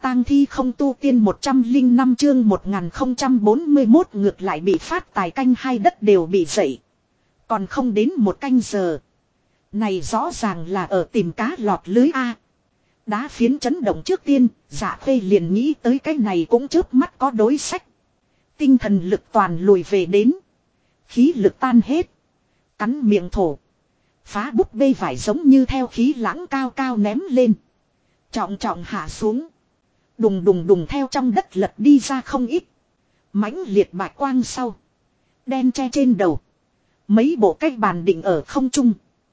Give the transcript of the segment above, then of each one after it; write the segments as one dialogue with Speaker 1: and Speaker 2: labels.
Speaker 1: tang thi không tu tiên 105 chương 1041 ngược lại bị phát tài canh hai đất đều bị dậy. Còn không đến một canh giờ. Này rõ ràng là ở tìm cá lọt lưới A. Đá phiến chấn động trước tiên, Dạ Khê liền nghĩ tới cái này cũng chớp mắt có đối sách. Tinh thần lực toàn lùi về đến. Khí lực tan hết. Cắn miệng thổ. Phá búp bê vải giống như theo khí lãng cao cao ném lên. Trọng trọng hạ xuống. Đùng đùng đùng theo trong đất lật đi ra không ít. Mãnh liệt bạch quang sau. Đen che trên đầu. Mấy bộ cách bàn định ở không trung.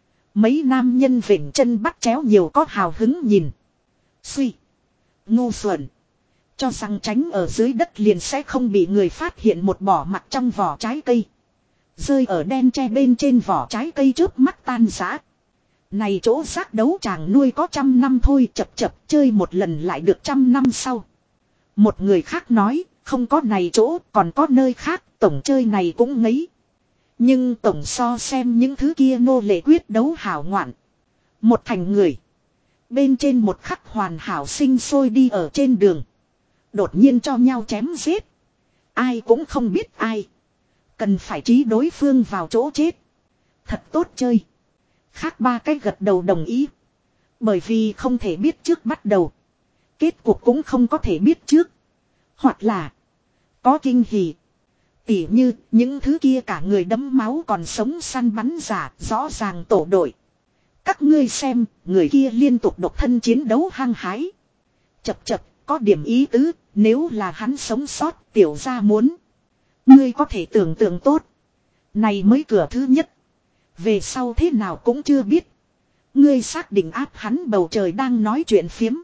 Speaker 1: Mấy nam nhân vểnh chân bắt chéo nhiều có hào hứng nhìn. Suy. Ngu xuẩn. Cho rằng tránh ở dưới đất liền sẽ không bị người phát hiện một bỏ mặt trong vỏ trái cây. Rơi ở đen tre bên trên vỏ trái cây trước mắt tan rã. Này chỗ xác đấu chàng nuôi có 100 năm thôi, chập chập chơi một lần lại được 100 năm sau. Một người khác nói, không có này chỗ, còn có nơi khác, tổng chơi này cũng ngấy. Nhưng tổng so xem những thứ kia nô lệ quyết đấu hảo ngoạn. Một thành người. Bên trên một khắc hoàn hảo sinh sôi đi ở trên đường. Đột nhiên cho nhau chém giết. Ai cũng không biết ai. Cần phải trí đối phương vào chỗ chết. Thật tốt chơi. Khác ba cái gật đầu đồng ý. Bởi vì không thể biết trước bắt đầu. Kết cuộc cũng không có thể biết trước. Hoặc là có kinh hỉ. Tỉ như những thứ kia cả người đấm máu còn sống săn bắn giả rõ ràng tổ đội. Các ngươi xem, người kia liên tục độc thân chiến đấu hăng hái. Chập chập, có điểm ý tứ, nếu là hắn sống sót tiểu gia muốn. Ngươi có thể tưởng tượng tốt. Này mới cửa thứ nhất. Về sau thế nào cũng chưa biết. Ngươi xác định áp hắn bầu trời đang nói chuyện phiếm.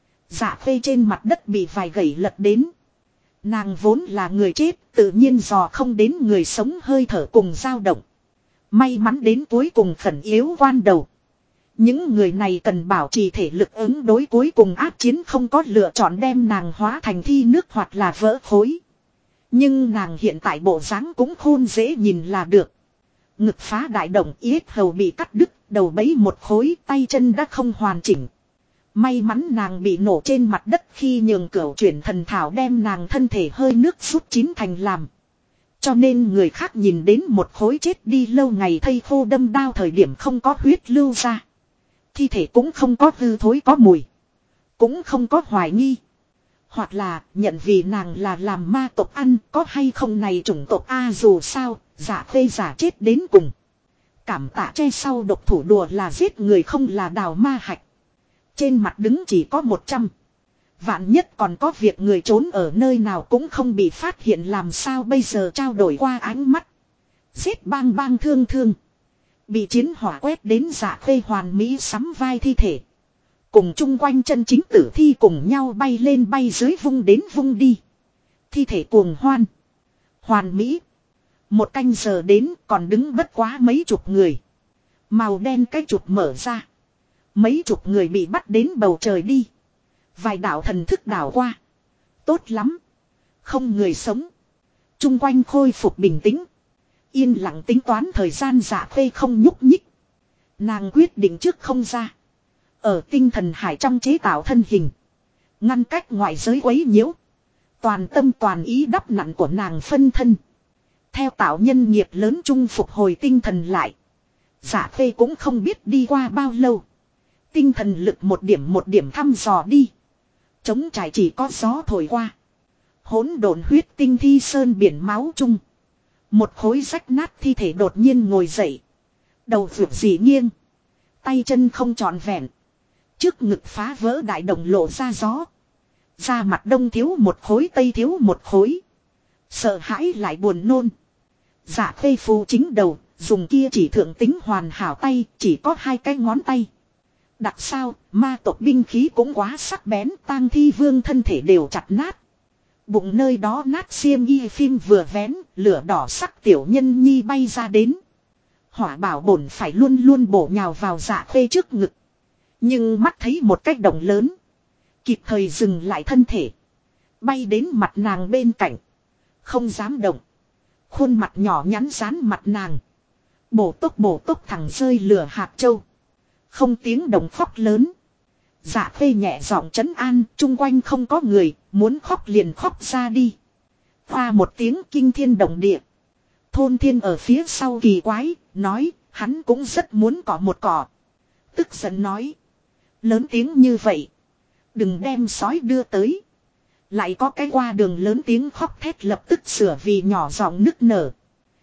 Speaker 1: Dạ Khê trên mặt đất bị vài gậy lật đến. Nàng vốn là người chết, tự nhiên dò không đến người sống hơi thở cùng dao động. May mắn đến cuối cùng khẩn yếu quan đầu. Những người này cần bảo trì thể lực ứng đối cuối cùng áp chiến không có lựa chọn đem nàng hóa thành thi nước hoặc là vỡ khối. Nhưng nàng hiện tại bộ dáng cũng khôn dễ nhìn là được. Ngực phá đại động, yết hầu bị cắt đứt, đầu bấy một khối, tay chân đã không hoàn chỉnh. May mắn nàng bị nổ trên mặt đất khi nhường cửu chuyển thần thảo đem nàng thân thể hơi nước rút chín thành làm. Cho nên người khác nhìn đến một khối chết đi lâu ngày thây khô đâm đao thời điểm không có huyết lưu ra. Thi thể cũng không có hư thối có mùi. Cũng không có hoài nghi. Hoặc là nhận vì nàng là làm ma tộc ăn có hay không này chủng tộc A dù sao, giả Khê giả chết đến cùng. Cảm tạ che sau độc thủ đùa là giết người không là đào ma hạch. Trên mặt đứng chỉ có 100. Vạn nhất còn có việc người trốn ở nơi nào cũng không bị phát hiện làm sao bây giờ trao đổi qua ánh mắt. Giết bang bang thương thương. Bị chiến hỏa quét đến giả Khê hoàn mỹ sắm vai thi thể. Cùng chung quanh chân chính tử thi cùng nhau bay lên bay dưới vung đến vung đi. Thi thể cuồng hoan. Hoàn mỹ. Một canh giờ đến còn đứng bất quá mấy chục người. Màu đen cái chụp mở ra. Mấy chục người bị bắt đến bầu trời đi. Vài đạo thần thức đảo qua. Tốt lắm. Không người sống. Chung quanh khôi phục bình tĩnh. Yên lặng tính toán thời gian Dạ Khê không nhúc nhích. Nàng quyết định trước không ra. Ở tinh thần hải trong chế tạo thân hình. Ngăn cách ngoại giới quấy nhiễu. Toàn tâm toàn ý đắp nặn của nàng phân thân. Theo tạo nhân nghiệp lớn chung phục hồi tinh thần lại. Dạ Khê cũng không biết đi qua bao lâu. Tinh thần lực một điểm thăm dò đi. Trống trải chỉ có gió thổi qua. Hỗn độn huyết tinh thi sơn biển máu chung. Một khối rách nát thi thể đột nhiên ngồi dậy. Đầu vượt dì nghiêng. Tay chân không trọn vẹn. Trước ngực phá vỡ đại động lộ ra gió. Da mặt đông thiếu một khối tây thiếu một khối. Sợ hãi lại buồn nôn. Dạ Khê phù chính đầu. Dùng kia chỉ thượng tính hoàn hảo tay. Chỉ có 2 cái ngón tay. Đặc sao ma tộc binh khí cũng quá sắc bén. Tang thi vương thân thể đều chặt nát. Bụng nơi đó nát xiêm y phim vừa vén. Lửa đỏ sắc tiểu nhân nhi bay ra đến. Hỏa bảo bổn phải luôn luôn bổ nhào vào Dạ Khê trước ngực. Nhưng mắt thấy một cách động lớn. Kịp thời dừng lại thân thể. Bay đến mặt nàng bên cạnh. Không dám động. Khuôn mặt nhỏ nhắn dán mặt nàng. Bổ tốc thẳng rơi lửa hạt châu. Không tiếng động khóc lớn. Dạ phê nhẹ giọng trấn an, chung quanh không có người, muốn khóc liền khóc ra đi. Hoa một tiếng kinh thiên động địa. Thôn Thiên ở phía sau kỳ quái, nói, hắn cũng rất muốn cọ một cọ. Tức giận nói. Lớn tiếng như vậy. Đừng đem sói đưa tới. Lại có cái qua đường lớn tiếng khóc thét lập tức sửa vì nhỏ giọng nức nở.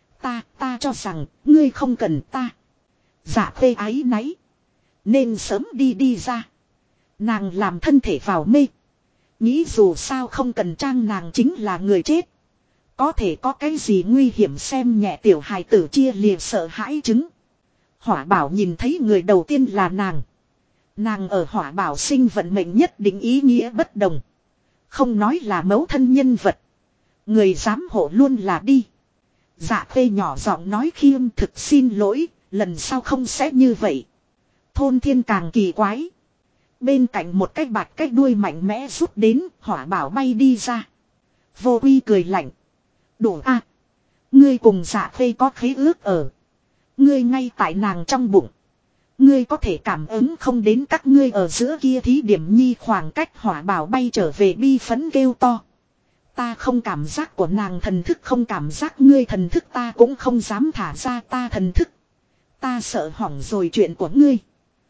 Speaker 1: Ta cho rằng, ngươi không cần ta. Dạ phê áy náy. Nên sớm đi ra. Nàng làm thân thể vào mê. Nghĩ dù sao không cần trang nàng chính là người chết. Có thể có cái gì nguy hiểm xem nhẹ tiểu hài tử chia lìa sợ hãi chứng. Hỏa bảo nhìn thấy người đầu tiên là nàng. Nàng ở hỏa bảo sinh vận mệnh nhất định ý nghĩa bất đồng. Không nói là mẫu thân nhân vật. Người giám hộ luôn là đi. Dạ phê nhỏ giọng nói khiêm thực xin lỗi, lần sau không sẽ như vậy. Thôn Thiên càng kỳ quái. Bên cạnh một cái bạch cái đuôi mạnh mẽ rút đến, hỏa bảo bay đi ra. Vô Uy cười lạnh. Đủ a, ngươi cùng Dạ phê có khế ước ở. Ngươi ngay tại nàng trong bụng. Ngươi có thể cảm ứng không đến các ngươi ở giữa kia thí điểm nhi khoảng cách hỏa bảo bay trở về bi phấn kêu to. Ta không cảm giác của nàng thần thức không cảm giác ngươi thần thức ta cũng không dám thả ra ta thần thức. Ta sợ hỏng rồi chuyện của ngươi.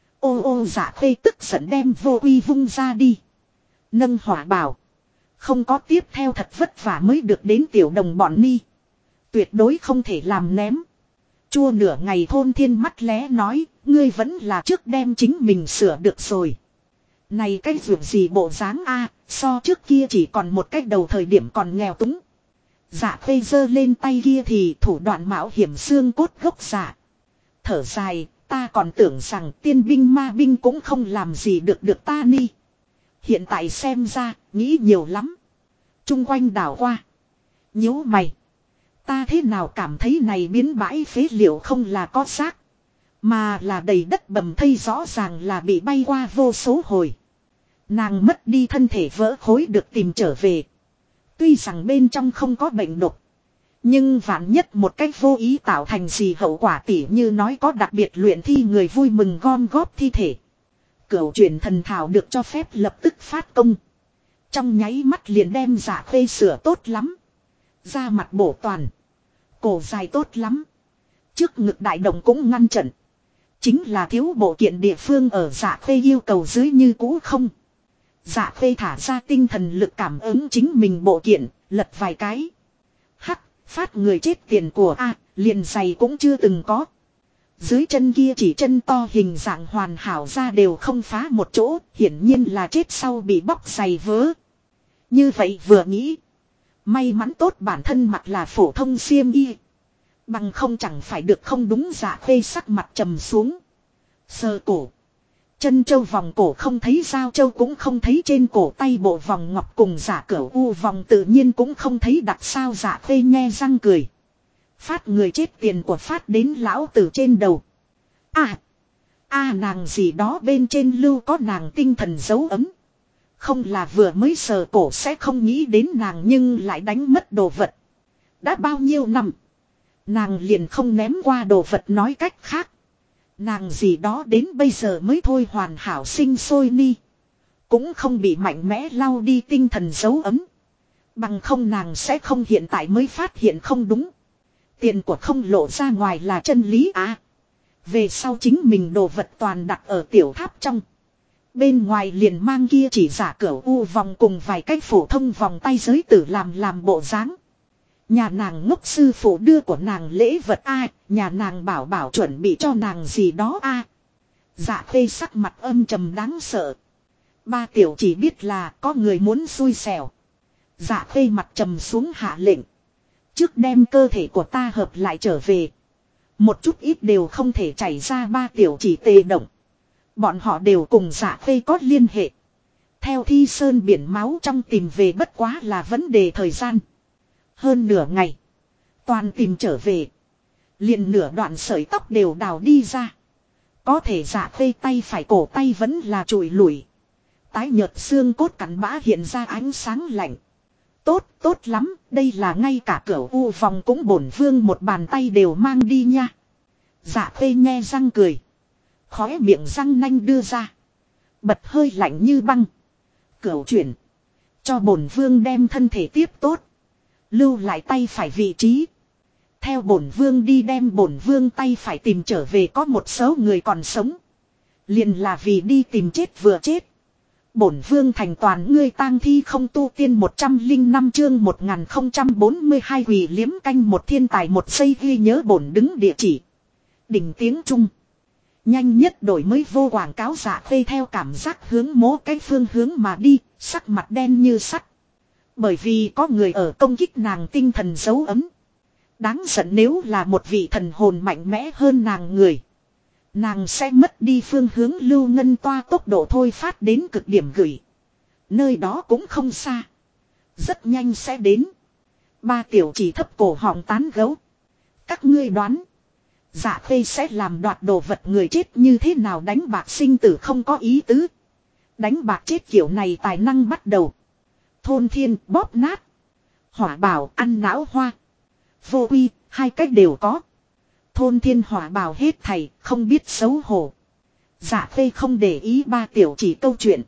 Speaker 1: Ô Dạ phê tức giận đem Vô Uy vung ra đi. Nâng hỏa bảo. Không có tiếp theo thật vất vả mới được đến tiểu đồng bọn ni. Tuyệt đối không thể làm ném. Chua nửa ngày Thôn Thiên mắt lé nói, ngươi vẫn là trước đem chính mình sửa được rồi. Này cái việc gì bộ dáng a, so trước kia chỉ còn một cách đầu thời điểm còn nghèo túng. Dạ phê giơ lên tay kia thì thủ đoạn mạo hiểm xương cốt gốc dạ. Thở dài, ta còn tưởng rằng tiên binh ma binh cũng không làm gì được ta ni. Hiện tại xem ra, nghĩ nhiều lắm. Trung quanh đảo qua. Nhíu mày. Ta thế nào cảm thấy này biến bãi phế liệu không là có xác. Mà là đầy đất bầm thây rõ ràng là bị bay qua vô số hồi. Nàng mất đi thân thể vỡ khối được tìm trở về. Tuy rằng bên trong không có bệnh độc. Nhưng vạn nhất một cách vô ý tạo thành gì hậu quả tỉ như nói có đặc biệt luyện thi người vui mừng gom góp thi thể. Cửu chuyển thần thảo được cho phép lập tức phát công. Trong nháy mắt liền đem Dạ phê sửa tốt lắm. Da mặt bổ toàn. Cổ dài tốt lắm. Trước ngực đại động cũng ngăn trận. Chính là thiếu bộ kiện địa phương ở Dạ phê yêu cầu dưới như cũ không. Dạ phê thả ra tinh thần lực cảm ứng chính mình bộ kiện, lật vài cái. Hắc, phát người chết tiền của a, liền giày cũng chưa từng có. Dưới chân kia chỉ chân to hình dạng hoàn hảo ra đều không phá một chỗ, hiển nhiên là chết sau bị bóc giày vớ. Như vậy vừa nghĩ. May mắn tốt bản thân mặc là phổ thông xiêm y. Bằng không chẳng phải được không đúng. Dạ phê sắc mặt trầm xuống. Sờ cổ. Chân châu vòng cổ không thấy, giao châu cũng không thấy, trên cổ tay bộ vòng ngọc cùng giả cửu u vòng tự nhiên cũng không thấy, đặt sao. Dạ phê nhe răng cười. Phát người chết tiền của phát đến lão tử trên đầu. Nàng gì đó bên trên lưu có nàng tinh thần dấu ấm. Không là vừa mới sờ cổ sẽ không nghĩ đến nàng nhưng lại đánh mất đồ vật. Đã bao nhiêu năm. Nàng liền không ném qua đồ vật, nói cách khác. Nàng gì đó đến bây giờ mới thôi hoàn hảo sinh sôi ni. Cũng không bị mạnh mẽ lau đi tinh thần dấu ấm. Bằng không nàng sẽ không hiện tại mới phát hiện không đúng. Tiền của không lộ ra ngoài là chân lý à. Về sau chính mình đồ vật toàn đặt ở tiểu tháp trong. Bên ngoài liền mang kia chỉ giả cửu u vòng cùng vài cái phổ thông vòng tay giới tử làm bộ dáng. Nhà nàng ngốc sư phụ đưa của nàng lễ vật a, nhà nàng bảo chuẩn bị cho nàng gì đó a. Dạ phê sắc mặt âm trầm đáng sợ. Ba tiểu chỉ biết là có người muốn xui xẻo. Dạ phê mặt trầm xuống hạ lệnh. Trước đem cơ thể của ta hợp lại trở về. Một chút ít đều không thể chảy ra. Ba tiểu chỉ tê động. Bọn họ đều cùng Dạ phê có liên hệ. Theo Thi Sơn biển máu trong tìm về bất quá là vấn đề thời gian. Hơn nửa ngày. Toàn tìm trở về. Liền nửa đoạn sợi tóc đều đào đi ra. Có thể Dạ phê tay phải cổ tay vẫn là trụi lủi. Tái nhợt xương cốt cắn bã hiện ra ánh sáng lạnh. Tốt lắm, đây là ngay cả cửu u vòng cũng bổn vương một bàn tay đều mang đi nha. Dạ phê nhe răng cười. Khóe miệng răng nanh đưa ra. Bật hơi lạnh như băng. Cửu chuyển. Cho bổn vương đem thân thể tiếp tốt. Lưu lại tay phải vị trí. Theo bổn vương đi đem bổn vương tay phải tìm trở về, có một số người còn sống. Liền là vì đi tìm chết vừa chết. Bổn vương thành toàn ngươi tang thi không tu tiên 105 chương 1042 quỷ liếm canh một thiên tài một giây ghi nhớ bổn đứng địa chỉ. Đỉnh tiếng Trung. Nhanh nhất đổi mới vô quảng cáo Dạ Khê theo cảm giác hướng mố cái phương hướng mà đi, sắc mặt đen như sắt. Bởi vì có người ở công kích nàng tinh thần dấu ấm. Đáng giận nếu là một vị thần hồn mạnh mẽ hơn nàng người. Nàng sẽ mất đi phương hướng lưu ngân toa tốc độ thôi phát đến cực điểm gửi. Nơi đó cũng không xa. Rất nhanh sẽ đến. Ba tiểu chỉ thấp cổ họng tán gấu. Các ngươi đoán. Dạ Khê sẽ làm đoạt đồ vật người chết như thế nào, đánh bạc sinh tử không có ý tứ. Đánh bạc chết kiểu này tài năng bắt đầu. Thôn thiên bóp nát. Hỏa bảo ăn não hoa. Vô uy, hai cách đều có. Thôn thiên hỏa bảo hết thầy, không biết xấu hổ. Dạ Khê không để ý ba tiểu chỉ câu chuyện.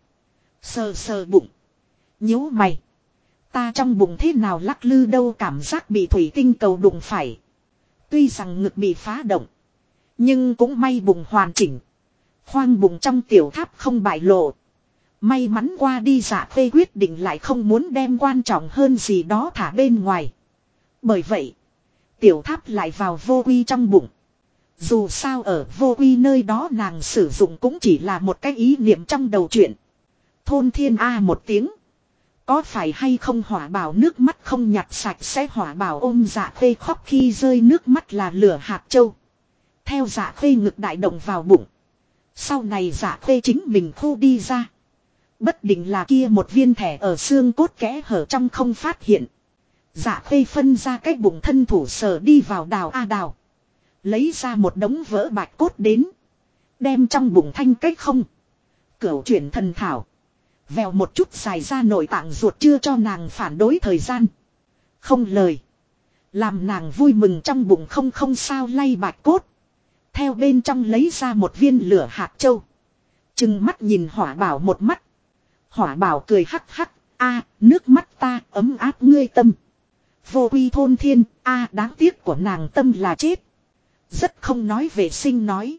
Speaker 1: Sờ sờ bụng. Nhíu mày. Ta trong bụng thế nào lắc lư đâu, cảm giác bị thủy tinh cầu đụng phải. Tuy rằng ngực bị phá động. Nhưng cũng may bụng hoàn chỉnh. Khoang bụng trong tiểu tháp không bại lộ. May mắn qua đi Dạ Khê quyết định lại không muốn đem quan trọng hơn gì đó thả bên ngoài. Bởi vậy. Tiểu tháp lại vào vô uy trong bụng. Dù sao ở vô uy nơi đó nàng sử dụng cũng chỉ là một cái ý niệm trong đầu chuyện. Thôn thiên a một tiếng. Có phải hay không hỏa bảo nước mắt không nhặt sạch sẽ, hỏa bảo ôm Dạ Khê khóc khi rơi nước mắt là lửa hạt châu. Theo Dạ Khê ngực đại động vào bụng. Sau này Dạ Khê chính mình thu đi ra. Bất định là kia một viên thẻ ở xương cốt kẽ hở trong không phát hiện. Dạ Khê phân ra cái bụng thân thủ sờ đi vào đào a đào. Lấy ra một đống vỡ bạch cốt đến. Đem trong bụng thanh cách không. Cửu chuyển thần thảo. Vèo một chút dài ra nội tạng ruột chưa cho nàng phản đối thời gian. Không lời. Làm nàng vui mừng trong bụng không sao lay bạch cốt. Theo bên trong lấy ra một viên lửa hạt châu. Chừng mắt nhìn hỏa bảo một mắt. Hỏa bảo cười hắc hắc. A, nước mắt ta ấm áp ngươi tâm. Vô uy thôn thiên, a đáng tiếc của nàng tâm là chết. Rất không nói vệ sinh nói.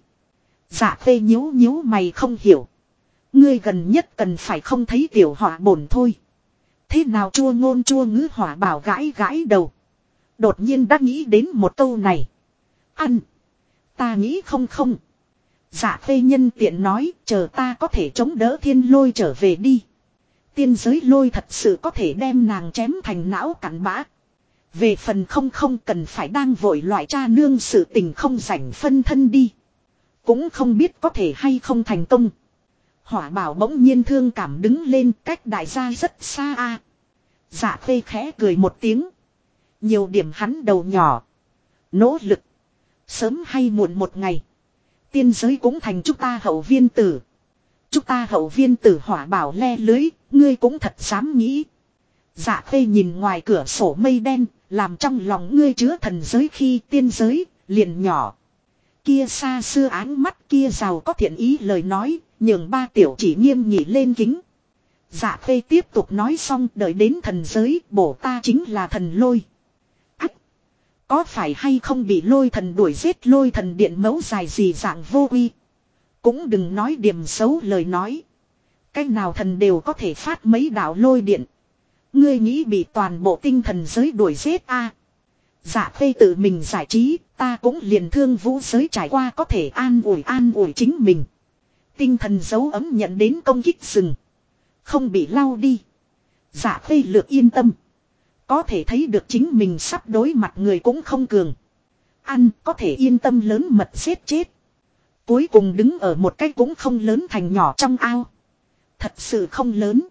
Speaker 1: Dạ Khê nhíu nhíu mày không hiểu. Ngươi gần nhất cần phải không thấy tiểu hỏa bổn thôi. Thế nào chua ngôn chua ngữ, hỏa bảo gãi gãi đầu. Đột nhiên đã nghĩ đến một câu này. Ăn. Ta nghĩ không. Dạ Khê nhân tiện nói, chờ ta có thể chống đỡ thiên lôi trở về đi. Tiên giới lôi thật sự có thể đem nàng chém thành não cặn bã. Về phần không cần phải đang vội loại cha nương sự tình không rảnh phân thân đi. Cũng không biết có thể hay không thành công. Hỏa bảo bỗng nhiên thương cảm đứng lên, cách đại gia rất xa a. Dạ Khê khẽ cười một tiếng. Nhiều điểm hắn đầu nhỏ. Nỗ lực. Sớm hay muộn một ngày. Tiên giới cũng thành chúng ta hậu viên tử. Chúng ta hậu viên tử, hỏa bảo le lưới, ngươi cũng thật dám nghĩ. Dạ Khê nhìn ngoài cửa sổ mây đen, làm trong lòng ngươi chứa thần giới khi tiên giới, liền nhỏ. Kia xa xưa áng mắt, kia giàu có thiện ý lời nói, nhường ba tiểu chỉ nghiêm nghị lên kính. Dạ Khê tiếp tục nói xong, đợi đến thần giới, bổ ta chính là thần lôi. Ách! Có phải hay không bị lôi thần đuổi giết, lôi thần điện mẫu dài gì dạng vô uy. Cũng đừng nói điểm xấu lời nói. Cách nào thần đều có thể phát mấy đạo lôi điện. Ngươi nghĩ bị toàn bộ tinh thần giới đuổi giết a? Dạ Khê tự mình giải trí, ta cũng liền thương vũ giới trải qua có thể an ủi chính mình. Tinh thần dấu ấm nhận đến công kích rừng. Không bị lau đi. Dạ Khê lược yên tâm. Có thể thấy được chính mình sắp đối mặt người cũng không cường. Ăn có thể yên tâm lớn mật giết chết. Cuối cùng đứng ở một cái cũng không lớn thành nhỏ trong ao. Thật sự không lớn.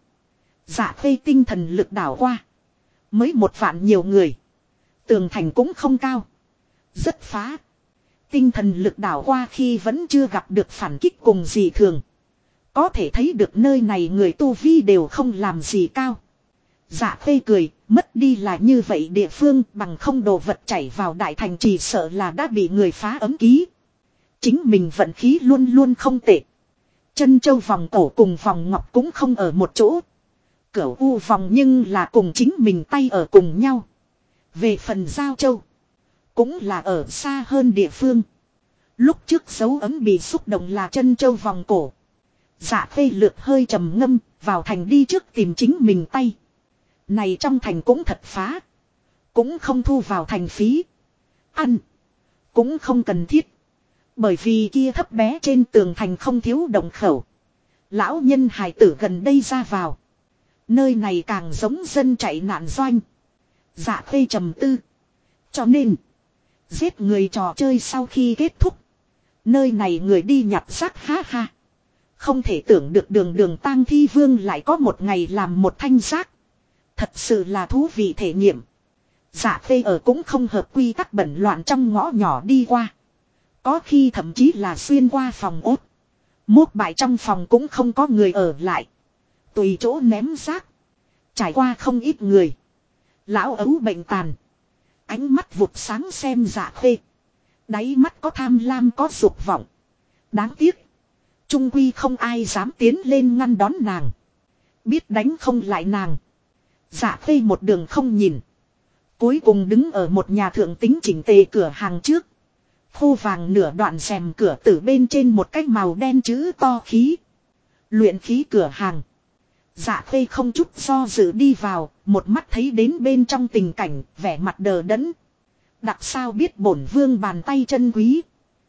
Speaker 1: Dạ Khê tinh thần lực đảo qua. Mới 1 vạn nhiều người. Tường thành cũng không cao. Rất phá. Tinh thần lực đảo qua khi vẫn chưa gặp được phản kích cùng gì thường. Có thể thấy được nơi này người tu vi đều không làm gì cao. Dạ Khê cười, mất đi là như vậy địa phương, bằng không đồ vật chảy vào đại thành chỉ sợ là đã bị người phá ấm ký. Chính mình vận khí luôn luôn không tệ. Chân châu vòng cổ cùng vòng ngọc cũng không ở một chỗ. Cửu u vòng nhưng là cùng chính mình tay ở cùng nhau. Về phần giao châu, cũng là ở xa hơn địa phương. Lúc trước dấu ấm bị xúc động là chân châu vòng cổ. Dạ Khê lược hơi trầm ngâm, vào thành đi trước tìm chính mình tay. Này trong thành cũng thật phá. Cũng không thu vào thành phí. Ăn. Cũng không cần thiết. Bởi vì kia thấp bé trên tường thành không thiếu động khẩu. Lão nhân hài tử gần đây ra vào. Nơi này càng giống dân chạy nạn doanh. Dạ Khê trầm tư. Cho nên, giết người trò chơi sau khi kết thúc. Nơi này người đi nhặt xác ha ha. Không thể tưởng được đường tang thi vương lại có một ngày làm một thanh xác. Thật sự là thú vị thể nghiệm. Dạ Khê ở cũng không hợp quy tắc bẩn loạn trong ngõ nhỏ đi qua. Có khi thậm chí là xuyên qua phòng ốt. Mốt bại trong phòng cũng không có người ở lại. Tùy chỗ ném rác. Trải qua không ít người. Lão ấu bệnh tàn. Ánh mắt vụt sáng xem Dạ Khê. Đáy mắt có tham lam có dục vọng. Đáng tiếc. Trung quy không ai dám tiến lên ngăn đón nàng. Biết đánh không lại nàng. Dạ Khê một đường không nhìn. Cuối cùng đứng ở một nhà thượng tính chỉnh tề cửa hàng trước. Khô vàng nửa đoạn rèm cửa từ bên trên một cái màu đen chữ to khí. Luyện khí cửa hàng. Dạ Khê không chút do dự đi vào, một mắt thấy đến bên trong tình cảnh, vẻ mặt đờ đẫn. Đặc sao biết bổn vương bàn tay chân quý.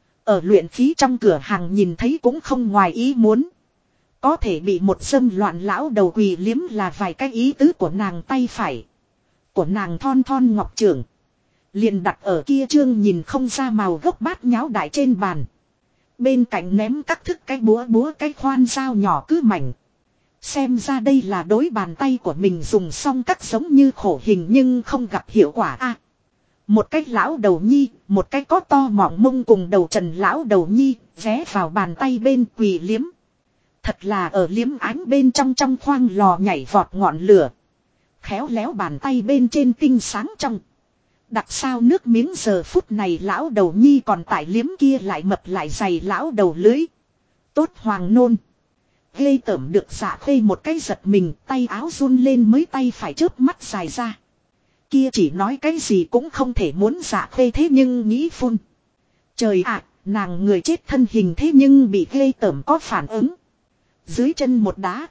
Speaker 1: Ở luyện khí trong cửa hàng nhìn thấy cũng không ngoài ý muốn. Có thể bị một dâm loạn lão đầu quỳ liếm là vài cái ý tứ của nàng tay phải. Của nàng thon thon ngọc trưởng. Liền đặt ở kia trương nhìn không ra màu gốc bát nháo đại trên bàn. Bên cạnh ném các thức cái búa cái khoan dao nhỏ cứ mảnh. Xem ra đây là đối bàn tay của mình dùng xong cắt giống như khổ hình nhưng không gặp hiệu quả a. Một cái lão đầu nhi, một cái có to mọng mông cùng đầu trần lão đầu nhi, ghé vào bàn tay bên quỳ liếm. Thật là ở liếm ánh bên trong khoang lò nhảy vọt ngọn lửa. Khéo léo bàn tay bên trên tinh sáng trong. Đặc sao nước miếng giờ phút này lão đầu nhi còn tại liếm kia lại mập lại dày lão đầu lưới. Tốt hoàng nôn. Ghê tởm được Dạ Khê một cái giật mình, tay áo run lên mới tay phải chớp mắt dài ra. Kia chỉ nói cái gì cũng không thể muốn Dạ Khê thế nhưng nghĩ phun. Trời ạ, nàng người chết thân hình thế nhưng bị ghê tởm có phản ứng. Dưới chân một đá.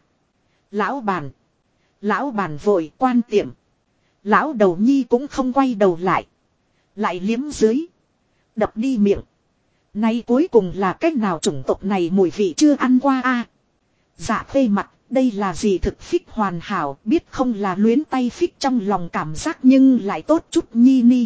Speaker 1: Lão bàn. Lão bàn vội quan tiệm. Lão đầu nhi cũng không quay đầu lại. Lại liếm dưới. Đập đi miệng. Nay cuối cùng là cách nào chủng tộc này mùi vị chưa ăn qua a? Dạ Khê mặt, đây là gì thực phích hoàn hảo, biết không là luyến tay phích trong lòng cảm giác nhưng lại tốt chút nhi ni.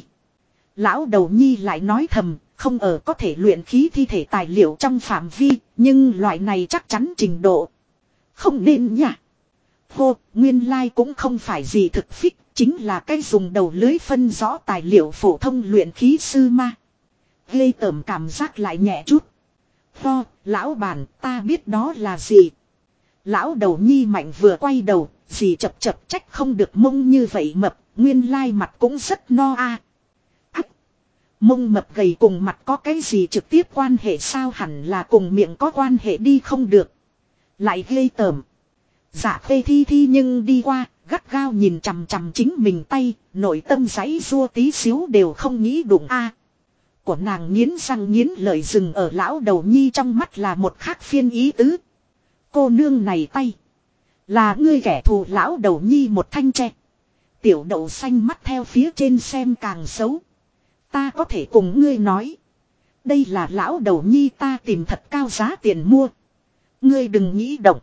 Speaker 1: Lão đầu nhi lại nói thầm, không ở có thể luyện khí thi thể tài liệu trong phạm vi, nhưng loại này chắc chắn trình độ. Không nên nhỉ. Hô, nguyên lai cũng không phải gì thực phích, chính là cái dùng đầu lưới phân rõ tài liệu phổ thông luyện khí sư ma. Ghê tởm cảm giác lại nhẹ chút. Ho, lão bản, ta biết đó là gì. Lão đầu nhi mạnh vừa quay đầu, gì chập chập trách không được mông như vậy mập, nguyên lai mặt cũng rất no a. Ách! Mông mập gầy cùng mặt có cái gì trực tiếp quan hệ sao hẳn là cùng miệng có quan hệ đi không được. Lại ghê tởm. Dạ Khê thi nhưng đi qua, gắt gao nhìn chằm chằm chính mình tay, nội tâm giãy rua tí xíu đều không nghĩ đụng a. Của nàng nghiến răng nghiến lợi dừng ở lão đầu nhi trong mắt là một khác phiên ý tứ. Cô nương này tay. Là ngươi kẻ thù lão đầu nhi một thanh tre. Tiểu đậu xanh mắt theo phía trên xem càng xấu. Ta có thể cùng ngươi nói. Đây là lão đầu nhi ta tìm thật cao giá tiền mua. Ngươi đừng nghĩ động.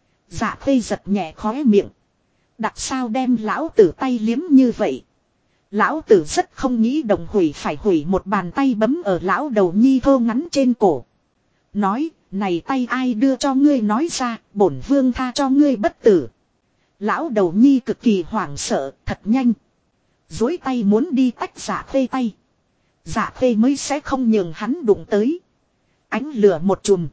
Speaker 1: Dạ Khê giật nhẹ khóe miệng. Đặc sao đem lão tử tay liếm như vậy. Lão tử rất không nghĩ đồng phải hủy một bàn tay bấm ở lão đầu nhi thô ngắn trên cổ. Nói, này tay ai đưa cho ngươi nói ra, bổn vương tha cho ngươi bất tử. Lão đầu nhi cực kỳ hoảng sợ, thật nhanh. Dối tay muốn đi tách Dạ Khê tay. Dạ Khê mới sẽ không nhường hắn đụng tới. Ánh lửa một chùm.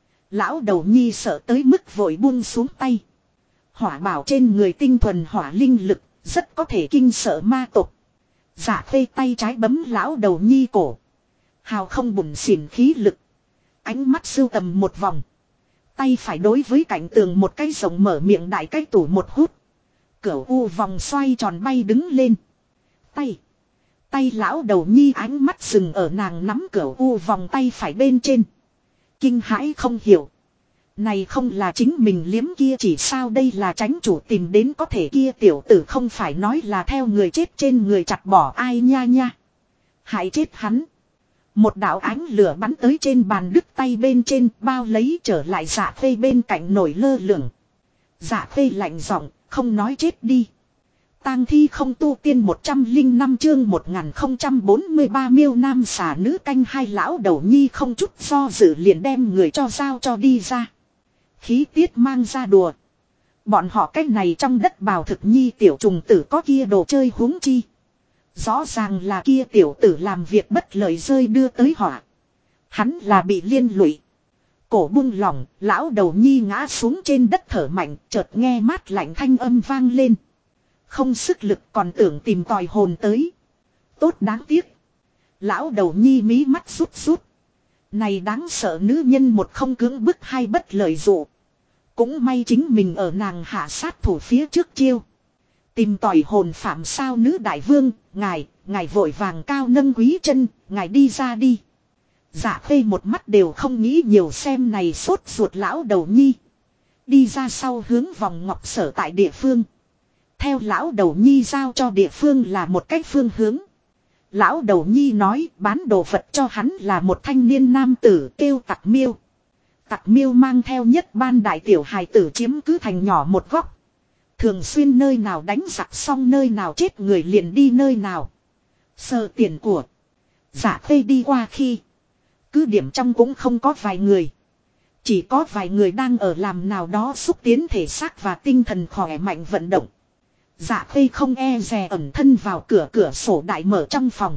Speaker 1: Lão đầu nhi sợ tới mức vội buông xuống tay. Hỏa bảo trên người tinh thuần hỏa linh lực, rất có thể kinh sợ ma tộc. Dạ Khê tay trái bấm lão đầu nhi cổ. Hào không bùn xỉn khí lực. Ánh mắt sưu tầm một vòng. Tay phải đối với cạnh tường một cái rộng mở miệng đại cái tủ một hút. Cửu u vòng xoay tròn bay đứng lên. Tay lão đầu nhi ánh mắt dừng ở nàng nắm cửu u vòng tay phải bên trên. Kinh hãi không hiểu. Này không là chính mình liếm kia chỉ sao đây là tránh chủ tìm đến có thể kia tiểu tử không phải nói là theo người chết trên người chặt bỏ ai nha nha. Hại chết hắn. Một đạo ánh lửa bắn tới trên bàn đứt tay bên trên bao lấy trở lại Dạ Khê bên cạnh nổi lơ lửng. Dạ Khê lạnh giọng, không nói chết đi. Tang thi không tu tiên 105 chương 1043 miêu nam xà nữ canh hai lão đầu nhi không chút do dự liền đem người cho giao cho đi ra. Khí tiết mang ra đùa. Bọn họ cách này trong đất bào thực nhi tiểu trùng tử có kia đồ chơi huống chi. Rõ ràng là kia tiểu tử làm việc bất lợi rơi đưa tới họa. Hắn là bị liên lụy. Cổ buông lỏng, lão đầu nhi ngã xuống trên đất thở mạnh, chợt nghe mát lạnh thanh âm vang lên. Không sức lực còn tưởng tìm tòi hồn tới. Tốt đáng tiếc. Lão đầu nhi mí mắt rút rút. Này đáng sợ nữ nhân một không cưỡng bức hai bất lợi dụ. Cũng may chính mình ở nàng hạ sát thủ phía trước chiêu. Tìm tòi hồn phạm sao nữ đại vương, ngài vội vàng cao nâng quý chân, ngài đi ra đi. Dạ Khê một mắt đều không nghĩ nhiều xem này sốt ruột lão đầu nhi. Đi ra sau hướng vòng ngọc sở tại địa phương. Theo lão đầu nhi giao cho địa phương là một cách phương hướng. Lão đầu nhi nói bán đồ vật cho hắn là một thanh niên nam tử kêu Tặc Miêu. Tặc Miêu mang theo nhất ban đại tiểu hài tử chiếm cứ thành nhỏ một góc. Thường xuyên nơi nào đánh giặc xong nơi nào chết người liền đi nơi nào. Sờ tiền của. Dạ Khê đi qua khi. Cứ điểm trong cũng không có vài người. Chỉ có vài người đang ở làm nào đó xúc tiến thể xác và tinh thần khỏe mạnh vận động. Dạ Khê không e dè ẩn thân vào cửa sổ đại mở trong phòng.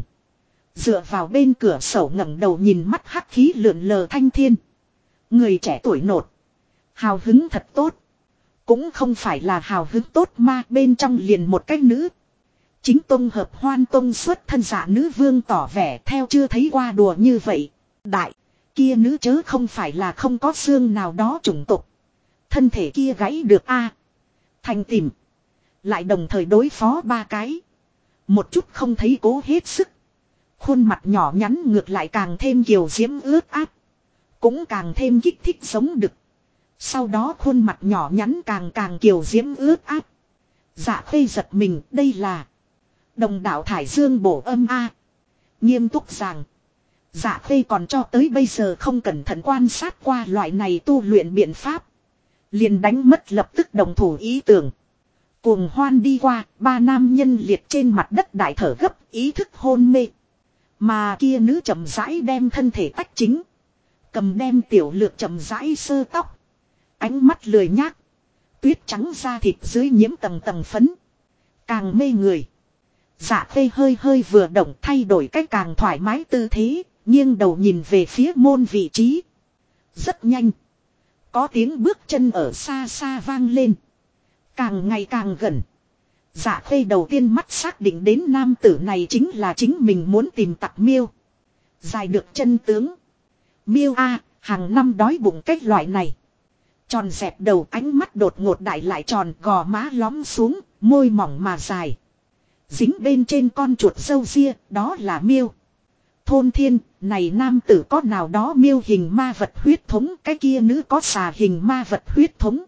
Speaker 1: Dựa vào bên cửa sổ ngẩng đầu nhìn mắt hắc khí lượn lờ thanh thiên. Người trẻ tuổi nột. Hào hứng thật tốt. Cũng không phải là hào hứng tốt mà bên trong liền một cái nữ. Chính tông hợp hoan tông xuất thân giả nữ vương tỏ vẻ theo chưa thấy qua đùa như vậy. Đại, kia nữ chớ không phải là không có xương nào đó chủng tục. Thân thể kia gãy được a thành tìm. Lại đồng thời đối phó ba cái. Một chút không thấy cố hết sức. Khuôn mặt nhỏ nhắn ngược lại càng thêm kiều diễm ướt át. Cũng càng thêm kích thích sống đực. Sau đó khuôn mặt nhỏ nhắn càng kiều diễm ướt át. Dạ Khê giật mình đây là đồng đạo thải dương bổ âm a. Nghiêm túc rằng. Dạ Khê còn cho tới bây giờ không cẩn thận quan sát qua loại này tu luyện biện pháp. Liền đánh mất lập tức đồng thủ ý tưởng. Cuồng hoan đi qua, ba nam nhân liệt trên mặt đất đại thở gấp, ý thức hôn mê. Mà kia nữ chậm rãi đem thân thể tách chính. Cầm đem tiểu lược chậm rãi sơ tóc. Ánh mắt lười nhác. Tuyết trắng da thịt dưới nhiễm tầng tầng phấn. Càng mê người. Dạ Khê hơi vừa động thay đổi cách càng thoải mái tư thế. Nghiêng đầu nhìn về phía môn vị trí. Rất nhanh. Có tiếng bước chân ở xa xa vang lên. Càng ngày càng gần. Dạ Khê đầu tiên mắt xác định đến nam tử này chính là chính mình muốn tìm Tặc Miêu. Dài được chân tướng. Miêu a, hàng năm đói bụng cách loại này. Tròn dẹp đầu ánh mắt đột ngột đại lại tròn gò má lóm xuống, môi mỏng mà dài. Dính bên trên con chuột râu ria, đó là Miêu. Thôn thiên, này nam tử có nào đó miêu hình ma vật huyết thống, cái kia nữ có xà hình ma vật huyết thống.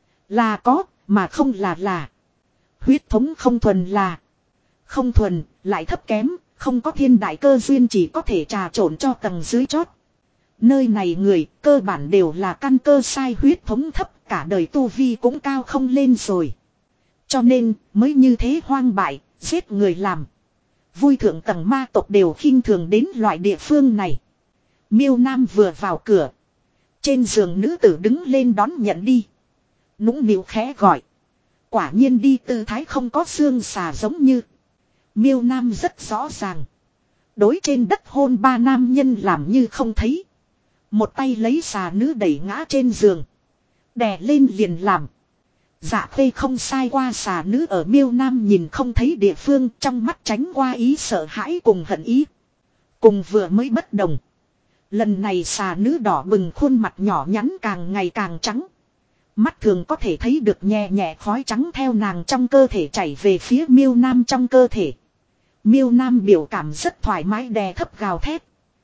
Speaker 1: Là có, mà không là. Huyết thống không thuần là. Không thuần, lại thấp kém, không có thiên đại cơ duyên chỉ có thể trà trộn cho tầng dưới chót. Nơi này người, cơ bản đều là căn cơ sai huyết thống thấp, cả đời tu vi cũng cao không lên rồi. Cho nên, mới như thế hoang bại, giết người làm. Vui thượng tầng ma tộc đều khinh thường đến loại địa phương này. Miêu Nam vừa vào cửa. Trên giường nữ tử đứng lên đón nhận đi. Nũng nịu khẽ gọi. Quả nhiên đi tư thái không có xương xà giống như. Miêu Nam rất rõ ràng. Đối trên đất hôn ba nam nhân làm như không thấy. Một tay lấy xà nữ đẩy ngã trên giường. Đè lên liền làm. Dạ Khê không sai qua xà nữ ở Miêu Nam nhìn không thấy địa phương trong mắt tránh qua ý sợ hãi cùng hận ý. Cùng vừa mới bất đồng. Lần này xà nữ đỏ bừng khuôn mặt nhỏ nhắn càng ngày càng trắng. Mắt thường có thể thấy được nhẹ nhẹ khói trắng theo nàng trong cơ thể chảy về phía Miêu Nam trong cơ thể. Miêu Nam biểu cảm rất thoải mái đè thấp gào thét.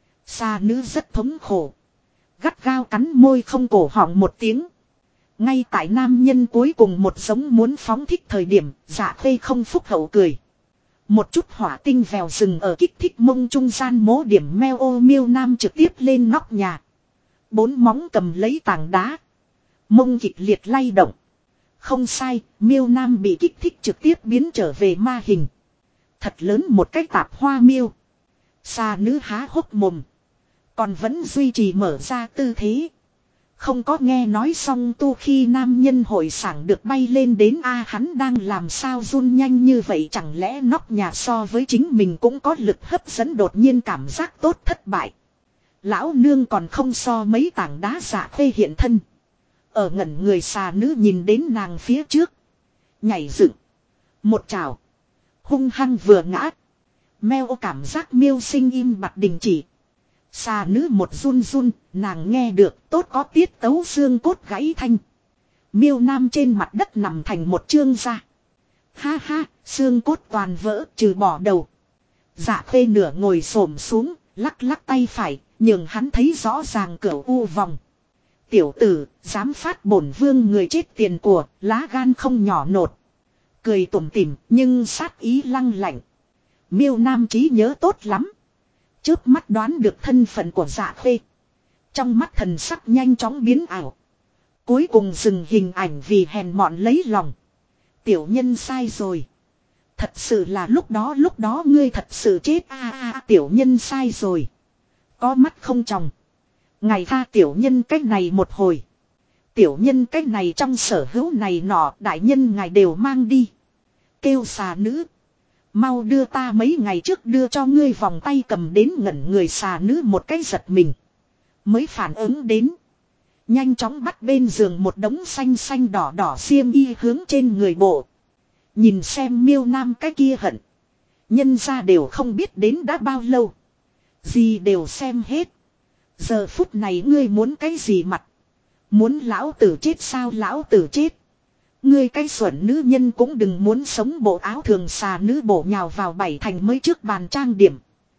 Speaker 1: Xà nữ rất thống khổ. Gắt gao cắn môi không cổ họng một tiếng. Ngay tại nam nhân cuối cùng một giống muốn phóng thích thời điểm, Dạ Khê không phúc hậu cười. Một chút hỏa tinh vèo rừng ở kích thích mông trung gian mố điểm meo ô Miêu Nam trực tiếp lên nóc nhà. Bốn móng cầm lấy tảng đá. Mông kịch liệt lay động. Không sai, Miêu Nam bị kích thích trực tiếp biến trở về ma hình. Thật lớn một cái tạp hoa miêu. Xà nữ há hốc mồm. Còn vẫn duy trì mở ra tư thế. Không có nghe nói xong tu khi nam nhân hội sảng được bay lên đến hắn đang làm sao run nhanh như vậy, chẳng lẽ nóc nhà so với chính mình cũng có lực hấp dẫn, đột nhiên cảm giác tốt thất bại. Lão nương còn không so mấy tảng đá. Dạ Khê hiện thân. Ở ngẩn người xà nữ nhìn đến nàng phía trước. Nhảy dựng. Một trào. Hung hăng vừa ngã. Meo cảm giác miêu sinh im bặt đình chỉ. Xà nữ một run run, nàng nghe được tốt có tiết tấu xương cốt gãy thanh. Miêu Nam trên mặt đất nằm thành một chương ra. Ha ha, xương cốt toàn vỡ trừ bỏ đầu. Dạ Khê nửa ngồi xổm xuống, lắc lắc tay phải, nhường hắn thấy rõ ràng cửa u vòng. Tiểu tử, dám phát bổn vương người chết tiền của, lá gan không nhỏ nột. Cười tủm tỉm, nhưng sát ý lăng lạnh. Miêu Nam trí nhớ tốt lắm. Chớp mắt đoán được thân phận của Dạ Khê. Trong mắt thần sắc nhanh chóng biến ảo. Cuối cùng dừng hình ảnh vì hèn mọn lấy lòng. Tiểu nhân sai rồi. Thật sự là lúc đó ngươi thật sự chết tiểu nhân sai rồi. Có mắt không tròng. Ngài tha tiểu nhân cách này một hồi. Tiểu nhân cách này trong sở hữu này nọ đại nhân ngài đều mang đi. Kêu xà nữ. Mau đưa ta mấy ngày trước đưa cho ngươi vòng tay cầm đến. Ngẩn người xà nữ một cái giật mình. Mới phản ứng đến. Nhanh chóng bắt bên giường một đống xanh xanh đỏ đỏ xiêm y hướng trên người bộ. Nhìn xem Miêu Nam cái kia hận. Nhân ra đều không biết đến đã bao lâu. Gì đều xem hết. Giờ phút này ngươi muốn cái gì mặt? Muốn lão tử chết sao? Lão tử chết. Ngươi cái xuẩn nữ nhân cũng đừng muốn sống. Bộ áo thường xà nữ bổ nhào vào bảy thành mới trước bàn trang điểm.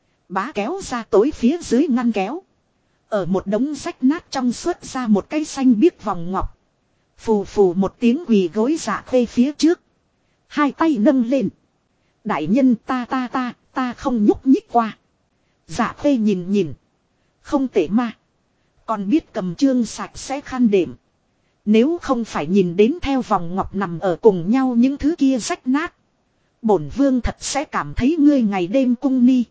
Speaker 1: Bá kéo ra tối phía dưới ngăn kéo. Ở một đống rách nát trong xuất ra một cái xanh biếc vòng ngọc. Phù phù một tiếng quỳ gối Dạ Khê phía trước. Hai tay nâng lên. Đại nhân ta không nhúc nhích qua. Dạ Khê nhìn. Không tệ mà. Còn biết cầm chương sạch sẽ khăn đệm. Nếu không phải nhìn đến theo vòng ngọc nằm ở cùng nhau những thứ kia rách nát. Bổn vương thật sẽ cảm thấy ngươi ngày đêm cung ni.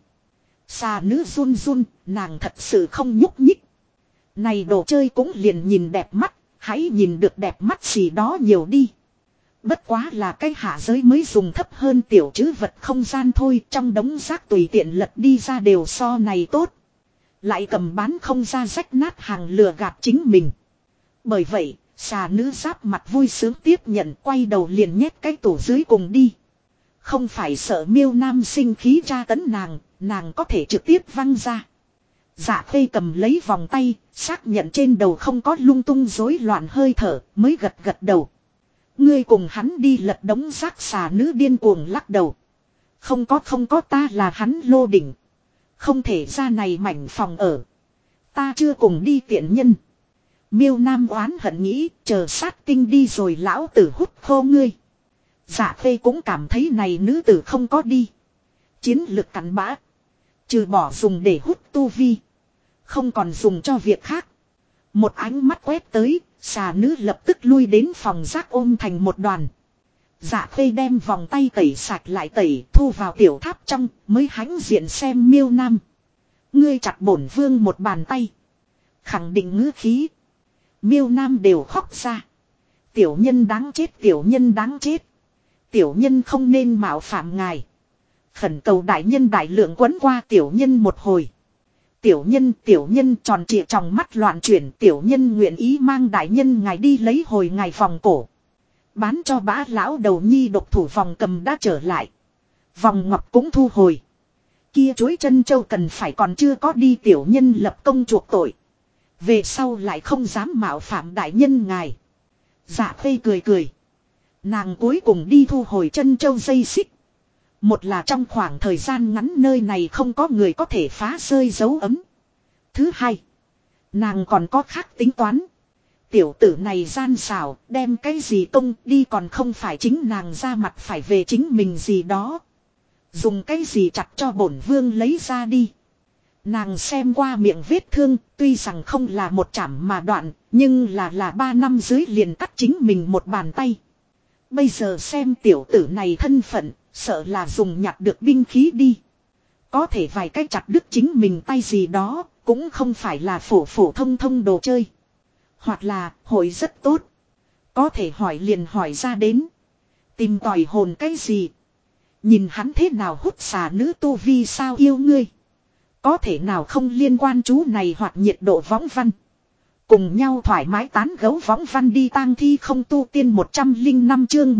Speaker 1: Xà nữ run run, nàng thật sự không nhúc nhích. Này đồ chơi cũng liền nhìn đẹp mắt, hãy nhìn được đẹp mắt gì đó nhiều đi. Bất quá là cái hạ giới mới dùng thấp hơn tiểu trữ vật không gian thôi, trong đống rác tùy tiện lật đi ra đều so này tốt. Lại cầm bán không ra rách nát hàng lừa gạt chính mình. Bởi vậy, xà nữ giáp mặt vui sướng tiếp nhận, quay đầu liền nhét cái tủ dưới cùng đi. Không phải sợ Miêu Nam sinh khí tra tấn nàng có thể trực tiếp văng ra. Dạ Khê cầm lấy vòng tay, xác nhận trên đầu không có lung tung rối loạn hơi thở, mới gật đầu. Ngươi cùng hắn đi lật đống rác. Xà nữ điên cuồng lắc đầu. Không có ta là hắn lô đỉnh. Không thể ra này mảnh phòng ở. Ta chưa cùng đi tiện nhân. Miêu Nam oán hận nghĩ, chờ sát tinh đi rồi lão tử hút khô ngươi. Dạ Khê cũng cảm thấy này nữ tử không có đi. Chiến lực cắn bã. Trừ bỏ dùng để hút tu vi. Không còn dùng cho việc khác. Một ánh mắt quét tới, xà nữ lập tức lui đến phòng rác ôm thành một đoàn. Dạ Khê đem vòng tay tẩy sạch lại tẩy, thu vào tiểu tháp trong, mới hãnh diện xem Miêu Nam. Ngươi chặt bổn vương một bàn tay. Khẳng định ngữ khí. Miêu Nam đều khóc ra. Tiểu nhân đáng chết, tiểu nhân đáng chết. Tiểu nhân không nên mạo phạm ngài. Khẩn cầu đại nhân đại lượng quấn qua tiểu nhân một hồi. Tiểu nhân tròn trịa trong mắt loạn chuyển. Tiểu nhân nguyện ý mang đại nhân ngài đi lấy hồi ngài vòng cổ. Bán cho bá lão đầu nhi độc thủ vòng cầm đã trở lại. Vòng ngọc cũng thu hồi. Kia chuối chân châu cần phải còn chưa có đi tiểu nhân lập công chuộc tội. Về sau lại không dám mạo phạm đại nhân ngài. Dạ Khê cười cười. Nàng cuối cùng đi thu hồi chân châu dây xích. Một là trong khoảng thời gian ngắn nơi này không có người có thể phá rơi dấu ấm. Thứ hai, nàng còn có khác tính toán. Tiểu tử này gian xảo, đem cái gì công đi còn không phải chính nàng ra mặt phải về chính mình gì đó. Dùng cái gì chặt cho bổn vương lấy ra đi. Nàng xem qua miệng vết thương, tuy rằng không là một chảm mà đoạn, nhưng là 3 năm dưới liền cắt chính mình một bàn tay. Bây giờ xem tiểu tử này thân phận, sợ là dùng nhặt được binh khí đi. Có thể vài cách chặt đứt chính mình tay gì đó, cũng không phải là phổ phổ thông thông đồ chơi. Hoặc là hội rất tốt. Có thể hỏi liền hỏi ra đến. Tìm tòi hồn cái gì. Nhìn hắn thế nào hút xà nữ tu vi sao yêu ngươi. Có thể nào không liên quan chú này hoặc nhiệt độ võng văn. Cùng nhau thoải mái tán gấu võng văn đi tang thi không tu tiên 105 chương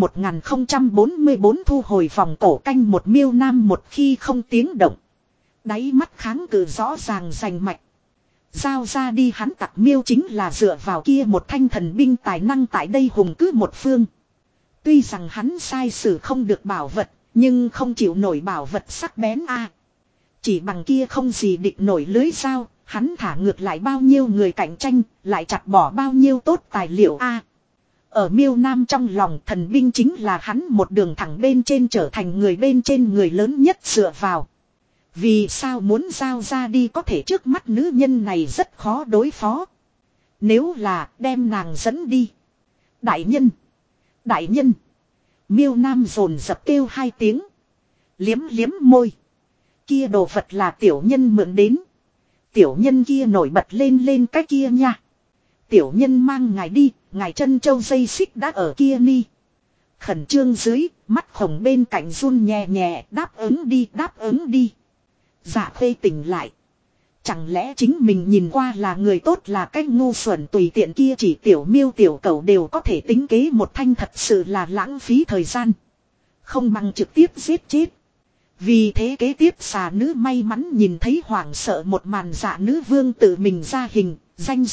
Speaker 1: 1044 thu hồi vòng cổ canh một miêu nam một khi không tiếng động. Đáy mắt kháng cự rõ ràng rành mạch. Giao ra đi hắn tặc miêu chính là dựa vào kia một thanh thần binh tài năng tại đây hùng cứ một phương. Tuy rằng hắn sai sử không được bảo vật, nhưng không chịu nổi bảo vật sắc bén a. Chỉ bằng kia không gì địch nổi lưới dao, hắn thả ngược lại bao nhiêu người cạnh tranh, lại chặt bỏ bao nhiêu tốt tài liệu a. Ở miêu nam trong lòng thần binh chính là hắn một đường thẳng bên trên trở thành người bên trên người lớn nhất dựa vào. Vì sao muốn giao ra đi có thể trước mắt nữ nhân này rất khó đối phó. Nếu là đem nàng dẫn đi. Đại nhân. Đại nhân. Miêu nam dồn dập kêu 2 tiếng. Liếm liếm môi. Kia đồ vật là tiểu nhân mượn đến. Tiểu nhân kia nổi bật lên cái kia nha. Tiểu nhân mang ngài đi. Ngài chân châu dây xích đã ở kia ni. Khẩn trương dưới. Mắt khổng bên cạnh run nhẹ nhẹ. Đáp ứng đi. Dạ Khê tỉnh lại. Chẳng lẽ chính mình nhìn qua là người tốt là cách ngu xuẩn tùy tiện kia chỉ tiểu miêu tiểu cầu đều có thể tính kế một thanh thật sự là lãng phí thời gian. Không bằng trực tiếp giết chết. Vì thế kế tiếp xà nữ may mắn nhìn thấy hoảng sợ một màn dạ nữ vương tự mình ra hình, danh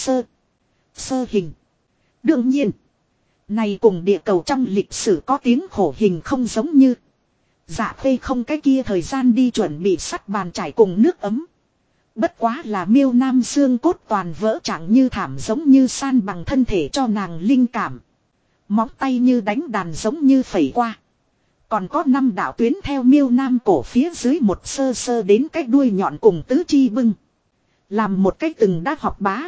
Speaker 1: sơ hình. Đương nhiên, này cùng địa cầu trong lịch sử có tiếng khổ hình không giống như. Dạ Khê không cái kia thời gian đi chuẩn bị sắt bàn trải cùng nước ấm. Bất quá là miêu nam xương cốt toàn vỡ chẳng như thảm giống như san bằng thân thể cho nàng linh cảm. Móng tay như đánh đàn giống như phẩy qua. Còn có 5 đạo tuyến theo miêu nam cổ phía dưới một sơ đến cái đuôi nhọn cùng tứ chi bưng. Làm một cách từng đã học bá.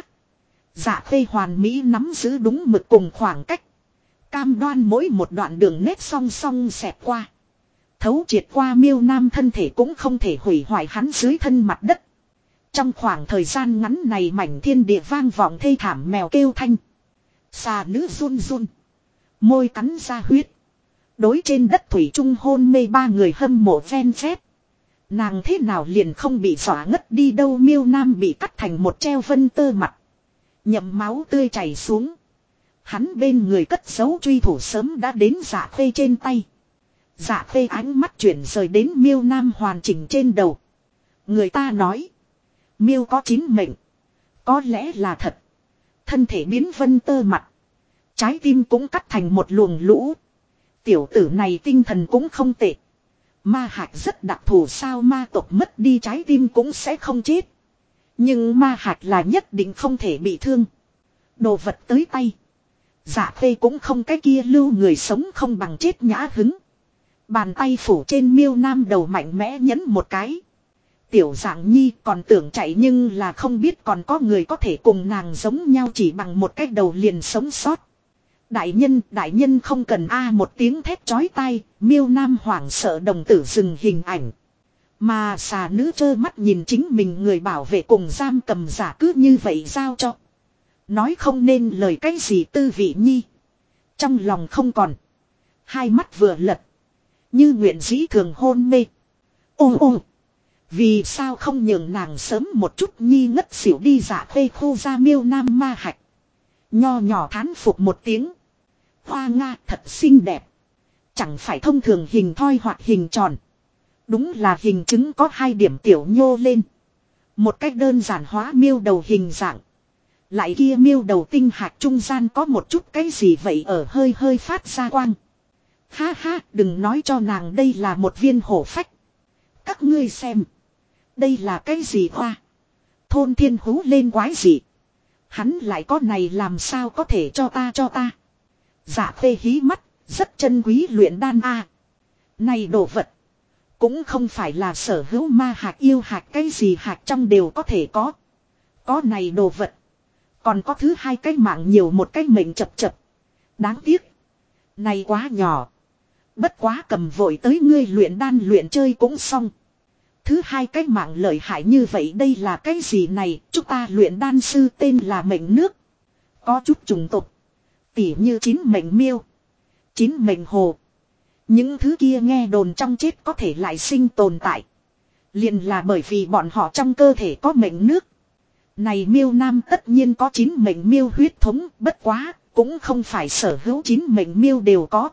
Speaker 1: Dạ Khê hoàn mỹ nắm giữ đúng mực cùng khoảng cách. Cam đoan mỗi một đoạn đường nét song song xẹt qua. Thấu triệt qua miêu nam thân thể cũng không thể hủy hoại hắn dưới thân mặt đất. Trong khoảng thời gian ngắn này mảnh thiên địa vang vọng thê thảm mèo kêu thanh. Xà nữ run run. Môi cắn ra huyết. Đối trên đất thủy trung hôn mê 3 người hâm mộ ven phép. Nàng thế nào liền không bị dọa ngất đi đâu miêu nam bị cắt thành một treo vân tơ mặt. Nhậm máu tươi chảy xuống. Hắn bên người cất giấu truy thủ sớm đã đến Dạ Khê trên tay. Dạ Khê ánh mắt chuyển rời đến miêu nam hoàn chỉnh trên đầu. Người ta nói. Miêu có 9 mệnh. Có lẽ là thật. Thân thể biến vân tơ mặt. Trái tim cũng cắt thành một luồng lũ. Tiểu tử này tinh thần cũng không tệ. Ma hạch rất đặc thù sao ma tộc mất đi trái tim cũng sẽ không chết. Nhưng ma hạch là nhất định không thể bị thương. Đồ vật tới tay. Dạ Khê cũng không cái kia lưu người sống không bằng chết nhã hứng. Bàn tay phủ trên miêu nam đầu mạnh mẽ nhấn một cái. Tiểu dạng nhi còn tưởng chạy nhưng là không biết còn có người có thể cùng nàng giống nhau chỉ bằng một cái đầu liền sống sót. Đại nhân không cần một tiếng thét chói tai, miêu nam hoảng sợ đồng tử dừng hình ảnh. Mà xà nữ trơ mắt nhìn chính mình người bảo vệ cùng giam cầm giả cứ như vậy giao cho. Nói không nên lời cái gì tư vị nhi. Trong lòng không còn. Hai mắt vừa lật. Như nguyện dĩ thường hôn mê. Ô. Vì sao không nhường nàng sớm một chút nhi ngất xỉu đi Dạ Khê khu ra miêu nam ma hạch. Nho nhỏ thán phục một tiếng. Hoa nga thật xinh đẹp. Chẳng phải thông thường hình thoi hoặc hình tròn. Đúng là hình chứng có 2 điểm tiểu nhô lên. Một cách đơn giản hóa miêu đầu hình dạng. Lại kia miêu đầu tinh hạt trung gian có một chút cái gì vậy ở hơi hơi phát ra quang. Ha ha, đừng nói cho nàng đây là một viên hổ phách. Các ngươi xem. Đây là cái gì hoa? Thôn thiên hú lên quái gì? Hắn lại có này làm sao có thể cho ta. Dạ phê hí mắt, rất chân quý luyện đan a. Này đồ vật. Cũng không phải là sở hữu ma hạt yêu hạt cái gì hạt trong đều có thể có. Có này đồ vật. Còn có thứ 2 cái mạng nhiều một cái mệnh chập chập. Đáng tiếc. Này quá nhỏ. Bất quá cầm vội tới ngươi luyện đan luyện chơi cũng xong. Thứ 2 cái mạng lợi hại như vậy đây là cái gì này? Chúng ta luyện đan sư tên là mệnh nước. Có chút trùng tục. Tỉ như 9 mệnh miêu. 9 mệnh hồ. Những thứ kia nghe đồn trong chết có thể lại sinh tồn tại. Liền là bởi vì bọn họ trong cơ thể có mệnh nước. Này miêu nam tất nhiên có 9 mệnh miêu huyết thống, bất quá, cũng không phải sở hữu 9 mệnh miêu đều có.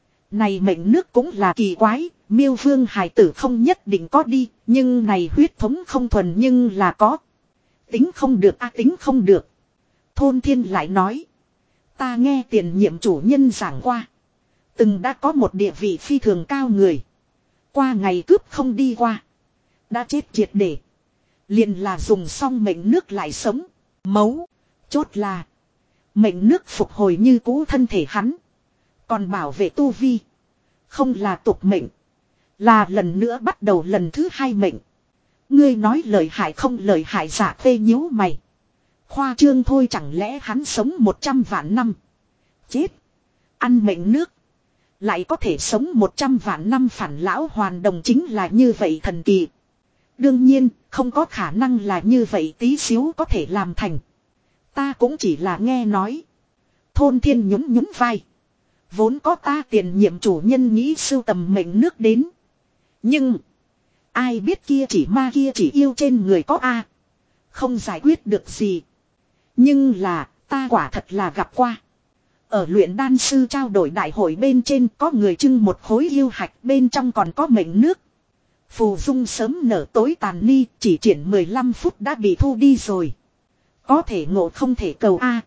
Speaker 1: Này mệnh nước cũng là kỳ quái, miêu vương hài tử không nhất định có đi, nhưng này huyết thống không thuần nhưng là có. Tính không được tính không được. Thôn thiên lại nói. Ta nghe tiền nhiệm chủ nhân giảng qua. Từng đã có một địa vị phi thường cao người. Qua ngày cướp không đi qua. Đã chết triệt để. Liền là dùng xong mệnh nước lại sống. Mấu. Chốt là. Mệnh nước phục hồi như cũ thân thể hắn. Còn bảo vệ tu vi. Không là tục mệnh. Là lần nữa bắt đầu lần thứ 2 mệnh. Ngươi nói lời hại không lời hại giả phê nhíu mày. Khoa trương thôi chẳng lẽ hắn sống 100 vạn năm. Chết. Ăn mệnh nước. Lại có thể sống 100 vạn năm phản lão hoàn đồng chính là như vậy thần kỳ. Đương nhiên, không có khả năng là như vậy tí xíu có thể làm thành. Ta cũng chỉ là nghe nói. Thôn thiên nhún nhún vai. Vốn có ta tiền nhiệm chủ nhân nghĩ sưu tầm mệnh nước đến. Nhưng, ai biết kia chỉ ma kia chỉ yêu trên người có A. Không giải quyết được gì. Nhưng là, ta quả thật là gặp qua. Ở luyện đan sư trao đổi đại hội bên trên có người trưng một khối yêu hạch bên trong còn có mệnh nước. Phù dung sớm nở tối tàn ni chỉ triển 15 phút đã bị thu đi rồi. Có thể ngộ không thể cầu A.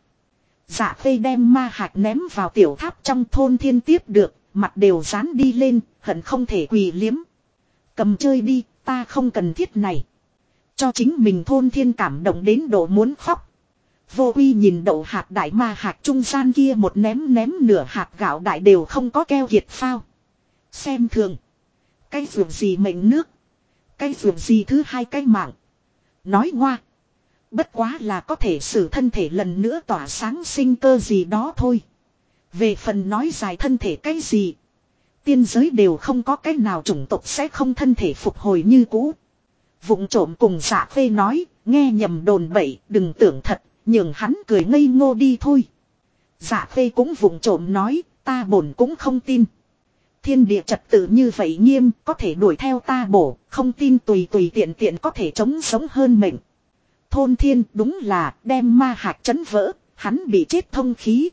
Speaker 1: Dạ phê đem ma hạch ném vào tiểu tháp trong thôn thiên tiếp được, mặt đều dán đi lên, hận không thể quỳ liếm. Cầm chơi đi, ta không cần thiết này. Cho chính mình thôn thiên cảm động đến độ muốn khóc. Vô uy nhìn đậu hạt đại ma hạt trung gian kia một ném nửa hạt gạo đại đều không có keo kiệt phao. Xem thường. Cái vượt gì mệnh nước. Cái vượt gì thứ 2 cái mạng. Nói ngoa. Bất quá là có thể xử thân thể lần nữa tỏa sáng sinh cơ gì đó thôi. Về phần nói dài thân thể cái gì. Tiên giới đều không có cái nào chủng tộc sẽ không thân thể phục hồi như cũ. Vụng trộm cùng dạ phê nói. Nghe nhầm đồn bậy đừng tưởng thật. Nhường hắn cười ngây ngô đi thôi. Dạ phê cũng vụng trộm nói. Ta bổn cũng không tin. Thiên địa trật tự như vậy nghiêm. Có thể đuổi theo ta bổ. Không tin tùy tiện có thể chống sống hơn mệnh. Thôn thiên đúng là đem ma hạt chấn vỡ. Hắn bị chết thông khí.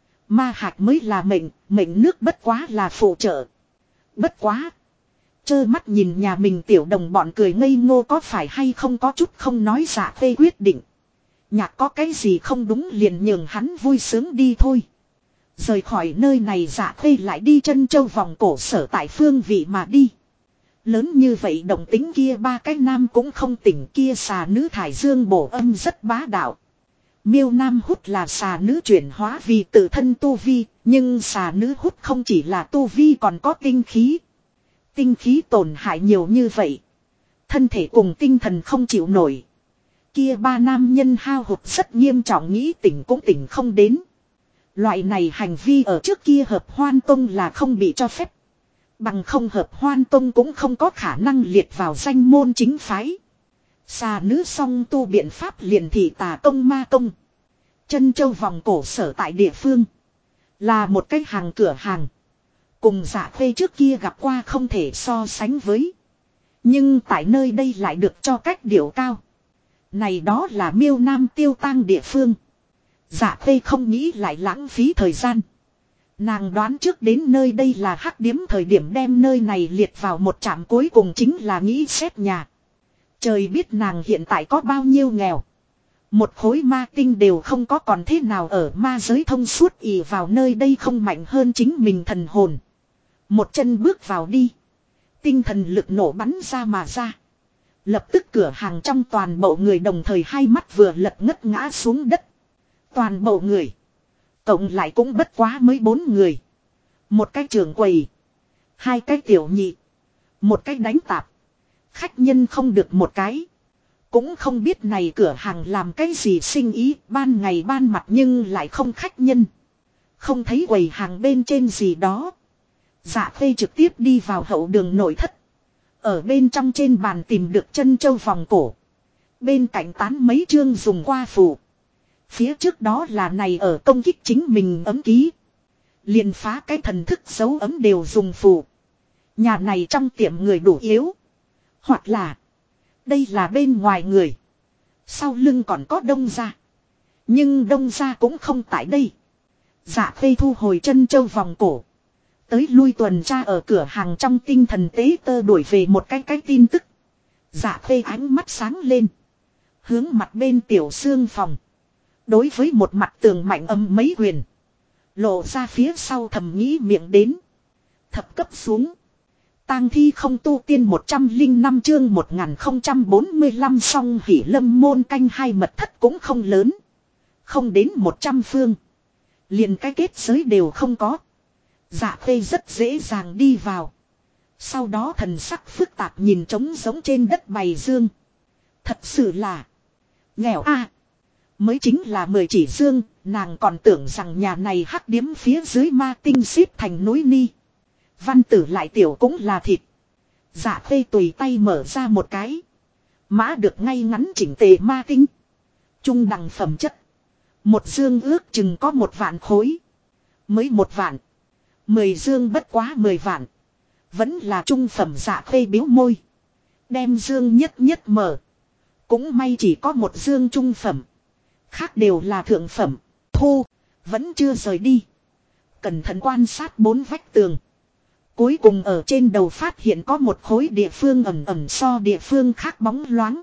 Speaker 1: Ma hạt mới là mệnh. Mệnh nước bất quá là phụ trợ. Bất quá. Chơ mắt nhìn nhà mình tiểu đồng bọn cười ngây ngô có phải hay không có chút không nói dạ phê quyết định. Nhạc có cái gì không đúng liền nhường hắn vui sướng đi thôi. Rời khỏi nơi này dạ phê lại đi chân châu vòng cổ sở tại phương vị mà đi. Lớn như vậy động tính kia 3 cái nam cũng không tỉnh kia xà nữ thải dương bổ âm rất bá đạo. Miêu nam hút là xà nữ chuyển hóa vì tự thân tu vi, nhưng xà nữ hút không chỉ là tu vi còn có tinh khí. Tinh khí tổn hại nhiều như vậy. Thân thể cùng tinh thần không chịu nổi. Kia 3 nam nhân hao hụt rất nghiêm trọng nghĩ tỉnh cũng tỉnh không đến. Loại này hành vi ở trước kia hợp hoan tông là không bị cho phép. Bằng không hợp hoan tông cũng không có khả năng liệt vào danh môn chính phái. Xà nữ song tu biện pháp liền thị tà công ma công. Chân châu vòng cổ sở tại địa phương. Là một cái hàng cửa hàng. Cùng dạ thuê trước kia gặp qua không thể so sánh với. Nhưng tại nơi đây lại được cho cách điệu cao. Này đó là miêu nam tiêu tang địa phương. Dạ thuê không nghĩ lại lãng phí thời gian. Nàng đoán trước đến nơi đây là hắc điếm thời điểm đem nơi này liệt vào một trạm cuối cùng chính là nghĩ xét nhà. Trời biết nàng hiện tại có bao nhiêu nghèo. Một khối ma tinh đều không có còn thế nào ở ma giới thông suốt ỉ vào nơi đây không mạnh hơn chính mình thần hồn. Một chân bước vào đi. Tinh thần lực nổ bắn ra mà ra. Lập tức cửa hàng trong toàn bộ người đồng thời hai mắt vừa lật ngất ngã xuống đất. Toàn bộ người. Cộng lại cũng bất quá mới 4 người. Một cái trưởng quầy. 2 cái tiểu nhị. Một cái đánh tạp. Khách nhân không được một cái. Cũng không biết này cửa hàng làm cái gì sinh ý. Ban ngày ban mặt nhưng lại không khách nhân. Không thấy quầy hàng bên trên gì đó. Dạ Khê trực tiếp đi vào hậu đường nội thất. Ở bên trong trên bàn tìm được chân châu vòng cổ. Bên cạnh tán mấy chương dùng qua phù. Phía trước đó là này ở công kích chính mình ấm ký. Liền phá cái thần thức dấu ấm đều dùng phù. Nhà này trong tiệm người đủ yếu. Hoặc là. Đây là bên ngoài người. Sau lưng còn có đông gia. Nhưng đông gia cũng không tại đây. Dạ Khê thu hồi chân châu vòng cổ. Tới lui tuần tra ở cửa hàng trong tinh thần tế tơ đuổi về một cái tin tức. Dạ Khê ánh mắt sáng lên. Hướng mặt bên tiểu xương phòng. Đối với một mặt tường mạnh âm mấy quyền. Lộ ra phía sau thầm nghĩ miệng đến. Thập cấp xuống. Tang thi không tu tiên 105 chương 1045 song hỉ lâm môn canh hai mật thất cũng không lớn. Không đến 100 phương. Liền cái kết giới đều không có. Dạ Khê rất dễ dàng đi vào. Sau đó thần sắc phức tạp nhìn trống giống trên đất bày dương. Thật sự là nghèo a. Mới chính là 10 chỉ dương, nàng còn tưởng rằng nhà này hắc điếm phía dưới ma tinh xếp thành núi ni. Văn tử lại tiểu cũng là thịt. Dạ Khê tùy tay mở ra một cái. Mã được ngay ngắn chỉnh tề ma tinh. Trung đẳng phẩm chất. Một dương ước chừng có 1 vạn khối. Mới 1 vạn. 10 dương bất quá 10 vạn. Vẫn là trung phẩm. Dạ Khê biếu môi. Đem dương nhất nhất mở. Cũng may chỉ có 1 dương trung phẩm. Khác đều là thượng phẩm. Thu. Vẫn chưa rời đi. Cẩn thận quan sát 4 vách tường. Cuối cùng ở trên đầu phát hiện có một khối địa phương ẩm ẩm so địa phương khác bóng loáng.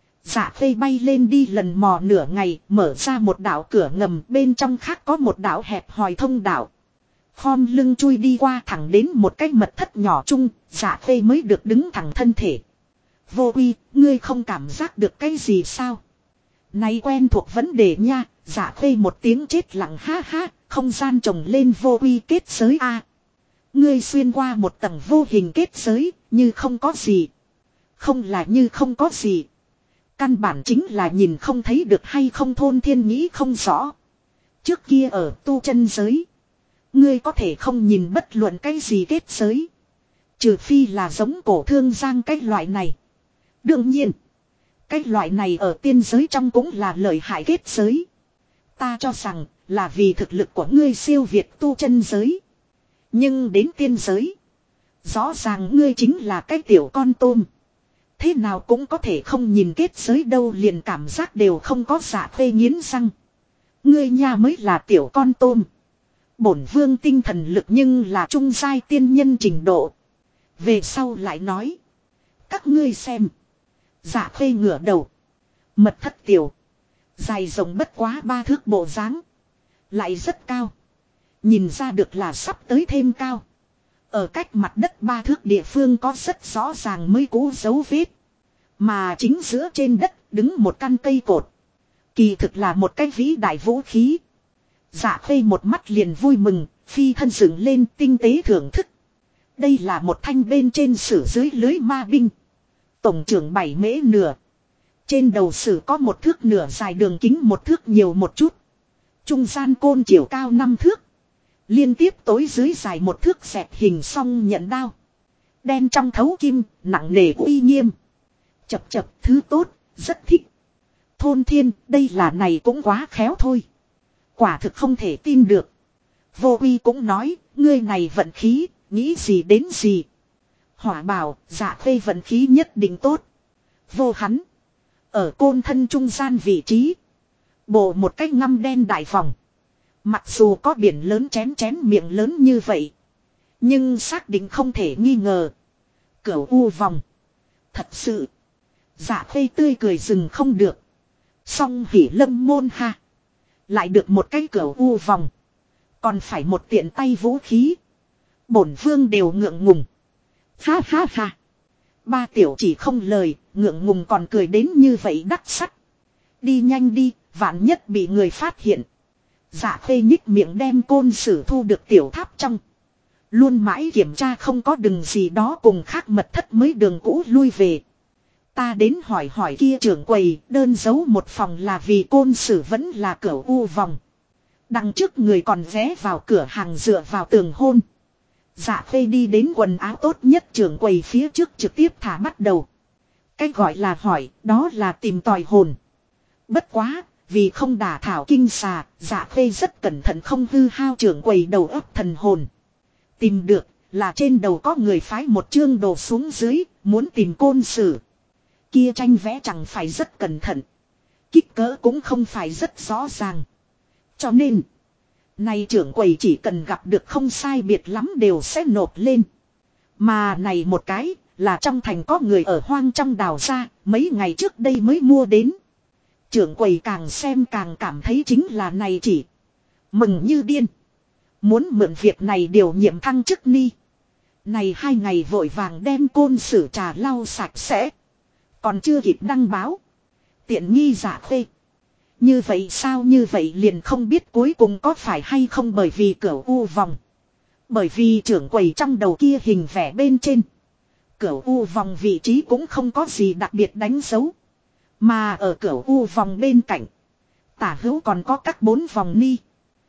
Speaker 1: Dạ Khê bay lên đi lần mò nửa ngày, mở ra một đạo cửa ngầm, bên trong khác có một đạo hẹp hòi thông đạo. Khom lưng chui đi qua thẳng đến một cái mật thất nhỏ chung, Dạ Khê mới được đứng thẳng thân thể. Vô Uy, ngươi không cảm giác được cái gì sao? Này quen thuộc vấn đề nha. Dạ Khê một tiếng chết lặng ha ha, không gian trồng lên Vô Uy kết giới a. Ngươi xuyên qua một tầng vô hình kết giới, như không có gì. Không là như không có gì. Căn bản chính là nhìn không thấy được hay không thôn thiên nghĩ không rõ. Trước kia ở tu chân giới, ngươi có thể không nhìn bất luận cái gì kết giới. Trừ phi là giống cổ thương giang cái loại này. Đương nhiên, cái loại này ở tiên giới trong cũng là lợi hại kết giới. Ta cho rằng là vì thực lực của ngươi siêu việt tu chân giới. Nhưng đến tiên giới, rõ ràng ngươi chính là cái tiểu con tôm. Thế nào cũng có thể không nhìn kết giới đâu, liền cảm giác đều không có. Dạ Khê nghiến răng. Ngươi nha mới là tiểu con tôm. Bổn vương tinh thần lực nhưng là trung giai tiên nhân trình độ. Về sau lại nói. Các ngươi xem. Dạ Khê ngửa đầu. Mật thất tiểu. Dài rộng bất quá 3 thước bộ dáng. Lại rất cao. Nhìn ra được là sắp tới thêm cao. Ở cách mặt đất 3 thước địa phương có rất rõ ràng mới cũ dấu vết. Mà chính giữa trên đất đứng một căn cây cột. Kỳ thực là một cái vĩ đại vũ khí. Dạ Khê một mắt liền vui mừng, phi thân dựng lên tinh tế thưởng thức. Đây là một thanh bên trên sử dưới lưới ma binh. Tổng trưởng 7 mễ nửa. Trên đầu sử có 1 thước nửa dài, đường kính 1 thước nhiều một chút. Trung gian côn chiều cao 5 thước. Liên tiếp tối dưới dài 1 thước xẹt hình song nhận đao. Đen trong thấu kim, nặng nề uy nghiêm. Chập chập thứ tốt, rất thích. Thôn thiên, đây là này cũng quá khéo thôi. Quả thực không thể tin được. Vô Uy cũng nói, ngươi này vận khí, nghĩ gì đến gì. Hỏa bảo, Dạ Khê vận khí nhất định tốt. Vô hắn. Ở côn thân trung gian vị trí. Bộ một cái ngăm đen đại phòng. Mặc dù có biển lớn chén chén miệng lớn như vậy. Nhưng xác định không thể nghi ngờ. Cửu U vòng. Thật sự. Dạ Khê tươi cười dừng không được. Song hỉ lâm môn ha. Lại được một cái cửu U vòng. Còn phải một tiện tay vũ khí. Bổn vương đều ngượng ngùng. Ha ha ha. Ba tiểu chỉ không lời, ngượng ngùng còn cười đến như vậy đắc sắc. Đi nhanh đi, vạn nhất bị người phát hiện. Dạ Khê nhích miệng đem côn sử thu được tiểu tháp trong. Luôn mãi kiểm tra không có đừng gì đó cùng khác mật thất mới đường cũ lui về. Ta đến hỏi hỏi kia trưởng quầy, đơn giấu một phòng là vì côn sử vẫn là cửa u vòng. Đằng trước người còn ghé vào cửa hàng dựa vào tường hôn. Dạ Khê đi đến quần áo tốt nhất trưởng quầy phía trước trực tiếp thả bắt đầu. Cách gọi là hỏi, đó là tìm tòi hồn. Bất quá, vì không đả thảo kinh xà, Dạ Khê rất cẩn thận không hư hao trưởng quầy đầu óc thần hồn. Tìm được, là trên đầu có người phái một chương đồ xuống dưới, muốn tìm côn sử. Kia tranh vẽ chẳng phải rất cẩn thận. Kích cỡ cũng không phải rất rõ ràng. Cho nên, này trưởng quầy chỉ cần gặp được không sai biệt lắm đều sẽ nộp lên. Mà này một cái, là trong thành có người ở hoang trong đào ra, mấy ngày trước đây mới mua đến. Trưởng quầy càng xem càng cảm thấy chính là này chỉ. Mừng như điên. Muốn mượn việc này điều nhiệm thăng chức ni. Này 2 ngày vội vàng đem côn sử trà lau sạch sẽ. Còn chưa kịp đăng báo. Tiện nghi Dạ Khê. Như vậy sao như vậy liền không biết cuối cùng có phải hay không bởi vì cửa u vòng. Bởi vì trưởng quầy trong đầu kia hình vẽ bên trên. Cửa u vòng vị trí cũng không có gì đặc biệt đánh dấu. Mà ở cửa u vòng bên cạnh. Tả hữu còn có các 4 vòng ni.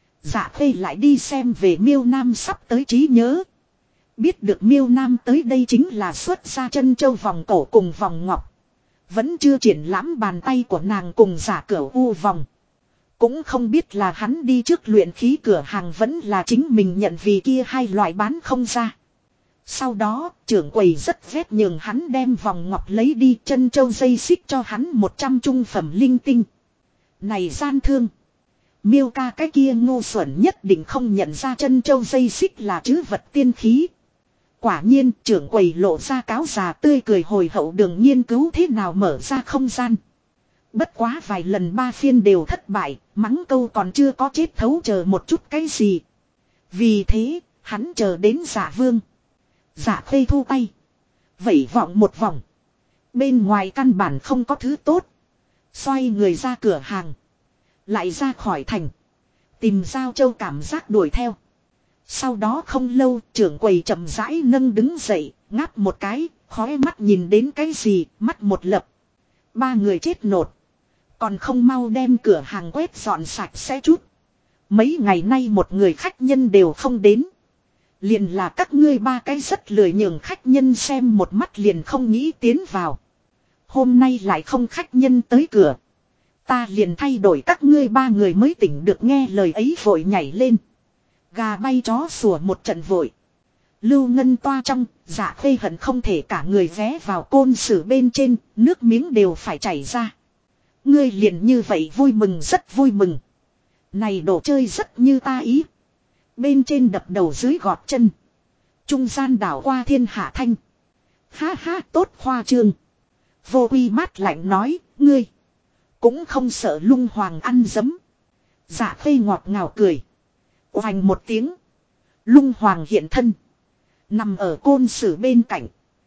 Speaker 1: Dạ Khê lại đi xem về Miêu Nam sắp tới trí nhớ. Biết được Miêu Nam tới đây chính là xuất ra chân châu vòng cổ cùng vòng ngọc. Vẫn chưa triển lãm bàn tay của nàng cùng giả cửa u vòng. Cũng không biết là hắn đi trước luyện khí cửa hàng vẫn là chính mình nhận vì kia 2 loại bán không ra. Sau đó trưởng quầy rất ghét nhường hắn đem vòng ngọc lấy đi chân châu dây xích cho hắn 100 trung phẩm linh tinh. Này gian thương. Miêu ca cái kia ngu xuẩn nhất định không nhận ra chân châu dây xích là chứ vật tiên khí. Quả nhiên trưởng quầy lộ ra cáo già tươi cười hồi hậu đường nghiên cứu thế nào mở ra không gian. Bất quá vài lần 3 phiên đều thất bại, mắng câu còn chưa có chết thấu chờ một chút cái gì. Vì thế, hắn chờ đến Dạ Vương. Dạ Khê thu tay. Vẩy vọng một vòng. Bên ngoài căn bản không có thứ tốt. Xoay người ra cửa hàng. Lại ra khỏi thành. Tìm Giao Châu cảm giác đuổi theo. Sau đó không lâu trưởng quầy chậm rãi nâng đứng dậy. Ngáp một cái. Khóe mắt nhìn đến cái gì. Mắt một lập. 3 người chết nột. Còn không mau đem cửa hàng quét dọn sạch sẽ chút. Mấy ngày nay một người khách nhân đều không đến. Liền là các ngươi 3 cái rất lười nhường khách nhân xem một mắt liền không nghĩ tiến vào. Hôm nay lại không khách nhân tới cửa. Ta liền thay đổi các ngươi 3 người mới tỉnh được nghe lời ấy vội nhảy lên. Gà bay chó sủa một trận vội. Lưu Ngân toa trong, Dạ Khê hận không thể cả người ghé vào côn sử bên trên, nước miếng đều phải chảy ra. Ngươi liền như vậy vui mừng rất vui mừng. Này đồ chơi rất như ta ý. Bên trên đập đầu dưới gọt chân. Trung gian đảo qua thiên hạ thanh. Ha ha tốt khoa trương. Vô Quy mát lạnh nói, ngươi. Cũng không sợ lung hoàng ăn dấm. Dạ Khê ngọt ngào cười. Oành một tiếng. Lung hoàng hiện thân. Nằm ở côn sử bên cạnh.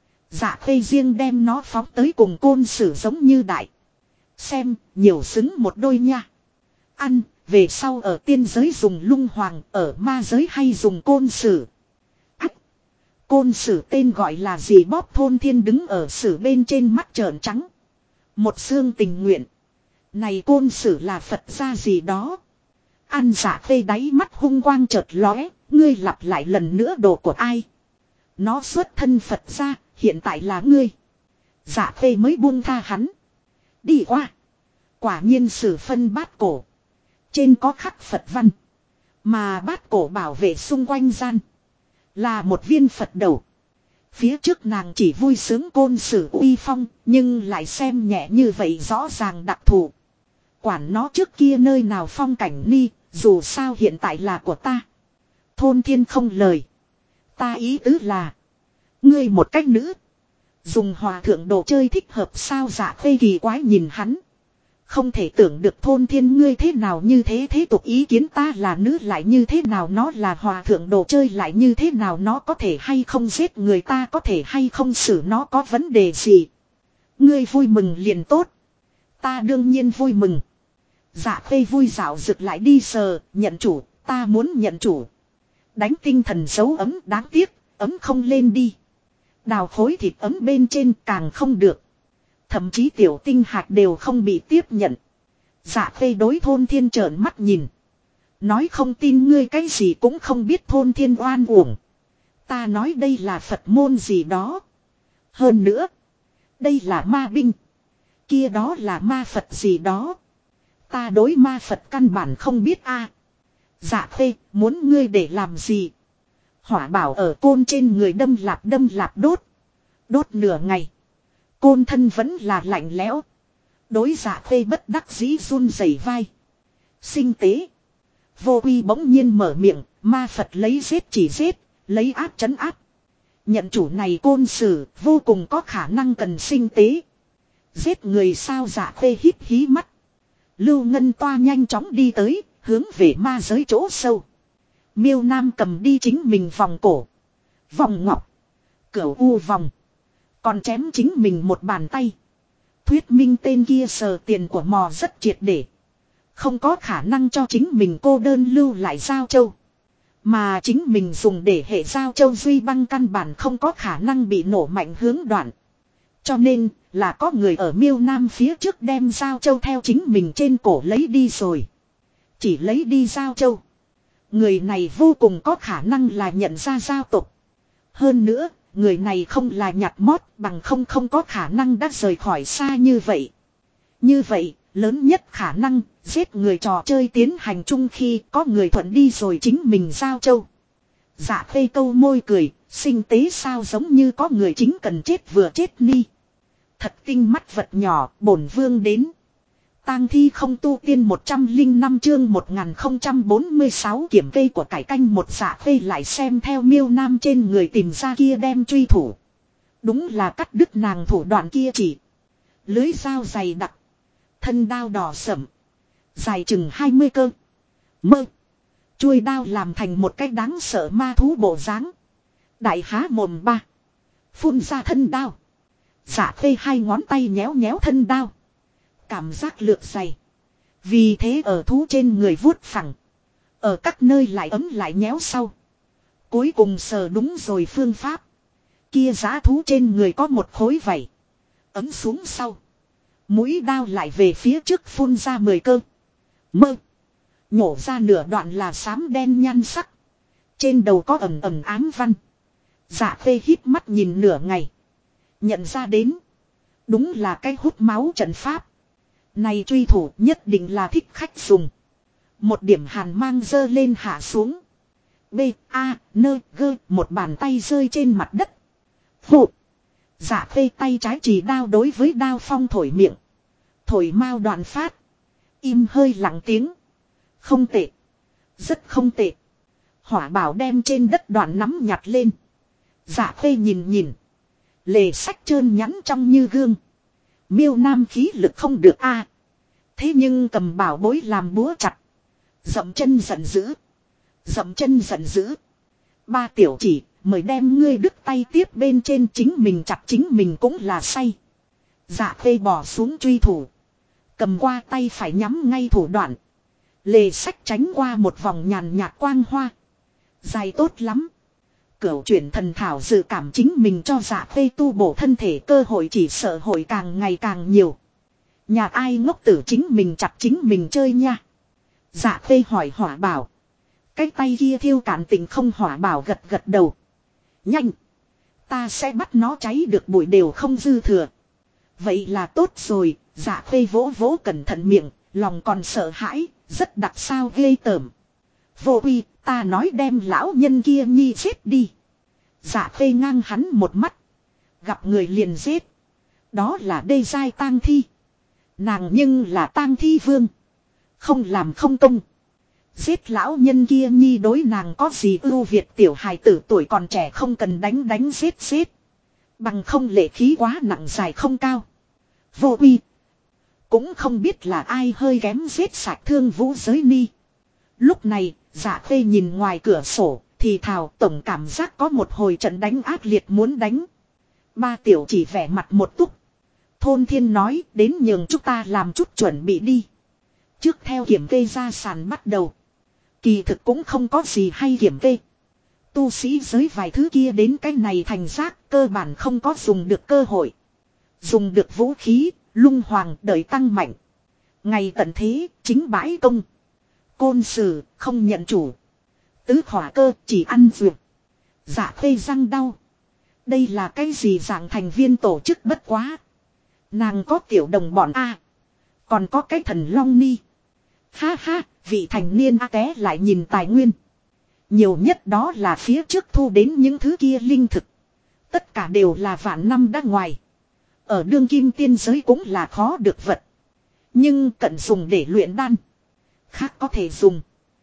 Speaker 1: Dạ Khê riêng đem nó phóng tới cùng côn sử giống như đại. Xem, nhiều xứng một đôi nha. Ăn, về sau ở tiên giới dùng lung hoàng, ở ma giới hay dùng côn sử. Ách! Côn sử tên gọi là gì bóp thôn thiên đứng ở sử bên trên mắt trợn trắng. Một xương tình nguyện. Này côn sử là Phật gia gì đó. Ăn Dạ Khê đáy mắt hung quang chợt lóe, ngươi lặp lại lần nữa đồ của ai. Nó xuất thân Phật gia, hiện tại là ngươi. Dạ Khê mới buông tha hắn. Đi qua. Quả nhiên sử phân bát cổ. Trên có khắc Phật văn. Mà bát cổ bảo vệ xung quanh gian. Là một viên Phật đầu. Phía trước nàng chỉ vui sướng côn sử uy phong. Nhưng lại xem nhẹ như vậy rõ ràng đặc thù. Quản nó trước kia nơi nào phong cảnh ni. Dù sao hiện tại là của ta. Thôn thiên không lời. Ta ý tứ là. Ngươi một cách nữ. Dùng hòa thượng đồ chơi thích hợp sao Dạ Khê kỳ quái nhìn hắn. Không thể tưởng được thôn thiên ngươi thế nào như thế thế tục ý kiến ta là nữ lại như thế nào nó là hòa thượng đồ chơi lại như thế nào nó có thể hay không giết người ta có thể hay không xử nó có vấn đề gì. Ngươi vui mừng liền tốt. Ta đương nhiên vui mừng. Dạ Khê vui dạo rực lại đi sờ, nhận chủ, ta muốn nhận chủ. Đánh tinh thần dấu ấm đáng tiếc, ấm không lên đi. Đào khối thịt ấm bên trên càng không được. Thậm chí tiểu tinh hạt đều không bị tiếp nhận. Dạ Khê đối thôn thiên trợn mắt nhìn. Nói không tin ngươi cái gì cũng không biết thôn thiên oan uổng. Ta nói đây là Phật môn gì đó. Hơn nữa. Đây là ma binh. Kia đó là ma Phật gì đó. Ta đối ma Phật căn bản không biết a. Dạ Khê muốn ngươi để làm gì. Hỏa bảo ở côn trên người đâm lạp đốt. Đốt nửa ngày. Côn thân vẫn là lạnh lẽo. Đối Dạ Khê bất đắc dĩ run rẩy vai. Sinh tế. Vô Quy bỗng nhiên mở miệng. Ma Phật lấy giết chỉ giết. Lấy áp trấn áp. Nhận chủ này côn sử vô cùng có khả năng cần sinh tế. Giết người sao Dạ Khê híp hí mắt. Lưu Ngân Toa nhanh chóng đi tới. Hướng về ma giới chỗ sâu. Miêu Nam cầm đi chính mình vòng cổ. Vòng ngọc. Cửu u vòng. Còn chém chính mình một bàn tay. Thuyết minh tên kia sờ tiền của mò rất triệt để. Không có khả năng cho chính mình cô đơn lưu lại Giao Châu. Mà chính mình dùng để hệ Giao Châu duy băng căn bản không có khả năng bị nổ mạnh hướng đoạn. Cho nên là có người ở Miêu Nam phía trước đem Giao Châu theo chính mình trên cổ lấy đi rồi. Chỉ lấy đi Giao Châu. Người này vô cùng có khả năng là nhận ra giao tục. Hơn nữa, người này không là nhặt mót bằng không có khả năng đã rời khỏi xa như vậy. Như vậy, lớn nhất khả năng, giết người trò chơi tiến hành chung khi có người thuận đi rồi chính mình Giao Châu. Dạ Khê câu môi cười, sinh tế sao giống như có người chính cần chết vừa chết ni. Thật tinh mắt vật nhỏ, bổn vương đến. Tang thi không tu tiên 105 chương 1046 kiểm kê của cải canh một Dạ Khê lại xem theo Miêu Nam trên người tìm ra kia đem truy thủ. Đúng là cắt đứt nàng thủ đoạn kia chỉ. Lưới dao dày đặc. Thân đao đỏ sẫm. Dài chừng 20 cơ. Mơ. Chuôi đao làm thành một cái đáng sợ ma thú bộ dáng. Đại há mồm ba. Phun ra thân đao. Dạ Khê hai ngón tay nhéo nhéo thân đao. Cảm giác lược dày. Vì thế ở thú trên người vuốt phẳng. Ở các nơi lại ấm lại nhéo sau. Cuối cùng sờ đúng rồi phương pháp. Kia giá thú trên người có một khối vảy. Ấm xuống sau. Mũi đao lại về phía trước phun ra 10 cơ. Mơ. Nhổ ra nửa đoạn là xám đen nhan sắc. Trên đầu có ẩm ẩm ám văn. Dạ Khê híp mắt nhìn nửa ngày. Nhận ra đến. Đúng là cái hút máu trận pháp. Này truy thủ nhất định là thích khách dùng. Một điểm hàn mang dơ lên hạ xuống. B, A, N, G, một bàn tay rơi trên mặt đất. Hụ. Dạ Khê tay trái chỉ đao đối với đao phong thổi miệng. Thổi mau đoạn phát. Im hơi lặng tiếng. Không tệ. Rất không tệ. Hỏa bảo đem trên đất đoạn nắm nhặt lên. Dạ Khê nhìn nhìn. Lề sách trơn nhắn trong như gương. Miêu Nam khí lực không được a. Thế nhưng cầm bảo bối làm búa chặt. Dậm chân giận dữ. Dậm chân giận dữ. Ba tiểu chỉ, mời đem ngươi đứt tay tiếp bên trên chính mình chặt chính mình cũng là say. Dạ Khê bỏ xuống truy thủ. Cầm qua tay phải nhắm ngay thủ đoạn. Lề sách tránh qua một vòng nhàn nhạt quang hoa. Dài tốt lắm. Cửu chuyển thần thảo dự cảm chính mình cho Dạ Khê tu bổ thân thể cơ hội chỉ sợ hội càng ngày càng nhiều. Nhà ai ngốc tử chính mình chặt chính mình chơi nha. Dạ Khê hỏi hỏa bảo. Cái tay kia thiêu cạn tình không hỏa bảo gật gật đầu. Nhanh. Ta sẽ bắt nó cháy được bụi đều không dư thừa. Vậy là tốt rồi. Dạ Khê vỗ vỗ cẩn thận miệng. Lòng còn sợ hãi. Rất đặc sao ghê tởm. Vô Uy, ta nói đem lão nhân kia nhi giết đi. Dạ Khê ngang hắn một mắt. Gặp người liền giết. Đó là đê giai tang thi. Nàng nhưng là tang thi vương. Không làm không công. Giết lão nhân kia nhi đối nàng có gì ưu việt, tiểu hài tử tuổi còn trẻ không cần đánh giết. Bằng không lệ khí quá nặng dài không cao. Vô uy. Cũng không biết là ai hơi kém giết sạch Thương Vũ Giới Ni. Lúc này, Dạ Khê nhìn ngoài cửa sổ, thì thào tổng cảm giác có một hồi trận đánh ác liệt muốn đánh. Ba tiểu chỉ vẻ mặt một túc. Thôn Thiên nói đến nhường chúng ta làm chút chuẩn bị đi. Trước theo kiểm kê gia sản bắt đầu. Kỳ thực cũng không có gì hay kiểm kê. Tu sĩ giới vài thứ kia đến cái này thành xác cơ bản không có dùng được cơ hội. Dùng được vũ khí, lung hoàng đợi tăng mạnh. Ngày tận thế, chính bãi công. Côn sử, không nhận chủ. Tứ khỏa cơ, chỉ ăn dược. Dạ Khê răng đau. Đây là cái gì dạng thành viên tổ chức bất quá. Nàng có tiểu đồng bọn A. Còn có cái thần long ni. Ha ha, vị thành niên A té lại nhìn tài nguyên. Nhiều nhất đó là phía trước thu đến những thứ kia linh thực. Tất cả đều là vạn năm đã ngoài. Ở đương kim tiên giới cũng là khó được vật. Nhưng cận dùng để luyện đan. Khác có thể dùng.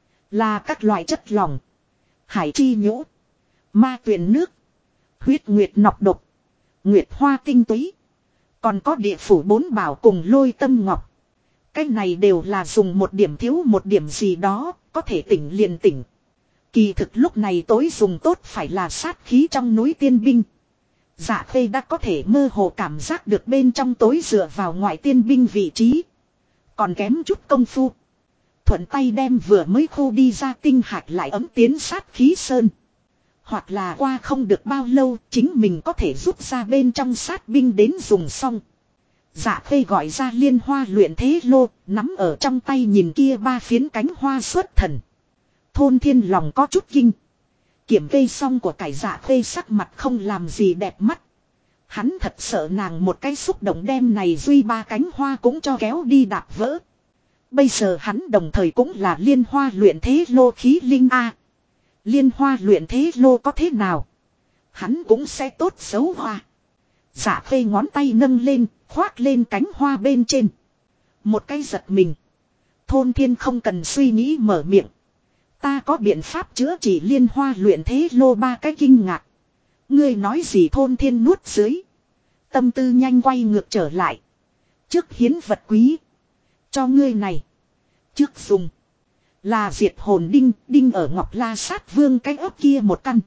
Speaker 1: Là các loại chất lỏng. Hải chi nhũ. Ma tuyền nước. Huyết nguyệt nọc độc. Nguyệt hoa tinh túy. Còn có địa phủ bốn bảo cùng lôi tâm ngọc. Cái này đều là dùng một điểm thiếu một điểm gì đó. Có thể tỉnh liền tỉnh. Kỳ thực lúc này tối dùng tốt phải là sát khí trong núi tiên binh. Dạ Khê đã có thể mơ hồ cảm giác được bên trong tối dựa vào ngoại tiên binh vị trí. Còn kém chút công phu. Thuận tay đem vừa mới khu đi ra tinh hạt lại ấm tiến sát khí sơn. Hoặc là qua không được bao lâu chính mình có thể rút ra bên trong sát binh đến dùng xong. Dạ Khê gọi ra liên hoa luyện thế lô, nắm ở trong tay nhìn kia ba phiến cánh hoa xuất thần. Thôn Thiên lòng có chút kinh. Kiểm kê xong của cải Dạ Khê sắc mặt không làm gì đẹp mắt. Hắn thật sợ nàng một cái xúc động đem này duy ba cánh hoa cũng cho kéo đi đạp vỡ. Bây giờ hắn đồng thời cũng là liên hoa luyện thế lô khí linh A. Liên hoa luyện thế lô có thế nào? Hắn cũng sẽ tốt xấu hoa. Dạ Khê ngón tay nâng lên, khoác lên cánh hoa bên trên. Một cái giật mình. Thôn Thiên không cần suy nghĩ mở miệng. Ta có biện pháp chữa trị liên hoa luyện thế lô ba cái kinh ngạc. Ngươi nói gì Thôn Thiên nuốt dưới. Tâm tư nhanh quay ngược trở lại. Trước hiến vật quý. Cho ngươi này. Trước dùng. Là diệt hồn đinh, đinh ở Ngọc La Sát Vương cái ấp kia một căn.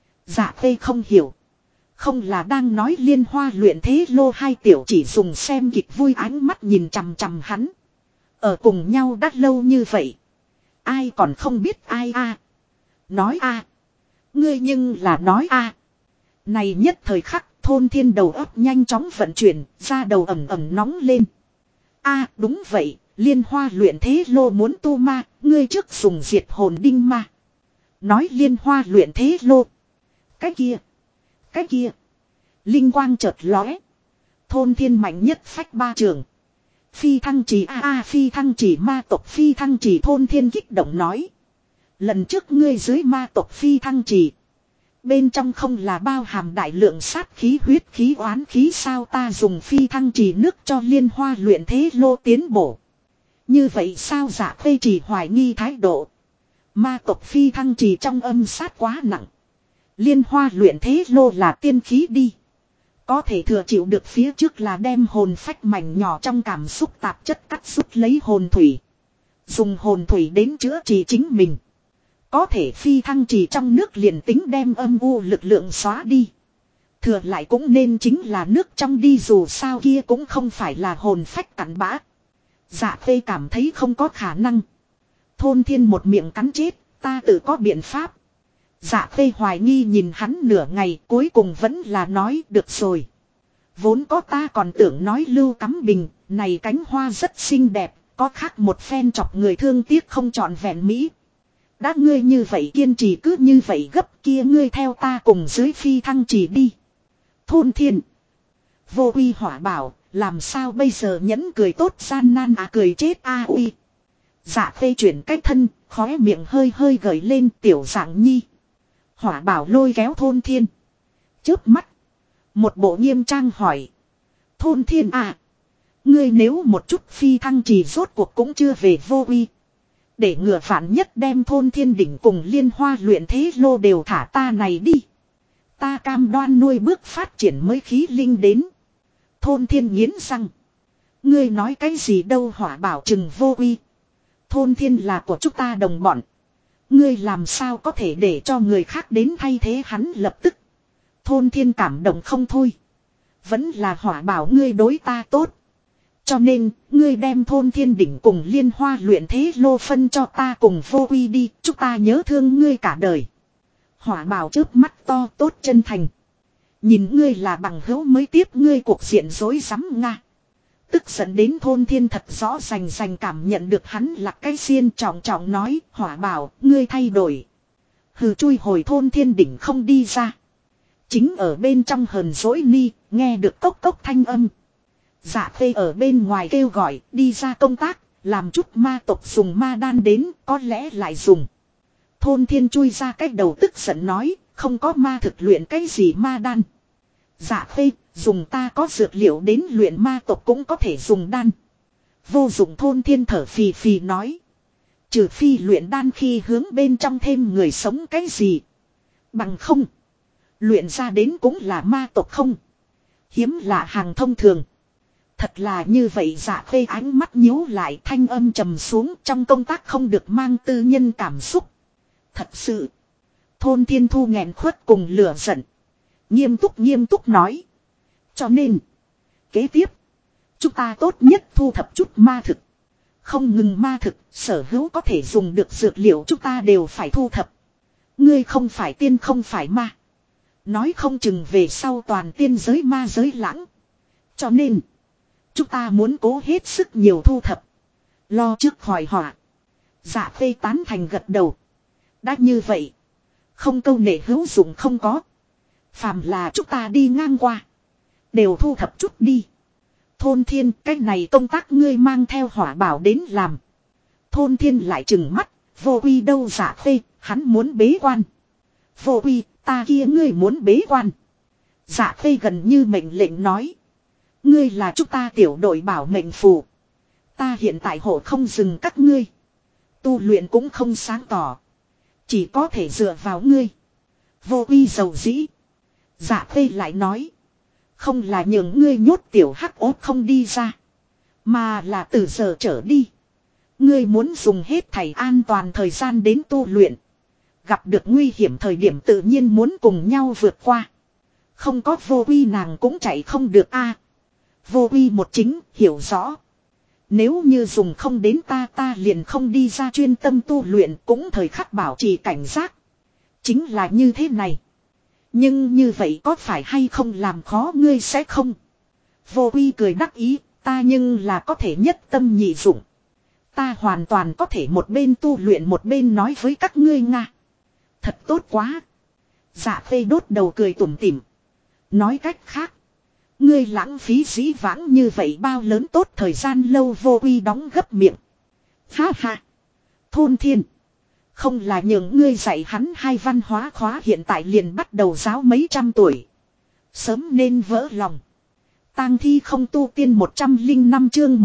Speaker 1: Dạ Khê không hiểu. Không là đang nói liên hoa luyện thế lô hai tiểu chỉ dùng xem kịch vui ánh mắt nhìn chằm chằm hắn. Ở cùng nhau đã lâu như vậy. Ai còn không biết ai a? Nói a. Ngươi nhưng là nói a. Này nhất thời khắc Thôn Thiên đầu óc nhanh chóng vận chuyển, ra đầu ẩm ẩm nóng lên. A đúng vậy, liên hoa luyện thế lô muốn tu ma, ngươi trước dùng diệt hồn đinh ma. Nói liên hoa luyện thế lô. Cái kia. Linh quang chợt lóe. Thôn Thiên mạnh nhất phách ba trường. Phi thăng chỉ phi thăng chỉ ma tộc phi thăng chỉ Thôn Thiên kích động nói. Lần trước ngươi dưới ma tộc phi thăng chỉ. Bên trong không là bao hàm đại lượng sát khí huyết khí oán khí sao ta dùng phi thăng chỉ nước cho liên hoa luyện thế lô tiến bổ. Như vậy sao Dạ Khê chỉ hoài nghi thái độ. Ma tộc phi thăng chỉ trong âm sát quá nặng. Liên hoa luyện thế lô là tiên khí đi. Có thể thừa chịu được phía trước là đem hồn phách mảnh nhỏ trong cảm xúc tạp chất cắt rút lấy hồn thủy. Dùng hồn thủy đến chữa trị chính mình. Có thể phi thăng chỉ trong nước liền tính đem âm u lực lượng xóa đi. Thừa lại cũng nên chính là nước trong đi dù sao kia cũng không phải là hồn phách cắn bã. Dạ Khê cảm thấy không có khả năng. Thôn Thiên một miệng cắn chết, ta tự có biện pháp. Dạ Khê hoài nghi nhìn hắn nửa ngày cuối cùng vẫn là nói được rồi. Vốn có ta còn tưởng nói Lưu Cắm Bình, này cánh hoa rất xinh đẹp, có khác một phen chọc người thương tiếc không trọn vẹn mỹ. Đã ngươi như vậy kiên trì cứ như vậy gấp kia ngươi theo ta cùng dưới phi thăng trì đi. Thôn Thiên. Vô uy hỏa bảo, làm sao bây giờ nhẫn cười tốt gian nan cười chết uy. Dạ Khê chuyển cách thân, khóe miệng hơi hơi gởi lên tiểu dạng nhi. Hỏa bảo lôi kéo Thôn Thiên. Chớp mắt. Một bộ nghiêm trang hỏi. Thôn Thiên ngươi nếu một chút phi thăng trì rốt cuộc cũng chưa về vô uy. Để ngừa vạn nhất đem thôn thiên đỉnh cùng liên hoa luyện thế lô đều thả ta này đi. Ta cam đoan nuôi bước phát triển mới khí linh đến. Thôn thiên nghiến răng. Ngươi nói cái gì đâu Hỏa Bảo chừng vô uy. Thôn thiên là của chúng ta đồng bọn. Ngươi làm sao có thể để cho người khác đến thay thế hắn lập tức. Thôn thiên cảm động không thôi. Vẫn là Hỏa Bảo ngươi đối ta tốt. Cho nên, ngươi đem thôn thiên đỉnh cùng liên hoa luyện thế lô phân cho ta cùng vô uy đi. Chúng ta nhớ thương ngươi cả đời. Hỏa Bảo chớp mắt to tốt chân thành. Nhìn ngươi là bằng hữu mới tiếp ngươi cuộc diện rối rắm nga. Tức giận đến thôn thiên thật rõ rành cảm nhận được hắn là cái xiên trọng trọng nói. Hỏa Bảo, ngươi thay đổi. Hừ chui hồi thôn thiên đỉnh không đi ra. Chính ở bên trong hờn dỗi ni, nghe được cốc cốc thanh âm. Dạ Khê ở bên ngoài kêu gọi, đi ra công tác, làm chút ma tộc dùng ma đan đến, có lẽ lại dùng. Thôn thiên chui ra cách đầu tức giận nói, không có ma thực luyện cái gì ma đan. Dạ Khê, dùng ta có dược liệu đến luyện ma tộc cũng có thể dùng đan. Vô dụng thôn thiên thở phì phì nói. Trừ phi luyện đan khi hướng bên trong thêm người sống cái gì. Bằng không. Luyện ra đến cũng là ma tộc không. Hiếm lạ hàng thông thường. Thật là như vậy Dạ Khê ánh mắt nhíu lại thanh âm trầm xuống trong công tác không được mang tư nhân cảm xúc. Thật sự. Thôn thiên thu nghẹn khuất cùng lửa giận. Nghiêm túc nói. Cho nên. Kế tiếp. Chúng ta tốt nhất thu thập chút ma thực. Không ngừng ma thực, sở hữu có thể dùng được dược liệu chúng ta đều phải thu thập. Ngươi không phải tiên không phải ma. Nói không chừng về sau toàn tiên giới ma giới lãng. Cho nên. Chúng ta muốn cố hết sức nhiều thu thập. Lo trước khỏi họa. Dạ Khê tán thành gật đầu. Đã như vậy. Không câu nệ hữu dụng không có. Phàm là chúng ta đi ngang qua. Đều thu thập chút đi. Thôn thiên cái này công tác ngươi mang theo Hỏa Bảo đến làm. Thôn thiên lại trừng mắt. Vô uy đâu Dạ Khê. Hắn muốn bế quan. Vô uy ta kia ngươi muốn bế quan. Dạ Khê gần như mệnh lệnh nói. Ngươi là chúng ta tiểu đội bảo mệnh phù. Ta hiện tại hộ không dừng các ngươi. Tu luyện cũng không sáng tỏ. Chỉ có thể dựa vào ngươi. Vô uy dầu dĩ. Dạ Khê lại nói. Không là những ngươi nhốt tiểu hắc ốt không đi ra. Mà là từ giờ trở đi. Ngươi muốn dùng hết thảy an toàn thời gian đến tu luyện. Gặp được nguy hiểm thời điểm tự nhiên muốn cùng nhau vượt qua. Không có vô uy nàng cũng chạy không được a. Vô uy một chính hiểu rõ. Nếu như dùng không đến ta liền không đi ra chuyên tâm tu luyện cũng thời khắc bảo trì cảnh giác. Chính là như thế này. Nhưng như vậy có phải hay không làm khó ngươi sẽ không? Vô uy cười đắc ý, ta nhưng là có thể nhất tâm nhị dụng. Ta hoàn toàn có thể một bên tu luyện một bên nói với các ngươi nga. Thật tốt quá. Dạ Khê đốt đầu cười tủm tỉm. Nói cách khác. Ngươi lãng phí dĩ vãng như vậy bao lớn tốt thời gian lâu vô uy đóng gấp miệng. Ha ha. Thôn thiên. Không là những ngươi dạy hắn hai văn hóa khóa hiện tại liền bắt đầu giáo mấy trăm tuổi. Sớm nên vỡ lòng. Tang thi không tu tiên 105 chương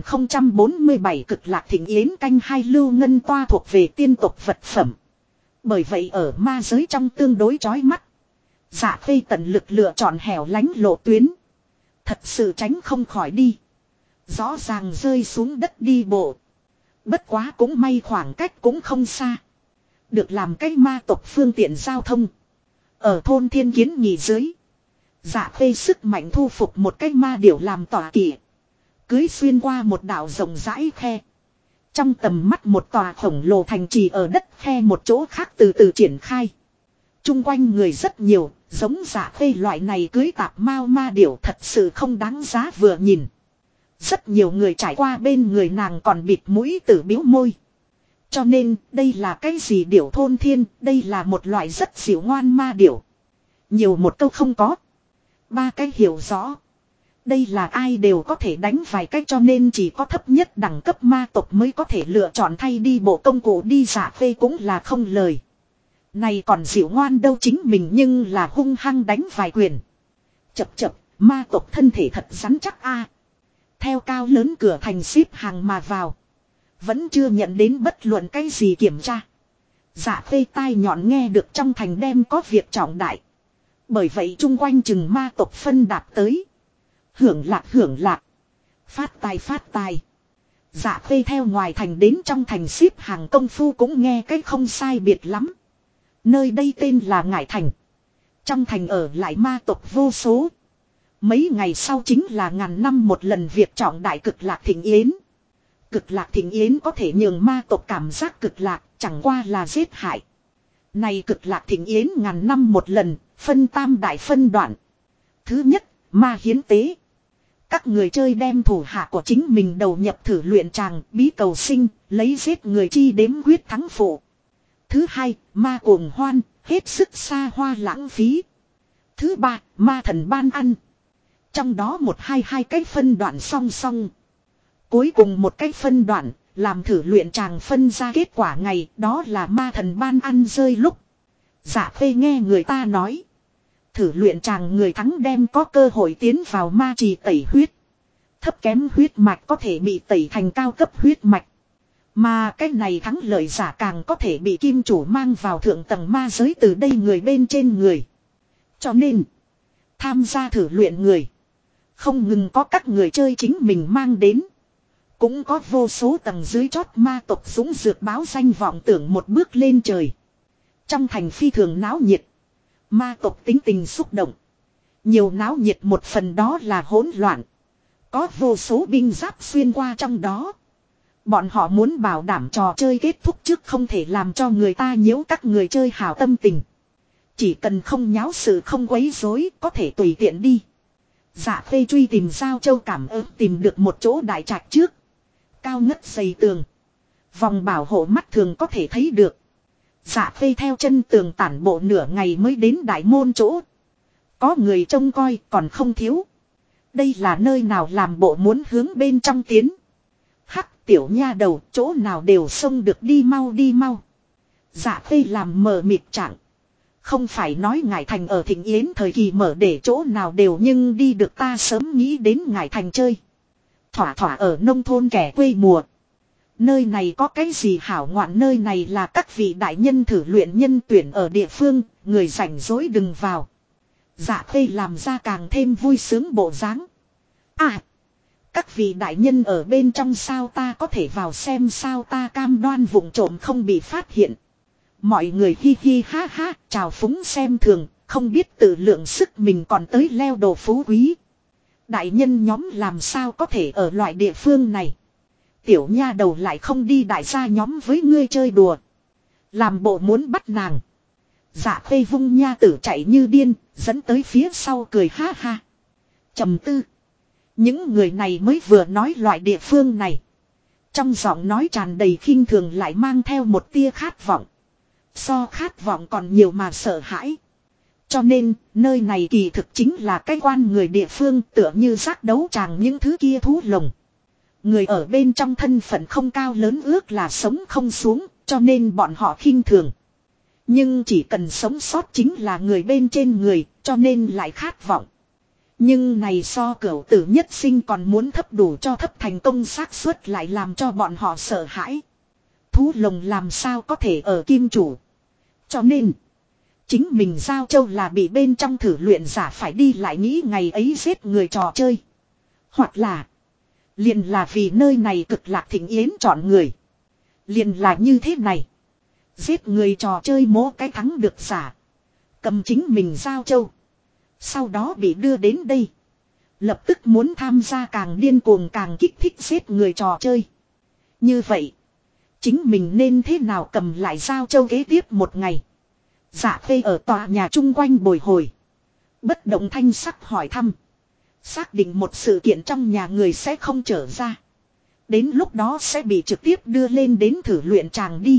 Speaker 1: 1047 cực lạc thịnh yến canh hai lưu ngân toa thuộc về tiên tộc vật phẩm. Bởi vậy ở ma giới trong tương đối chói mắt. Dạ Khê tận lực lựa chọn hẻo lánh lộ tuyến. Thật sự tránh không khỏi đi. Rõ ràng rơi xuống đất đi bộ. Bất quá cũng may khoảng cách cũng không xa. Được làm cái ma tộc phương tiện giao thông. Ở thôn Thiên Kiến nhì dưới. Dạ Khê sức mạnh thu phục một cái ma điểu làm tỏa kỵ. Cưới xuyên qua một đảo rộng rãi khe. Trong tầm mắt một tòa khổng lồ thành trì ở đất khe một chỗ khác từ từ triển khai. Trung quanh người rất nhiều, giống Dạ Khê loại này cưới tạp mao ma điểu thật sự không đáng giá vừa nhìn. Rất nhiều người trải qua bên người nàng còn bịt mũi tử biếu môi. Cho nên đây là cái gì điểu thôn thiên, đây là một loại rất dịu ngoan ma điểu. Nhiều một câu không có. Ba cái hiểu rõ. Đây là ai đều có thể đánh vài cách cho nên chỉ có thấp nhất đẳng cấp ma tộc mới có thể lựa chọn thay đi bộ công cụ đi. Dạ Khê cũng là không lời. Này còn dịu ngoan đâu chính mình nhưng là hung hăng đánh vài quyền. Chập ma tộc thân thể thật rắn chắc a. Theo cao lớn cửa thành xếp hàng mà vào. Vẫn chưa nhận đến bất luận cái gì kiểm tra. Dạ Khê tai nhọn nghe được trong thành đem có việc trọng đại. Bởi vậy chung quanh chừng ma tộc phân đạp tới. Hưởng lạc. Phát tài. Dạ Khê theo ngoài thành đến trong thành xếp hàng công phu cũng nghe cái không sai biệt lắm. Nơi đây tên là Ngải Thành. Trong thành ở lại ma tộc vô số. Mấy ngày sau chính là ngàn năm một lần việc trọng đại cực lạc thịnh yến. Cực lạc thịnh yến có thể nhường ma tộc cảm giác cực lạc, chẳng qua là giết hại. Này cực lạc thịnh yến ngàn năm một lần, phân tam đại phân đoạn. Thứ nhất, ma hiến tế. Các người chơi đem thủ hạ của chính mình đầu nhập thử luyện tràng, bí cầu sinh, lấy giết người chi đếm quyết thắng phụ. Thứ hai, ma cuồng hoan, hết sức xa hoa lãng phí. Thứ ba, ma thần ban ăn. Trong đó hai cái phân đoạn song song. Cuối cùng một cái phân đoạn, làm thử luyện tràng phân ra kết quả ngày, đó là ma thần ban ăn rơi lúc. Dạ Khê nghe người ta nói. Thử luyện tràng người thắng đem có cơ hội tiến vào ma trì tẩy huyết. Thấp kém huyết mạch có thể bị tẩy thành cao cấp huyết mạch. Mà cái này thắng lợi giả càng có thể bị kim chủ mang vào thượng tầng ma giới từ đây người bên trên người. Cho nên, tham gia thử luyện người. Không ngừng có các người chơi chính mình mang đến. Cũng có vô số tầng dưới chót ma tộc dũng dược báo danh vọng tưởng một bước lên trời. Trong thành phi thường náo nhiệt. Ma tộc tính tình xúc động. Nhiều náo nhiệt một phần đó là hỗn loạn. Có vô số binh giáp xuyên qua trong đó. Bọn họ muốn bảo đảm trò chơi kết thúc trước không thể làm cho người ta nhiễu các người chơi hảo tâm tình. Chỉ cần không nháo sự không quấy rối có thể tùy tiện đi. Dạ Khê truy tìm Giao Châu cảm ứng tìm được một chỗ đại trạch trước. Cao ngất dày tường. Vòng bảo hộ mắt thường có thể thấy được. Dạ Khê theo chân tường tản bộ nửa ngày mới đến đại môn chỗ. Có người trông coi còn không thiếu. Đây là nơi nào làm bộ muốn hướng bên trong tiến. Hắc tiểu nha đầu chỗ nào đều xông được đi mau. Dạ Khê làm mờ mịt trạng. Không phải nói Ngải Thành ở Thịnh Yến thời kỳ mở để chỗ nào đều nhưng đi được ta sớm nghĩ đến Ngải Thành chơi. Thỏa ở nông thôn kẻ quê mùa. Nơi này có cái gì hảo ngoạn nơi này là các vị đại nhân thử luyện nhân tuyển ở địa phương, người rảnh rỗi đừng vào. Dạ Khê làm ra càng thêm vui sướng bộ dáng. À, các vị đại nhân ở bên trong sao ta có thể vào xem sao ta cam đoan vụng trộm không bị phát hiện. Mọi người hi hi ha ha, chào phúng xem thường, không biết tự lượng sức mình còn tới leo đồ phú quý. Đại nhân nhóm làm sao có thể ở loại địa phương này. Tiểu nha đầu lại không đi đại gia nhóm với ngươi chơi đùa. Làm bộ muốn bắt nàng. Dạ Khê vung nha tử chạy như điên, dẫn tới phía sau cười ha ha. Trầm tư. Những người này mới vừa nói loại địa phương này. Trong giọng nói tràn đầy khinh thường lại mang theo một tia khát vọng. So khát vọng còn nhiều mà sợ hãi. Cho nên, nơi này kỳ thực chính là cái quan người địa phương tựa như giác đấu tràng những thứ kia thú lồng. Người ở bên trong thân phận không cao lớn ước là sống không xuống, cho nên bọn họ khinh thường. Nhưng chỉ cần sống sót chính là người bên trên người, cho nên lại khát vọng. Nhưng này so cửu tử nhất sinh còn muốn thấp đủ cho thấp thành công xác suất lại làm cho bọn họ sợ hãi. Thú lồng làm sao có thể ở kim chủ. Cho nên, chính mình Giao Châu là bị bên trong thử luyện giả phải đi lại nghĩ ngày ấy giết người trò chơi. Hoặc là, liền là vì nơi này cực lạc thịnh yến chọn người. Liền là như thế này. Giết người trò chơi mố cái thắng được giả. Cầm chính mình Giao Châu. Sau đó bị đưa đến đây. Lập tức muốn tham gia càng điên cuồng càng kích thích giết người trò chơi. Như vậy, chính mình nên thế nào cầm lại Giao Châu kế tiếp một ngày. Dạ Khê ở tòa nhà chung quanh bồi hồi. Bất động thanh sắc hỏi thăm. Xác định một sự kiện trong nhà người sẽ không trở ra. Đến lúc đó sẽ bị trực tiếp đưa lên đến thử luyện tràng đi.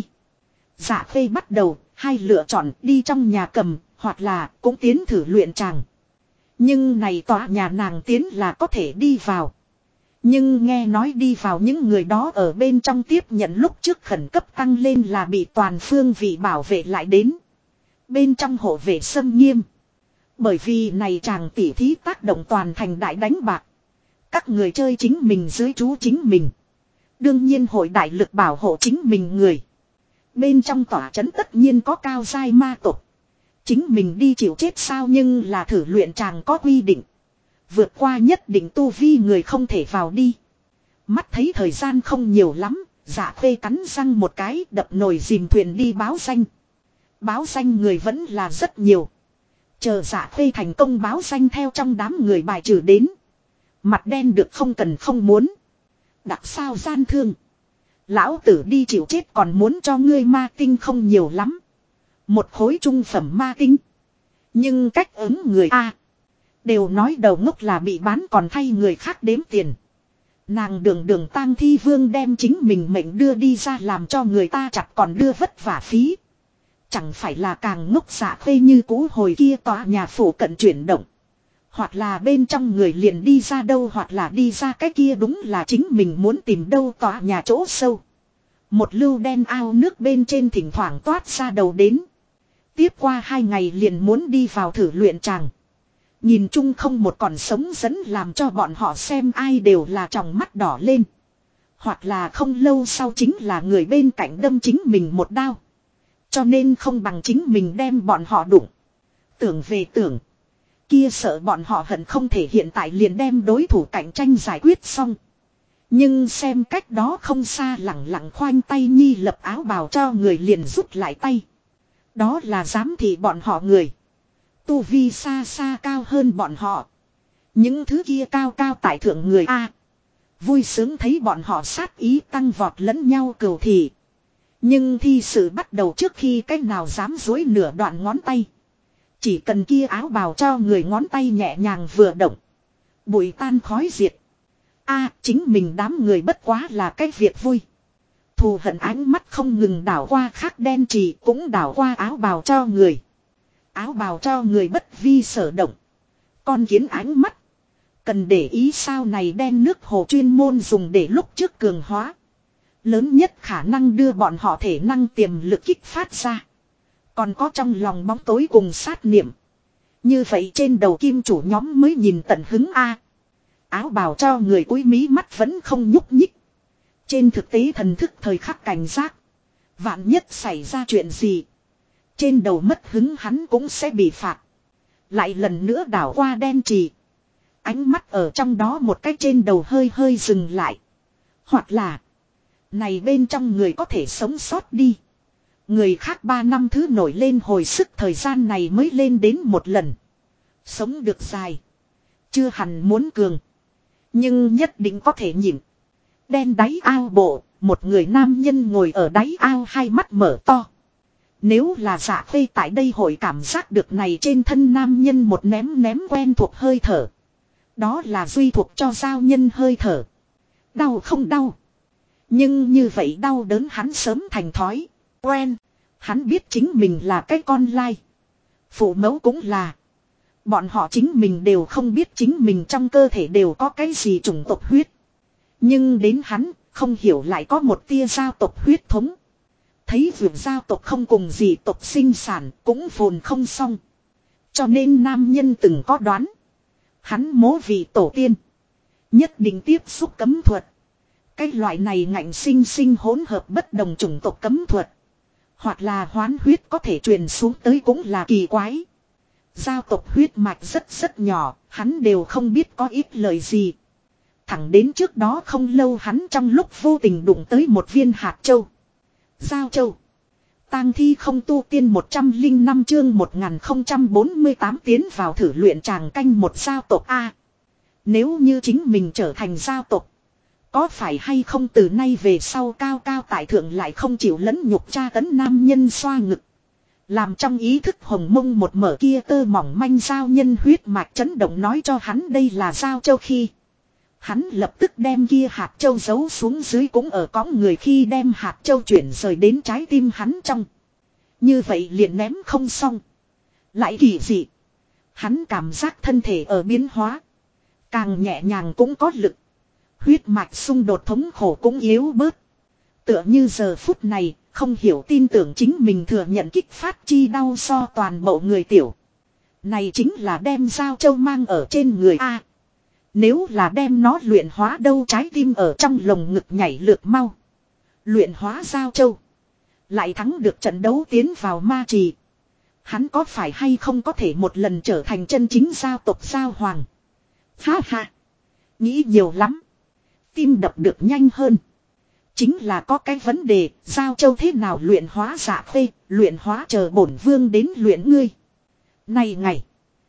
Speaker 1: Dạ Khê bắt đầu, hai lựa chọn đi trong nhà cầm, hoặc là cũng tiến thử luyện tràng. Nhưng này tòa nhà nàng tiến là có thể đi vào. Nhưng nghe nói đi vào những người đó ở bên trong tiếp nhận lúc trước khẩn cấp tăng lên là bị toàn phương vị bảo vệ lại đến. Bên trong hộ vệ xâm nghiêm. Bởi vì này chàng tỉ thí tác động toàn thành đại đánh bạc. Các người chơi chính mình dưới trú chính mình. Đương nhiên hội đại lực bảo hộ chính mình người. Bên trong tòa trấn tất nhiên có cao giai ma tộc. Chính mình đi chịu chết sao, nhưng là thử luyện chàng có quy định. Vượt qua nhất định tu vi người không thể vào đi. Mắt thấy thời gian không nhiều lắm, Dạ Khê cắn răng một cái đập nồi dìm thuyền đi báo danh. Báo danh người vẫn là rất nhiều. Chờ Dạ Khê thành công báo danh theo trong đám người bài trừ đến. Mặt đen được không cần không muốn. Đặc sao gian thương. Lão tử đi chịu chết còn muốn cho ngươi ma tinh không nhiều lắm. Một khối trung phẩm ma tinh. Nhưng cách ứng người A. Đều nói đầu ngốc là bị bán còn thay người khác đếm tiền. Nàng đường tang thi vương đem chính mình mệnh đưa đi ra làm cho người ta chặt còn đưa vất vả phí. Chẳng phải là càng ngốc Dạ Khê như cũ hồi kia tòa nhà phủ cận chuyển động. Hoặc là bên trong người liền đi ra đâu, hoặc là đi ra cái kia đúng là chính mình muốn tìm đâu tòa nhà chỗ sâu. Một lưu đen ao nước bên trên thỉnh thoảng toát ra đầu đến. Tiếp qua 2 ngày liền muốn đi vào thử luyện tràng. Nhìn chung không một còn sống dẫn làm cho bọn họ xem ai đều là tròng mắt đỏ lên. Hoặc là không lâu sau chính là người bên cạnh đâm chính mình một đao. Cho nên không bằng chính mình đem bọn họ đụng. Tưởng về tưởng. Kia sợ bọn họ hận không thể hiện tại liền đem đối thủ cạnh tranh giải quyết xong. Nhưng xem cách đó không xa lẳng lặng khoanh tay nhi lập áo bào cho người liền rút lại tay. Đó là giám thị bọn họ người. Tu vi xa xa cao hơn bọn họ. Những thứ kia cao cao tại thượng người A. Vui sướng thấy bọn họ sát ý tăng vọt lẫn nhau cừu thị. Nhưng thi sự bắt đầu trước khi cách nào dám dối nửa đoạn ngón tay. Chỉ cần kia áo bào cho người ngón tay nhẹ nhàng vừa động. Bụi tan khói diệt. A, chính mình đám người bất quá là cái việc vui. Thù hận ánh mắt không ngừng đảo qua khắc đen trì cũng đảo qua áo bào cho người. Áo bào cho người bất vi sở động. Con kiến ánh mắt. Cần để ý sao này đen nước hồ chuyên môn dùng để lúc trước cường hóa. Lớn nhất khả năng đưa bọn họ thể năng tiềm lực kích phát ra. Còn có trong lòng bóng tối cùng sát niệm. Như vậy trên đầu kim chủ nhóm mới nhìn tận hứng A. Áo bào cho người cúi mí mắt vẫn không nhúc nhích. Trên thực tế thần thức thời khắc cảnh giác. Vạn nhất xảy ra chuyện gì. Trên đầu mất hứng hắn cũng sẽ bị phạt. Lại lần nữa đảo qua đen trì. Ánh mắt ở trong đó một cái trên đầu hơi hơi dừng lại. Hoặc là. Này bên trong người có thể sống sót đi. Người khác 3 năm thứ nổi lên hồi sức thời gian này mới lên đến một lần. Sống được dài. Chưa hẳn muốn cường. Nhưng nhất định có thể nhịn. Đen đáy ao bộ. Một người nam nhân ngồi ở đáy ao hai mắt mở to. Nếu là Dạ Khê tại đây hội cảm giác được này trên thân nam nhân một ném quen thuộc hơi thở. Đó là duy thuộc cho giao nhân hơi thở. Đau không đau. Nhưng như vậy đau đớn hắn sớm thành thói. Quen. Hắn biết chính mình là cái con lai. Phụ mẫu cũng là. Bọn họ chính mình đều không biết chính mình trong cơ thể đều có cái gì chủng tộc huyết. Nhưng đến hắn không hiểu lại có một tia giao tộc huyết thống. Thấy việc giao tộc không cùng gì tộc sinh sản cũng phồn không xong. Cho nên nam nhân từng có đoán. Hắn mố vì tổ tiên. Nhất định tiếp xúc cấm thuật. Cái loại này ngạnh sinh sinh hỗn hợp bất đồng chủng tộc cấm thuật. Hoặc là hoán huyết có thể truyền xuống tới cũng là kỳ quái. Giao tộc huyết mạch rất nhỏ, hắn đều không biết có ít lời gì. Thẳng đến trước đó không lâu hắn trong lúc vô tình đụng tới một viên hạt châu. Giao châu. Tang thi không tu tiên 105 chương 1048 tiến vào thử luyện tràng canh một giao tộc A. Nếu như chính mình trở thành giao tộc. Có phải hay không từ nay về sau cao cao tại thượng lại không chịu lẫn nhục tra tấn nam nhân xoa ngực. Làm trong ý thức hồng mông một mở kia tơ mỏng manh giao nhân huyết mạch chấn động nói cho hắn đây là giao châu khi. Hắn lập tức đem kia hạt châu giấu xuống dưới cũng ở cõng người khi đem hạt châu chuyển rời đến trái tim hắn trong. Như vậy liền ném không xong. Lại kỳ dị. Hắn cảm giác thân thể ở biến hóa. Càng nhẹ nhàng cũng có lực. Huyết mạch xung đột thống khổ cũng yếu bớt. Tựa như giờ phút này, không hiểu tin tưởng chính mình thừa nhận kích phát chi đau so toàn bộ người tiểu. Này chính là đem giao châu mang ở trên người A. Nếu là đem nó luyện hóa đâu, trái tim ở trong lồng ngực nhảy lượt mau. Luyện hóa Giao Châu. Lại thắng được trận đấu tiến vào ma trì. Hắn có phải hay không có thể một lần trở thành chân chính giao tộc Giao Hoàng? Ha ha. Nghĩ nhiều lắm. Tim đập được nhanh hơn. Chính là có cái vấn đề, Giao Châu thế nào luyện hóa Dạ Khê, luyện hóa chờ bổn vương đến luyện ngươi. Này ngày,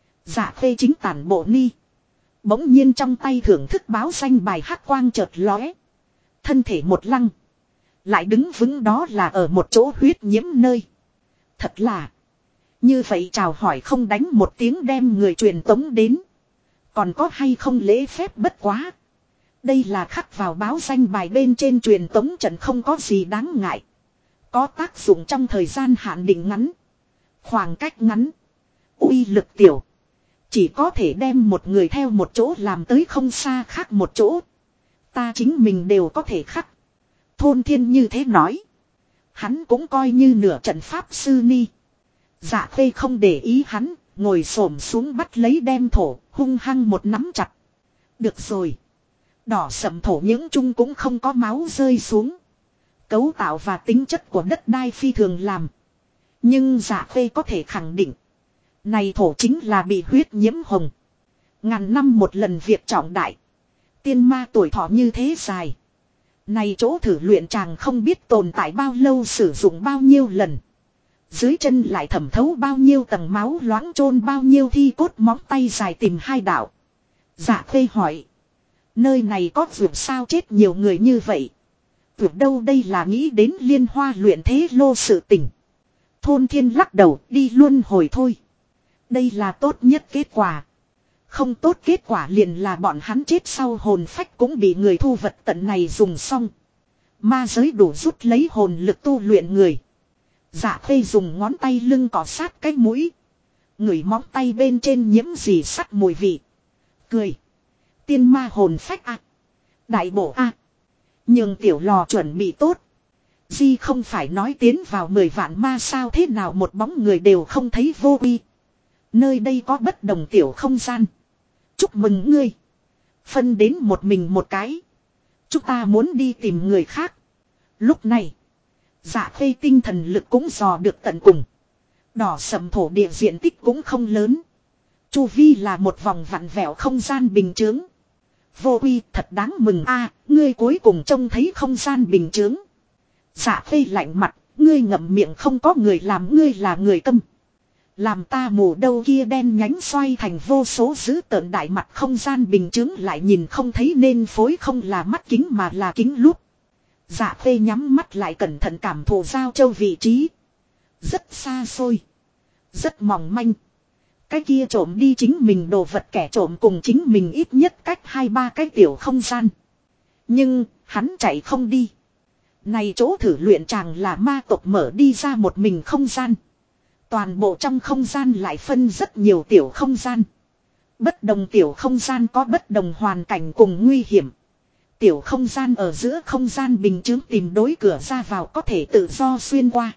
Speaker 1: Dạ Khê chính tản bộ ni. Bỗng nhiên trong tay thưởng thức báo danh bài hắc quang chợt lóe. Thân thể một lăng. Lại đứng vững đó là ở một chỗ huyết nhiễm nơi. Thật là. Như vậy chào hỏi không đánh một tiếng đem người truyền tống đến. Còn có hay không lễ phép bất quá. Đây là khắc vào báo danh bài bên trên truyền tống trận, không có gì đáng ngại. Có tác dụng trong thời gian hạn định ngắn. Khoảng cách ngắn. Uy lực tiểu. Chỉ có thể đem một người theo một chỗ làm tới không xa khác một chỗ. Ta chính mình đều có thể khắc. Thôn Thiên như thế nói. Hắn cũng coi như nửa trận pháp sư ni. Dạ Khê không để ý hắn, ngồi xổm xuống bắt lấy đem thổ, hung hăng một nắm chặt. Được rồi. Đỏ sẫm thổ những chung cũng không có máu rơi xuống. Cấu tạo và tính chất của đất đai phi thường làm. Nhưng Dạ Khê có thể khẳng định. Này thổ chính là bị huyết nhiễm hồng. Ngàn năm một lần việc trọng đại. Tiên ma tuổi thọ như thế dài. Này chỗ thử luyện chàng không biết tồn tại bao lâu, sử dụng bao nhiêu lần. Dưới chân lại thẩm thấu bao nhiêu tầng máu loãng, chôn bao nhiêu thi cốt, móng tay dài tìm hai đạo. Dạ Khê hỏi. Nơi này có vượt sao chết nhiều người như vậy? Vượt đâu đây là nghĩ đến Liên Hoa luyện thế lô sự tình. Thôn Thiên lắc đầu, đi luôn hồi thôi. Đây là tốt nhất kết quả. Không tốt kết quả liền là bọn hắn chết sau hồn phách cũng bị người thu vật tận này dùng xong. Ma giới đủ rút lấy hồn lực tu luyện người. Dạ Khê dùng ngón tay lưng cọ sát cái mũi. Ngửi móng tay bên trên nhiễm gì sắt mùi vị. Cười. Tiên ma hồn phách à. Đại bổ à. Nhưng tiểu lò chuẩn bị tốt. Di không phải nói tiến vào 10 vạn ma sao, thế nào một bóng người đều không thấy vô uy. Nơi đây có bất đồng tiểu không gian. Chúc mừng ngươi. Phân đến một mình một cái. Chúng ta muốn đi tìm người khác. Lúc này. Dạ Khê tinh thần lực cũng dò được tận cùng. Đỏ sẫm thổ địa diện tích cũng không lớn. Chu vi là một vòng vặn vẹo không gian bình chướng. Vô uy thật đáng mừng a, ngươi cuối cùng trông thấy không gian bình chướng. Dạ Khê lạnh mặt, ngươi ngậm miệng không có người làm ngươi là người câm. Làm ta mù đâu, kia đen nhánh xoay thành vô số dữ tợn đại mặt không gian bình chướng lại nhìn không thấy nên phối không là mắt kính mà là kính lúp. Dạ Khê nhắm mắt lại cẩn thận cảm thụ Giao Châu vị trí. Rất xa xôi. Rất mỏng manh. Cái kia trộm đi chính mình đồ vật kẻ trộm cùng chính mình ít nhất cách 2-3 cái tiểu không gian. Nhưng hắn chạy không đi. Này chỗ thử luyện chàng là ma tộc mở đi ra một mình không gian. Toàn bộ trong không gian lại phân rất nhiều tiểu không gian. Bất đồng tiểu không gian có bất đồng hoàn cảnh cùng nguy hiểm. Tiểu không gian ở giữa không gian bình chướng tìm đối cửa ra vào có thể tự do xuyên qua.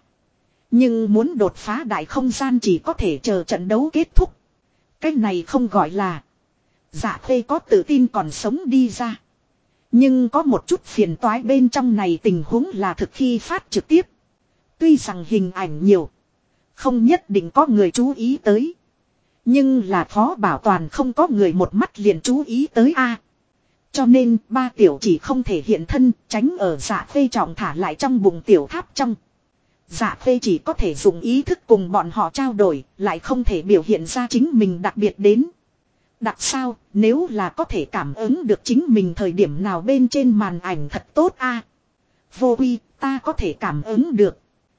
Speaker 1: Nhưng muốn đột phá đại không gian chỉ có thể chờ trận đấu kết thúc. Cái này không gọi là. Dạ Khê có tự tin còn sống đi ra. Nhưng có một chút phiền toái bên trong này, tình huống là thực khi phát trực tiếp. Tuy rằng hình ảnh nhiều. Không nhất định có người chú ý tới. Nhưng là khó bảo toàn không có người một mắt liền chú ý tới a. Cho nên ba tiểu chỉ không thể hiện thân, tránh ở Dạ Khê trọng thả lại trong bụng tiểu tháp trong. Dạ Khê chỉ có thể dùng ý thức cùng bọn họ trao đổi, lại không thể biểu hiện ra chính mình đặc biệt đến. Đặc sao, nếu là có thể cảm ứng được chính mình thời điểm nào bên trên màn ảnh thật tốt a. Vô uy, ta có thể cảm ứng được.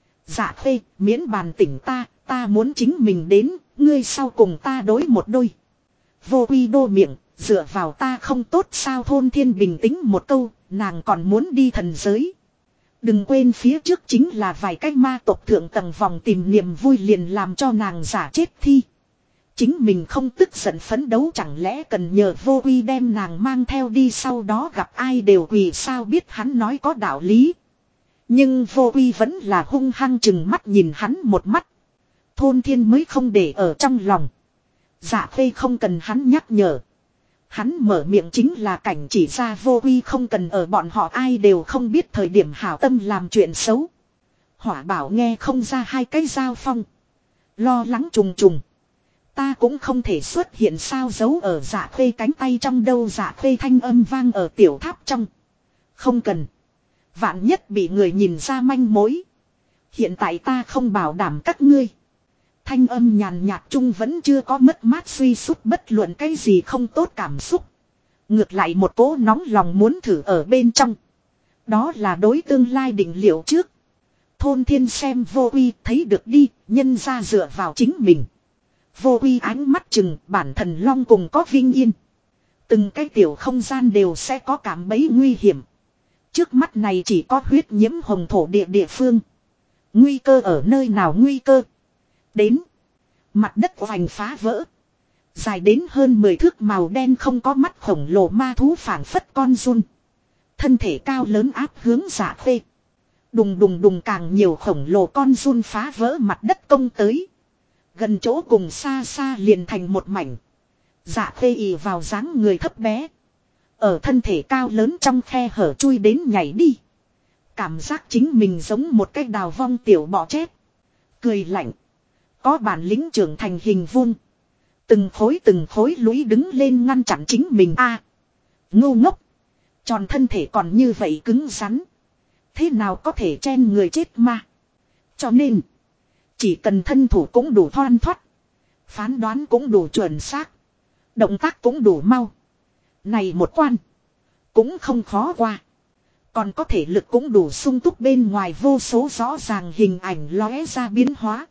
Speaker 1: Dạ Khê, miễn bàn tỉnh ta muốn chính mình đến, ngươi sau cùng ta đối một đôi. Vô uy đô miệng, dựa vào ta không tốt sao? Thôn Thiên bình tĩnh một câu, nàng còn muốn đi thần giới. Đừng quên phía trước chính là vài cái ma tộc thượng tầng vòng tìm niềm vui liền làm cho nàng giả chết thi. Chính mình không tức giận phấn đấu chẳng lẽ cần nhờ vô uy đem nàng mang theo đi, sau đó gặp ai đều quỳ sao? Biết hắn nói có đạo lý. Nhưng vô uy vẫn là hung hăng chừng mắt nhìn hắn một mắt. Thôn Thiên mới không để ở trong lòng. Dạ Khê không cần hắn nhắc nhở. Hắn mở miệng chính là cảnh chỉ ra Vô Uy không cần ở bọn họ ai đều không biết thời điểm hảo tâm làm chuyện xấu. Hỏa Bảo nghe không ra hai cái giao phong. Lo lắng trùng trùng. Ta cũng không thể xuất hiện sao giấu ở Dạ Khê cánh tay trong đâu. Dạ Khê thanh âm vang ở tiểu tháp trong. Không cần. Vạn nhất bị người nhìn ra manh mối. Hiện tại ta không bảo đảm các ngươi. Thanh âm nhàn nhạt chung vẫn chưa có mất mát suy sút bất luận cái gì không tốt cảm xúc. Ngược lại một cỗ nóng lòng muốn thử ở bên trong. Đó là đối tương lai định liệu trước. Thôn Thiên xem Vô Uy thấy được đi, nhân ra dựa vào chính mình. Vô Uy ánh mắt chừng bản thần long cùng có vinh yên. Từng cái tiểu không gian đều sẽ có cảm bấy nguy hiểm. Trước mắt này chỉ có huyết nhiễm hồng thổ địa phương. Nguy cơ ở nơi nào nguy cơ? Đến. Mặt đất hoành phá vỡ. Dài đến hơn 10 thước màu đen không có mắt khổng lồ ma thú phảng phất con giun. Thân thể cao lớn áp hướng Dạ Khê. Đùng đùng đùng càng nhiều khổng lồ con giun phá vỡ mặt đất công tới. Gần chỗ cùng xa xa liền thành một mảnh. Dạ Khê ì vào dáng người thấp bé. Ở thân thể cao lớn trong khe hở chui đến nhảy đi. Cảm giác chính mình giống một cái đào vong tiểu bọ chết. Cười lạnh. Có bản lĩnh trưởng thành hình vuông. Từng khối lũy đứng lên ngăn chặn chính mình a. Ngu ngốc. Tròn thân thể còn như vậy cứng rắn. Thế nào có thể chen người chết mà. Cho nên. Chỉ cần thân thủ cũng đủ thoăn thoắt. Phán đoán cũng đủ chuẩn xác. Động tác cũng đủ mau. Này một quan. Cũng không khó qua. Còn có thể lực cũng đủ sung túc bên ngoài vô số rõ ràng hình ảnh lóe ra biến hóa.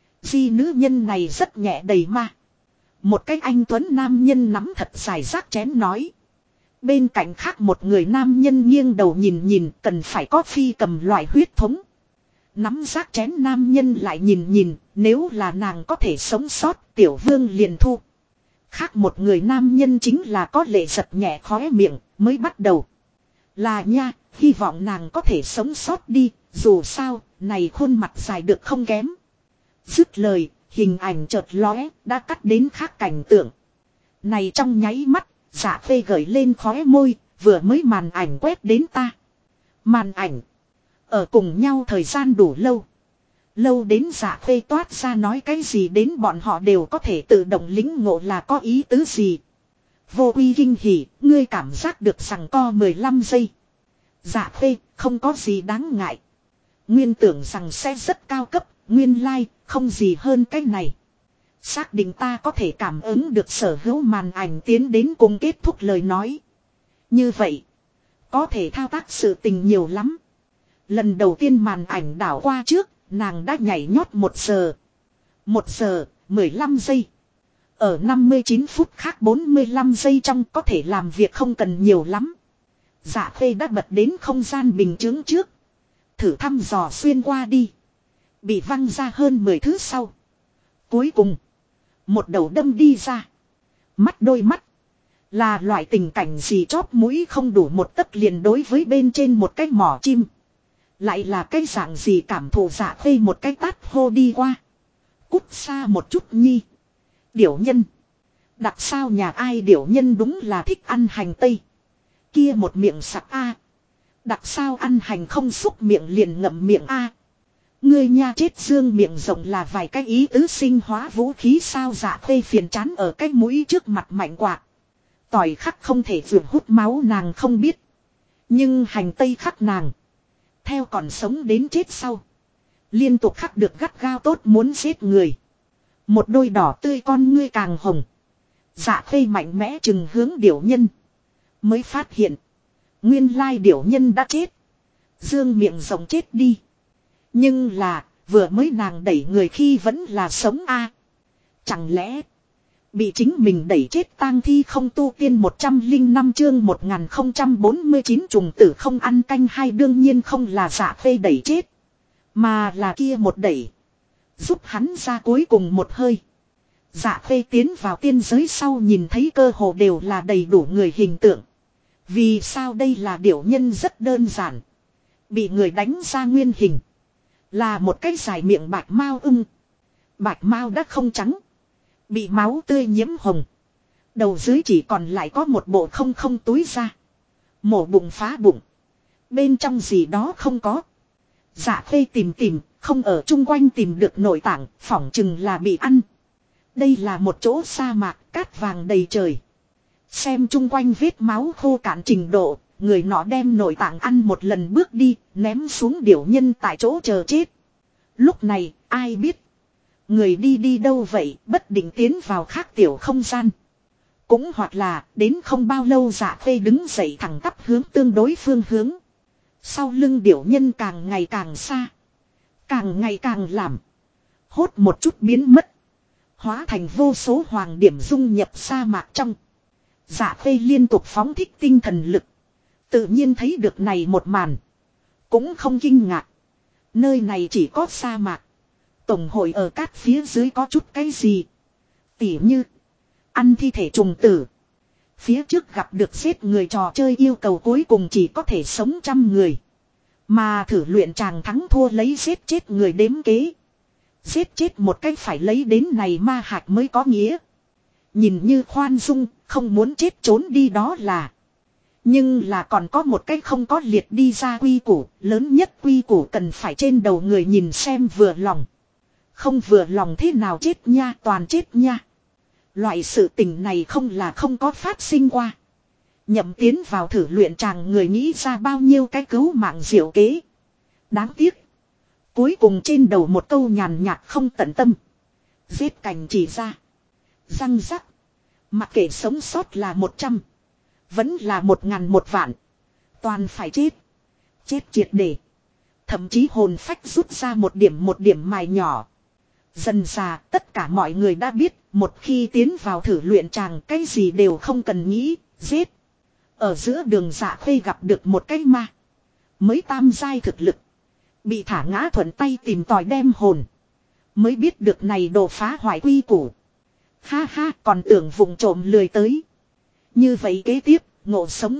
Speaker 1: Di nữ nhân này rất nhẹ đầy ma. Một cái anh tuấn nam nhân nắm thật dài rác chén nói. Bên cạnh khác một người nam nhân nghiêng đầu nhìn cần phải có phi cầm loại huyết thống. Nắm rác chén nam nhân lại nhìn nếu là nàng có thể sống sót tiểu vương liền thu. Khác một người nam nhân chính là có lệ giật nhẹ khóe miệng mới bắt đầu. Là nha, hy vọng nàng có thể sống sót đi, dù sao, này khuôn mặt dài được không kém. Dứt lời, hình ảnh chợt lóe, đã cắt đến khác cảnh tượng. Này trong nháy mắt, Dạ Khê gởi lên khóe môi, vừa mới màn ảnh quét đến ta. Màn ảnh. Ở cùng nhau thời gian đủ lâu. Lâu đến Dạ Khê toát ra nói cái gì đến bọn họ đều có thể tự động lĩnh ngộ là có ý tứ gì. Vô Uy kinh hỉ, ngươi cảm giác được rằng co 15 giây. Dạ Khê, không có gì đáng ngại. Nguyên tưởng rằng sẽ rất cao cấp, nguyên lai, không gì hơn cái này. Xác định ta có thể cảm ứng được sở hữu màn ảnh tiến đến cùng kết thúc lời nói. Như vậy, có thể thao tác sự tình nhiều lắm. Lần đầu tiên màn ảnh đảo qua trước, nàng đã nhảy nhót 1 giờ. 1 giờ, 15 giây. Ở 59 phút khác 45 giây trong có thể làm việc không cần nhiều lắm. Dạ Khê đã bật đến không gian bình chứng trước. Thử thăm dò xuyên qua đi. Bị văng ra hơn 10 thứ sau. Cuối cùng. Một đầu đâm đi ra. Mắt đôi mắt. Là loại tình cảnh gì chóp mũi không đủ một tấc liền đối với bên trên một cái mỏ chim. Lại là cái dạng gì cảm thụ Dạ Khê một cái tát hô đi qua. Cút xa một chút nhi. Điểu nhân. Đặc sao nhà ai điểu nhân đúng là thích ăn hành tây. Kia một miệng sặc a. Đặc sao ăn hành không xúc miệng liền ngậm miệng a. Ngươi nha chết dương miệng rộng là vài cái ý tứ sinh hóa vũ khí sao. Dạ Khê phiền chán ở cái mũi trước mặt mạnh quạt. Tỏi khắc không thể vượt hút máu nàng không biết. Nhưng hành tây khắc nàng. Theo còn sống đến chết sau. Liên tục khắc được gắt gao tốt muốn giết người. Một đôi đỏ tươi con ngươi càng hồng. Dạ Khê mạnh mẽ chừng hướng điểu nhân. Mới phát hiện. Nguyên lai điểu nhân đã chết. Dương miệng rộng chết đi. Nhưng là vừa mới nàng đẩy người khi vẫn là sống a. Chẳng lẽ bị chính mình đẩy chết tang thi không tu tiên 105 chương 1049 trùng tử không ăn canh hai đương nhiên không là Dạ Khê đẩy chết. Mà là kia một đẩy. Giúp hắn ra cuối cùng một hơi. Dạ Khê tiến vào tiên giới sau nhìn thấy cơ hồ đều là đầy đủ người hình tượng. Vì sao đây là điểu nhân rất đơn giản. Bị người đánh ra nguyên hình. Là một cái dài miệng bạch mao ưng. Bạch mao đã không trắng. Bị máu tươi nhiễm hồng. Đầu dưới chỉ còn lại có một bộ không không túi ra. Mổ bụng phá bụng. Bên trong gì đó không có. Dạ Khê tìm, không ở chung quanh tìm được nội tạng, phỏng chừng là bị ăn. Đây là một chỗ sa mạc, cát vàng đầy trời. Xem chung quanh vết máu khô cạn trình độ, người nọ đem nội tạng ăn một lần bước đi, ném xuống điểu nhân tại chỗ chờ chết. Lúc này, ai biết. Người đi đi đâu vậy, bất định tiến vào khác tiểu không gian. Cũng hoặc là, đến không bao lâu Dạ Khê đứng dậy thẳng tắp hướng tương đối phương hướng. Sau lưng điểu nhân càng ngày càng xa. Càng ngày càng làm. Hốt một chút biến mất. Hóa thành vô số hoàng điểm dung nhập sa mạc trong. Dạ Khê liên tục phóng thích tinh thần lực. Tự nhiên thấy được này một màn. Cũng không kinh ngạc. Nơi này chỉ có sa mạc. Tổng hội ở cát phía dưới có chút cái gì. Tỉ như. Ăn thi thể trùng tử. Phía trước gặp được giết người trò chơi yêu cầu cuối cùng chỉ có thể sống 100 người. Mà thử luyện chàng thắng thua lấy giết chết người đếm kế. Giết chết một cách phải lấy đến này ma hạch mới có nghĩa. Nhìn như khoan dung, không muốn chết trốn đi đó là. Nhưng là còn có một cách không có liệt đi ra quy củ, lớn nhất quy củ cần phải trên đầu người nhìn xem vừa lòng. Không vừa lòng thế nào chết nha, toàn chết nha. Loại sự tình này không là không có phát sinh qua. Nhậm tiến vào thử luyện chàng người nghĩ ra bao nhiêu cái cứu mạng diệu kế. Đáng tiếc. Cuối cùng trên đầu một câu nhàn nhạt không tận tâm. Giết cành chỉ ra. Răng rắc. Mặc kệ sống sót là 100. Vẫn là 1000 một vạn. Toàn phải chết. Chết triệt để. Thậm chí hồn phách rút ra một điểm mài nhỏ. Dần dà tất cả mọi người đã biết. Một khi tiến vào thử luyện chàng cái gì đều không cần nghĩ. Giết. Ở giữa đường Dạ Khê gặp được một cái ma. Mới tam giai thực lực. Bị thả ngã thuận tay tìm tòi đem hồn. Mới biết được này đồ phá hoại quy củ. Ha ha còn tưởng vùng trộm lười tới. Như vậy kế tiếp ngộ sống,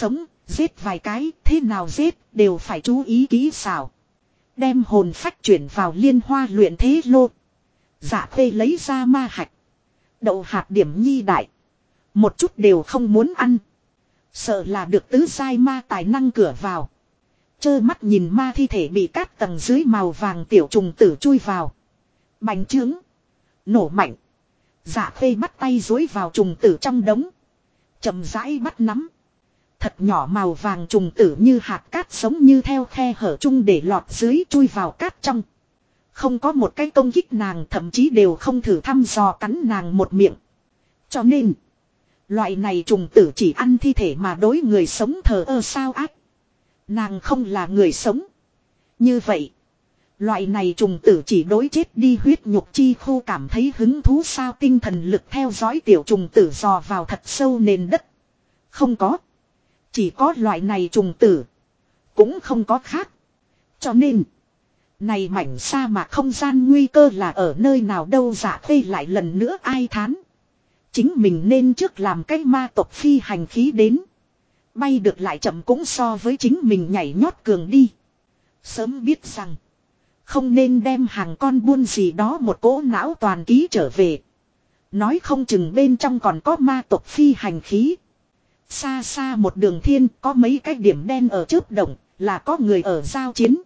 Speaker 1: giết vài cái. Thế nào giết đều phải chú ý kỹ xảo. Đem hồn phách chuyển vào liên hoa luyện thế lô. Dạ Khê lấy ra ma hạch. Đậu hạt điểm nhi đại. Một chút đều không muốn ăn. Sợ là được tứ giai ma tài năng cửa vào. Chơ mắt nhìn ma thi thể bị cát tầng dưới màu vàng tiểu trùng tử chui vào. Bành trướng. Nổ mạnh. Dạ Khê bắt tay dối vào trùng tử trong đống. Chậm rãi bắt nắm. Thật nhỏ màu vàng trùng tử như hạt cát giống như theo khe hở chung để lọt dưới chui vào cát trong. Không có một cái công kích nàng, thậm chí đều không thử thăm dò cắn nàng một miệng. Cho nên, loại này trùng tử chỉ ăn thi thể mà đối người sống thờ ơ sao ác. Nàng không là người sống. Như vậy, loại này trùng tử chỉ đối chết đi huyết nhục chi khu cảm thấy hứng thú sao, tinh thần lực theo dõi tiểu trùng tử dò vào thật sâu nền đất. Không có. Chỉ có loại này trùng tử. Cũng không có khác. Cho nên, này mảnh sa mạc không gian nguy cơ là ở nơi nào đâu. Dạ Khê lại lần nữa ai thán. Chính mình nên trước làm cái ma tộc phi hành khí đến. Bay được lại chậm cũng so với chính mình nhảy nhót cường đi. Sớm biết rằng. Không nên đem hàng con buôn gì đó một cỗ não toàn ký trở về. Nói không chừng bên trong còn có ma tộc phi hành khí. Xa xa một đường thiên có mấy cái điểm đen ở chớp động. Là có người ở giao chiến.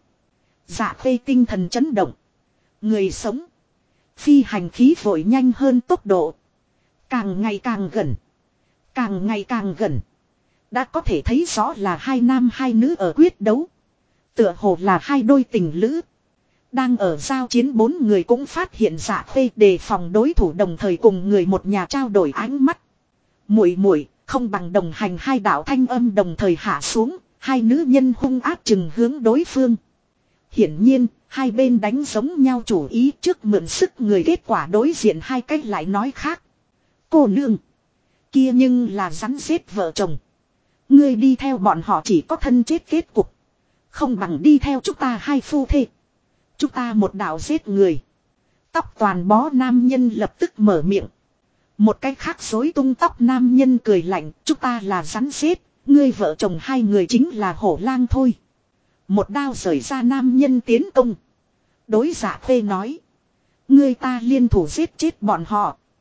Speaker 1: Dạ Khê tinh thần chấn động. Người sống. Phi hành khí vội nhanh hơn tốc độ. Càng ngày càng gần. Càng ngày càng gần. Đã có thể thấy rõ là hai nam hai nữ ở quyết đấu. Tựa hồ là hai đôi tình lữ. Đang ở giao chiến 4 người cũng phát hiện Dạ Khê đề phòng đối thủ, đồng thời cùng người một nhà trao đổi ánh mắt. Muội muội, không bằng đồng hành. Hai đạo thanh âm đồng thời hạ xuống, hai nữ nhân hung ác chừng hướng đối phương. Hiển nhiên, hai bên đánh giống nhau chủ ý, trước mượn sức người, kết quả đối diện hai cách lại nói khác. Cô nương, kia nhưng là rắn giết vợ chồng. Ngươi đi theo bọn họ chỉ có thân chết kết cục. Không bằng đi theo chúng ta hai phu thê. Chúng ta một đạo giết người. Tóc toàn bó nam nhân lập tức mở miệng. Một cái khác rối tung tóc nam nhân cười lạnh. Chúng ta là rắn giết. Ngươi vợ chồng hai người chính là hổ lang thôi. Một đao rời ra nam nhân tiến công. Đối Dạ Khê nói. Ngươi ta liên thủ giết chết bọn họ.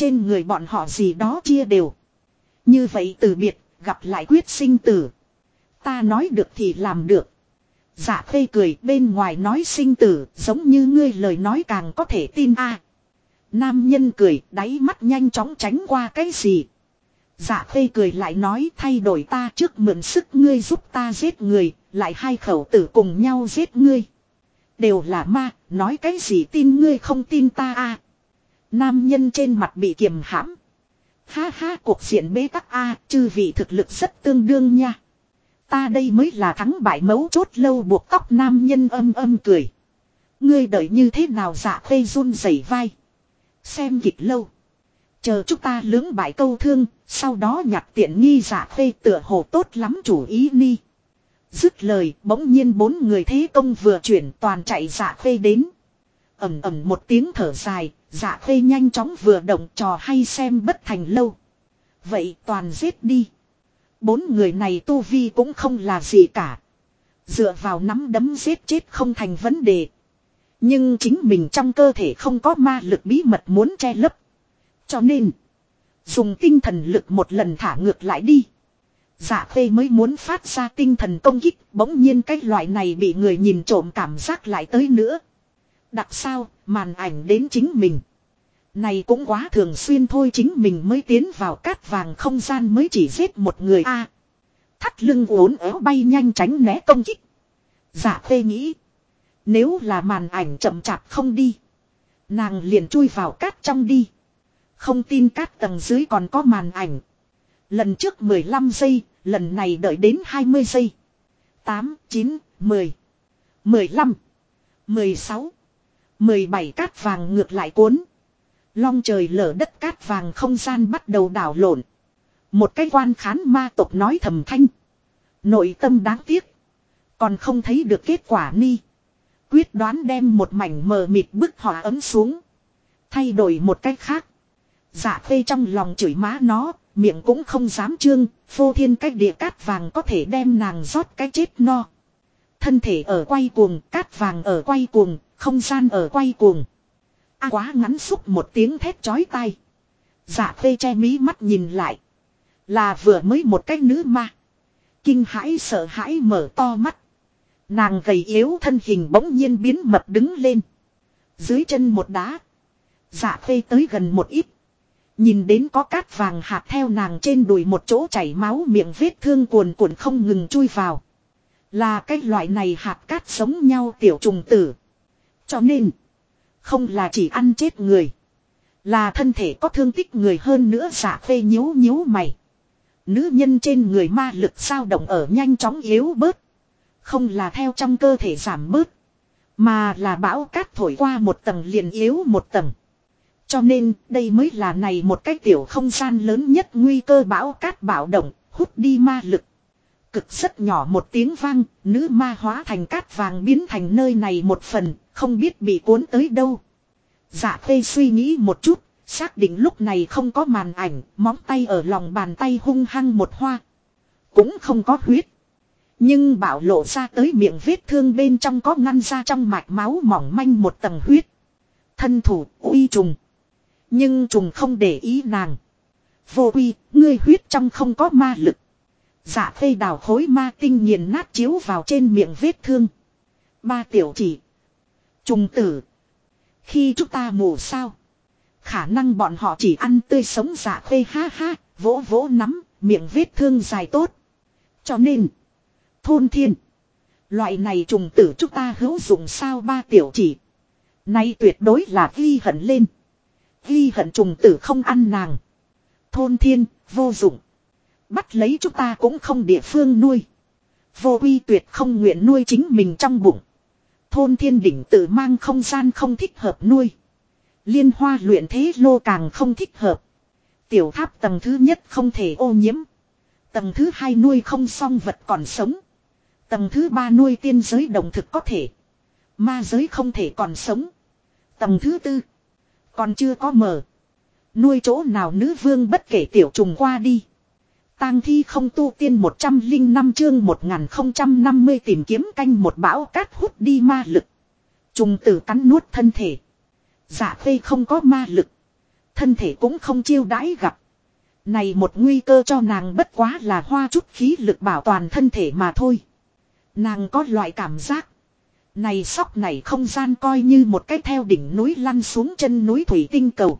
Speaker 1: trên người bọn họ gì đó chia đều. Như vậy từ biệt, gặp lại quyết sinh tử. Ta nói được thì làm được. Dạ khê cười, bên ngoài nói sinh tử, giống như ngươi lời nói càng có thể tin a. Nam nhân cười, đáy mắt nhanh chóng tránh qua cái gì. Dạ khê cười lại nói, thay đổi ta trước mượn sức ngươi giúp ta giết người, lại hai khẩu tử cùng nhau giết ngươi. Đều là ma, nói cái gì tin ngươi không tin ta a. Nam nhân trên mặt bị kiềm hãm. Ha ha, cuộc diện bế tắc a, chư vị thực lực rất tương đương nha. Ta đây mới là thắng bại mấu chốt, lâu buộc tóc nam nhân âm âm cười. Ngươi đợi như thế nào? Dạ khê run rẩy vai. Xem kịch lâu. Chờ chúng ta lưỡng bại câu thương, sau đó nhặt tiện nghi. Dạ khê tựa hồ tốt lắm chủ ý ni. Dứt lời, bỗng nhiên bốn người thế công vừa chuyển toàn chạy dạ khê đến. Ầm ầm một tiếng thở dài, dạ khê nhanh chóng vừa động, trò hay xem bất thành lâu. Vậy toàn giết đi. Bốn người này tu vi cũng không là gì cả. Dựa vào nắm đấm giết chết không thành vấn đề. Nhưng chính mình trong cơ thể không có ma lực bí mật muốn che lấp. Cho nên, dùng tinh thần lực một lần thả ngược lại đi. Dạ khê mới muốn phát ra tinh thần công kích, bỗng nhiên cái loại này bị người nhìn trộm cảm giác lại tới nữa. Đặc sao, màn ảnh đến chính mình. Này cũng quá thường xuyên thôi, chính mình mới tiến vào cát vàng không gian mới chỉ giết một người a. Thắt lưng uốn éo bay nhanh tránh né công kích. Dạ khê nghĩ. Nếu là màn ảnh chậm chạp không đi. Nàng liền chui vào cát trong đi. Không tin cát tầng dưới còn có màn ảnh. Lần trước 15 giây, lần này đợi đến 20 giây. 8, 9, 10, 15, 16, 17 cát vàng ngược lại cuốn. Long trời lở đất cát vàng không gian bắt đầu đảo lộn. Một cái quan khán ma tộc nói thầm thanh. Nội tâm đáng tiếc. Còn không thấy được kết quả ni. Quyết đoán đem một mảnh mờ mịt bức họa ấm xuống. Thay đổi một cách khác. Dạ khê trong lòng chửi má nó. Miệng cũng không dám trương. Phô thiên cách địa cát vàng có thể đem nàng rót cái chết no. Thân thể ở quay cuồng. Cát vàng ở quay cuồng. Không gian ở quay cuồng. Quá ngắn xúc một tiếng thét chói tai. Dạ khê che mí mắt nhìn lại. Là vừa mới một cái nữ ma. Kinh hãi sợ hãi mở to mắt. Nàng gầy yếu thân hình bỗng nhiên biến mập đứng lên. Dưới chân một đá. Dạ khê tới gần một ít. Nhìn đến có cát vàng hạt theo nàng trên đùi một chỗ chảy máu, miệng vết thương cuồn cuộn không ngừng chui vào. Là cái loại này hạt cát giống nhau tiểu trùng tử. Cho nên, không là chỉ ăn chết người. Là thân thể có thương tích người hơn nữa. Dạ khê nhíu nhíu mày. Nữ nhân trên người ma lực dao động ở nhanh chóng yếu bớt. Không là theo trong cơ thể giảm bớt. Mà là bão cát thổi qua một tầng liền yếu một tầng. Cho nên đây mới là này một cái tiểu không gian lớn nhất, nguy cơ bão cát bạo động, hút đi ma lực. Cực rất nhỏ một tiếng vang, nữ ma hóa thành cát vàng biến thành nơi này một phần, không biết bị cuốn tới đâu. Dạ khê suy nghĩ một chút, xác định lúc này không có màn ảnh, móng tay ở lòng bàn tay hung hăng một hoa. Cũng không có huyết. Nhưng bảo lộ ra tới miệng vết thương bên trong có ngăn ra trong mạch máu mỏng manh một tầng huyết. Thân thủ uy trùng. Nhưng trùng không để ý nàng. Vô uy, ngươi huyết trong không có ma lực. Dạ khê đào khối ma tinh nghiền nát chiếu vào trên miệng vết thương. Ba tiểu chỉ. Trùng tử. Khi chúng ta mù sao. Khả năng bọn họ chỉ ăn tươi sống. Dạ khê ha ha, vỗ vỗ nắm, miệng vết thương dài tốt. Cho nên, thôn thiên. Loại này trùng tử chúng ta hữu dụng sao? Ba tiểu chỉ. Nay tuyệt đối là ghi hận lên. Ghi hận trùng tử không ăn nàng. Thôn thiên, vô dụng. Bắt lấy chúng ta cũng không địa phương nuôi. Vô uy tuyệt không nguyện nuôi chính mình trong bụng. Thôn thiên đỉnh tự mang không gian không thích hợp nuôi. Liên hoa luyện thế lô càng không thích hợp. Tiểu tháp tầng thứ nhất không thể ô nhiễm. Tầng thứ hai nuôi không xong vật còn sống. Tầng thứ ba nuôi tiên giới đồng thực có thể. Ma giới không thể còn sống. Tầng thứ tư còn chưa có mở. Nuôi chỗ nào nữ vương bất kể tiểu trùng qua đi. Tang thi không tu tiên 105 chương 1050 tìm kiếm canh một bão cát hút đi ma lực. Trùng tử cắn nuốt thân thể. Dạ khê không có ma lực. thân thể cũng không chiêu đãi gặp. Này một nguy cơ cho nàng bất quá là hoa chút khí lực bảo toàn thân thể mà thôi. Nàng có loại cảm giác. Này sóc này không gian coi như một cái theo đỉnh núi lăn xuống chân núi thủy tinh cầu.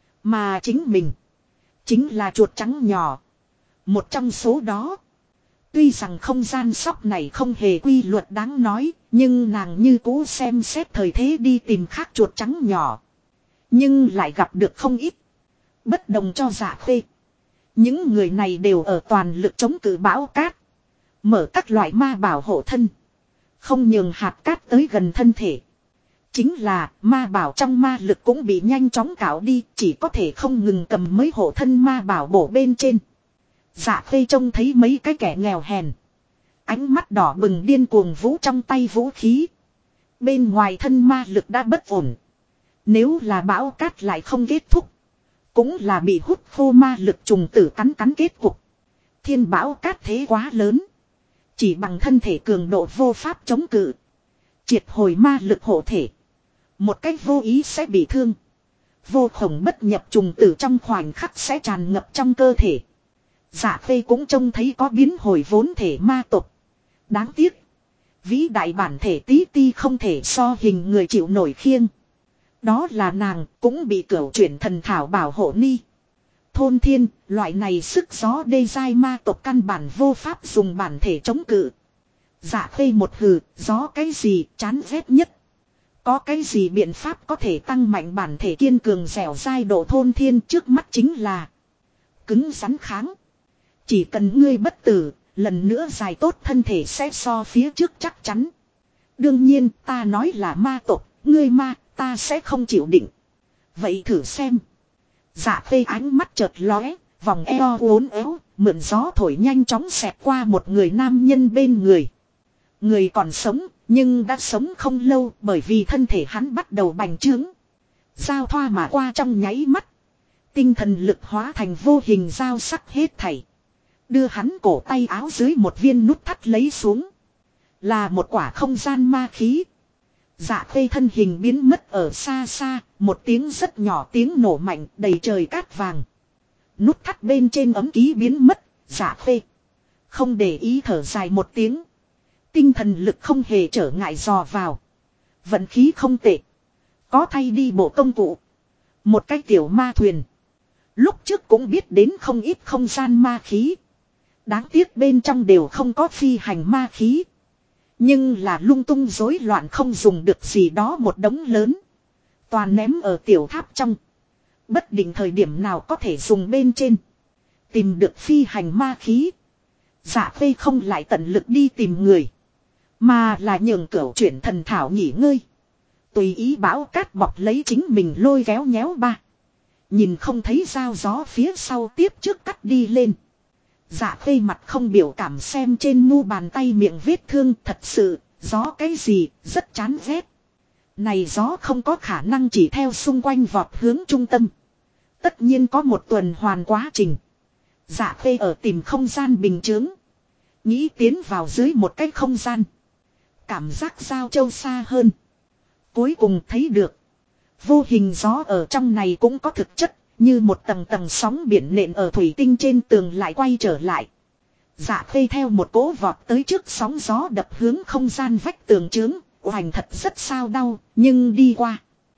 Speaker 1: Mà chính mình. Chính là chuột trắng nhỏ. Một trong số đó. Tuy rằng không gian sóc này không hề quy luật đáng nói. Nhưng nàng như cũ xem xét thời thế đi tìm khác chuột trắng nhỏ. Nhưng lại gặp được không ít. Bất đồng cho Dạ Khê. Những người này đều ở toàn lực chống cự bão cát. Mở các loại ma bảo hộ thân. Không nhường hạt cát tới gần thân thể. Chính là ma bảo trong ma lực cũng bị nhanh chóng cạo đi. Chỉ có thể không ngừng cầm mấy hộ thân ma bảo bổ bên trên. Dạ Khê trông thấy mấy cái kẻ nghèo hèn. Ánh mắt đỏ bừng điên cuồng vũ trong tay vũ khí. Bên ngoài thân ma lực đã bất ổn. Nếu là bão cát lại không kết thúc. Cũng là bị hút khô ma lực trùng tử cắn kết cục. Thiên bão cát thế quá lớn. Chỉ bằng thân thể cường độ vô pháp chống cự. Triệt hồi ma lực hộ thể. Một cách vô ý sẽ bị thương. Vô khổng bất nhập trùng tử trong khoảnh khắc sẽ tràn ngập trong cơ thể. Dạ Khê cũng trông thấy có biến hồi vốn thể ma tộc. Đáng tiếc. Vĩ đại bản thể tí ti không thể so hình người chịu nổi khiêng. Đó là nàng cũng bị cửu chuyển thần thảo bảo hộ ni. Thôn thiên, loại này sức gió đê dai ma tộc căn bản vô pháp dùng bản thể chống cự. Dạ Khê một hừ, gió cái gì chán ghét nhất. Có cái gì biện pháp có thể tăng mạnh bản thể kiên cường dẻo dai độ thôn thiên trước mắt chính là cứng rắn kháng. Chỉ cần ngươi bất tử, lần nữa dài tốt thân thể sẽ so phía trước chắc chắn. Đương nhiên ta nói là ma tộc, ngươi ma, ta sẽ không chịu định. Vậy thử xem. Dạ Khê ánh mắt chợt lóe, vòng eo uốn éo, mượn gió thổi nhanh chóng xẹt qua một người nam nhân bên người. Người còn sống, nhưng đã sống không lâu bởi vì thân thể hắn bắt đầu bành trướng. Giao thoa mà qua trong nháy mắt. Tinh thần lực hóa thành vô hình dao sắc hết thảy. Đưa hắn cổ tay áo dưới một viên nút thắt lấy xuống. Là một quả không gian ma khí. Dạ Khê thân hình biến mất ở xa xa, một tiếng rất nhỏ tiếng nổ mạnh đầy trời cát vàng. Nút thắt bên trên ấm ký biến mất, Dạ Khê không để ý thở dài một tiếng. Tinh thần lực không hề trở ngại dò vào. Vận khí không tệ. Có thay đi bộ công cụ. Một cái tiểu ma thuyền. Lúc trước cũng biết đến không ít không gian ma khí. Đáng tiếc bên trong đều không có phi hành ma khí. Nhưng là lung tung rối loạn không dùng được gì đó một đống lớn. Toàn ném ở tiểu tháp trong. Bất định thời điểm nào có thể dùng bên trên. Tìm được phi hành ma khí. Dạ Khê không lại tận lực đi tìm người. Mà là nhường cửu chuyển thần thảo nghỉ ngơi. Tùy ý bão cát bọc lấy chính mình lôi kéo nhéo ba. Nhìn không thấy dao gió phía sau tiếp trước cắt đi lên. Dạ Khê mặt không biểu cảm xem trên mu bàn tay miệng vết thương thật sự, gió cái gì, rất chán ghét. Này gió không có khả năng chỉ theo xung quanh vọt hướng trung tâm. Tất nhiên có một tuần hoàn quá trình. Dạ Khê ở tìm không gian bình chướng. Nghĩ tiến vào dưới một cái không gian. Cảm giác giao châu xa hơn. Cuối cùng thấy được. Vô hình gió ở trong này cũng có thực chất. Như một tầng tầng sóng biển nện ở thủy tinh trên tường lại quay trở lại. Dạ Khê theo một cỗ vọt tới trước sóng gió đập hướng không gian vách tường trướng. Hoành thật rất sao đau, nhưng đi qua.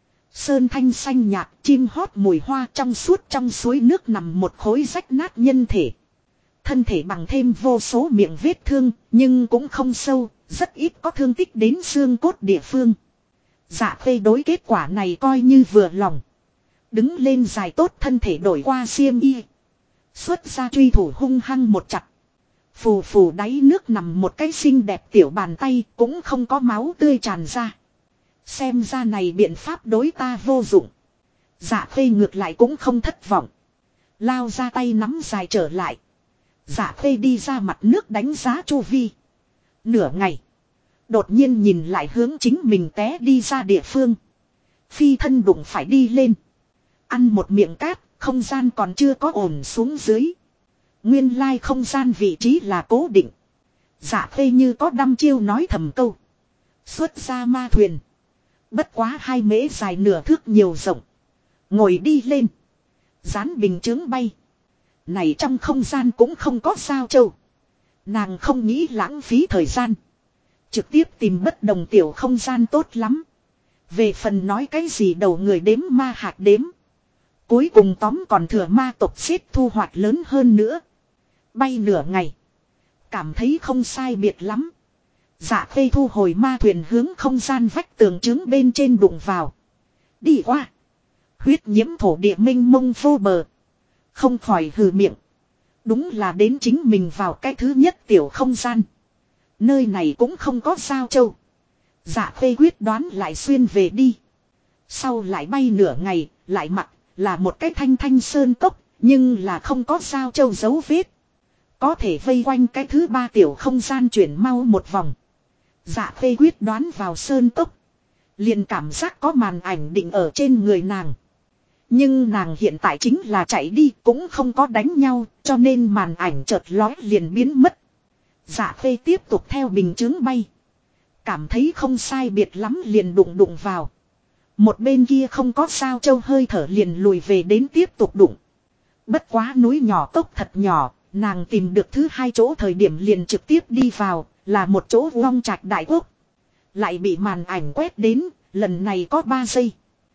Speaker 1: Sơn thanh xanh nhạt, chim hót mùi hoa trong suốt trong suối nước nằm một khối rách nát nhân thể. Thân thể bằng thêm vô số miệng vết thương, nhưng cũng không sâu, rất ít có thương tích đến xương cốt địa phương. Dạ Khê đối kết quả này coi như vừa lòng. Đứng lên dài tốt thân thể đổi qua xiêm y. Xuất ra truy thủ hung hăng một chặt. Phù phù đáy nước nằm một cái xinh đẹp tiểu bàn tay cũng không có máu tươi tràn ra. Xem ra này biện pháp đối ta vô dụng. Dạ Khê ngược lại cũng không thất vọng. Lao ra tay nắm dài trở lại. Dạ Khê đi ra mặt nước đánh giá chu vi. Nửa ngày. Đột nhiên nhìn lại hướng chính mình té đi ra địa phương. Phi thân đụng phải đi lên. Ăn một miệng cát, không gian còn chưa có ổn xuống dưới. Nguyên lai không gian vị trí là cố định. Dạ Khê như có đăm chiêu nói thầm câu. Xuất ra ma thuyền. Bất quá 2 mễ dài nửa thước nhiều rộng. Ngồi đi lên. Dán bình chướng bay. Này trong không gian cũng không có sao châu. Nàng không nghĩ lãng phí thời gian. Trực tiếp tìm bất đồng tiểu không gian tốt lắm. Về phần nói cái gì đầu người đếm ma hạt đếm. Cuối cùng tóm còn thừa ma tộc xếp thu hoạch lớn hơn nữa. Bay nửa ngày. Cảm thấy không sai biệt lắm. Dạ Khê thu hồi ma thuyền hướng không gian vách tường trứng bên trên đụng vào. Đi qua. Huyết nhiễm thổ địa minh mông vô bờ. Không khỏi hừ miệng. Đúng là đến chính mình vào cái thứ nhất tiểu không gian. Nơi này cũng không có sao châu. Dạ Khê quyết đoán lại xuyên về đi. Sau lại bay nửa ngày, lại mặc là một cái thanh thanh sơn cốc, nhưng là không có sao châu dấu vết. Có thể vây quanh cái thứ ba tiểu không gian chuyển mau một vòng. Dạ Khê quyết đoán vào sơn cốc. Liền cảm giác có màn ảnh định ở trên người nàng. Nhưng nàng hiện tại chính là chạy đi cũng không có đánh nhau, cho nên màn ảnh chợt lói liền biến mất. Dạ Khê tiếp tục theo bình chướng bay. Cảm thấy không sai biệt lắm liền đụng vào. Một bên kia không có sao châu hơi thở liền lùi về đến tiếp tục đụng. Bất quá núi nhỏ cốc thật nhỏ, nàng tìm được thứ hai chỗ thời điểm liền trực tiếp đi vào, là một chỗ Long Trạch Đại Quốc. Lại bị màn ảnh quét đến, lần này có 3 giây.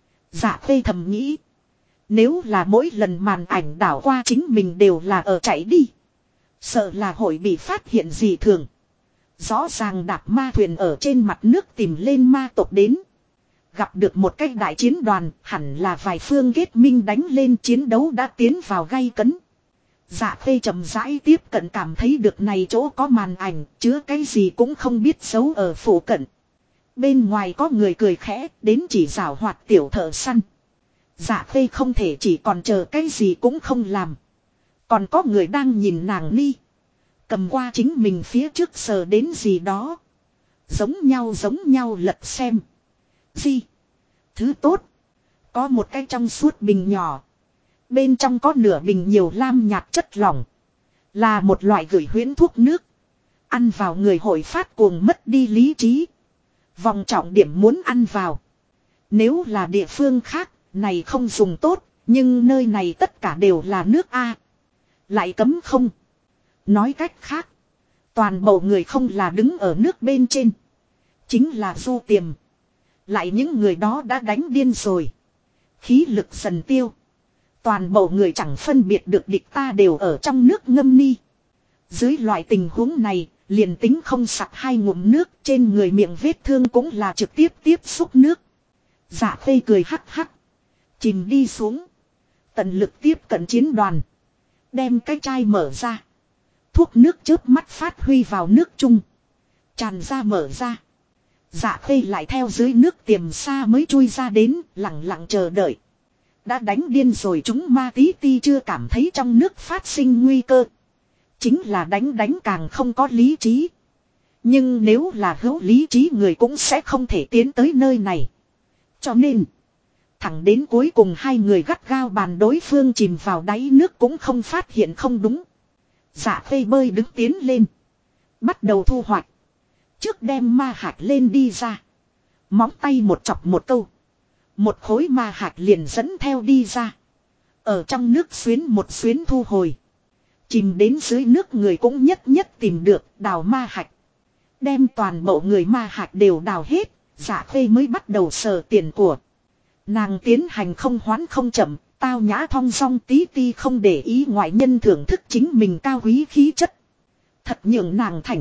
Speaker 1: Dạ Khê thầm nghĩ. Nếu là mỗi lần màn ảnh đảo qua chính mình đều là ở chạy đi. Sợ là hội bị phát hiện gì thường. Rõ ràng đạp ma thuyền ở trên mặt nước tìm lên ma tộc đến. Gặp được một cái đại chiến đoàn, hẳn là vài phương kết minh đánh lên chiến đấu đã tiến vào gay cấn. Dạ Khê chậm rãi tiếp cận cảm thấy được này chỗ có màn ảnh, chứa cái gì cũng không biết giấu ở phủ cận. Bên ngoài có người cười khẽ, đến chỉ rảo hoạt tiểu thợ săn. Dạ Khê không thể chỉ còn chờ cái gì cũng không làm. Còn có người đang nhìn nàng ni. Cầm qua chính mình phía trước sờ đến gì đó. Giống nhau lật xem. Gì? Thứ tốt. Có một cái trong suốt bình nhỏ. Bên trong có nửa bình nhiều lam nhạt chất lỏng. Là một loại gửi huyễn thuốc nước. Ăn vào người hội phát cuồng mất đi lý trí. Vòng trọng điểm muốn ăn vào. Nếu là địa phương khác, này không dùng tốt. Nhưng nơi này tất cả đều là nước A. Lại cấm không. Nói cách khác. Toàn bộ người không là đứng ở nước bên trên. Chính là du tiềm. Lại những người đó đã đánh điên rồi. Khí lực dần tiêu. Toàn bộ người chẳng phân biệt được địch ta đều ở trong nước ngâm ni. Dưới loại tình huống này, liền tính không sặc 2 ngụm nước trên người miệng vết thương cũng là trực tiếp tiếp xúc nước. Dạ Khê cười hắc hắc. Chìm đi xuống. Tận lực tiếp cận chiến đoàn. Đem cái chai mở ra. Thuốc nước chớp mắt phát huy vào nước chung. Tràn ra mở ra. Dạ Khê lại theo dưới nước tiềm xa mới chui ra đến, lặng lặng chờ đợi. Đã đánh điên rồi chúng ma tí ti chưa cảm thấy trong nước phát sinh nguy cơ. Chính là đánh càng không có lý trí. Nhưng nếu là hữu lý trí người cũng sẽ không thể tiến tới nơi này. Cho nên, thẳng đến cuối cùng hai người gắt gao bàn đối phương chìm vào đáy nước cũng không phát hiện không đúng. Dạ Khê bơi đứng tiến lên. Bắt đầu thu hoạch. Trước đem ma hạt lên đi ra. Móng tay một chọc một câu. Một khối ma hạt liền dẫn theo đi ra. Ở trong nước xuyến một xuyến thu hồi. Chìm đến dưới nước người cũng nhất nhất tìm được đào ma hạt. Đem toàn bộ người ma hạt đều đào hết. Dạ Khê mới bắt đầu sờ tiền của. Nàng tiến hành không hoán không chậm. Tao nhã thong dong tí ti không để ý ngoại nhân thưởng thức chính mình cao quý khí chất. Thật nhường nàng thành.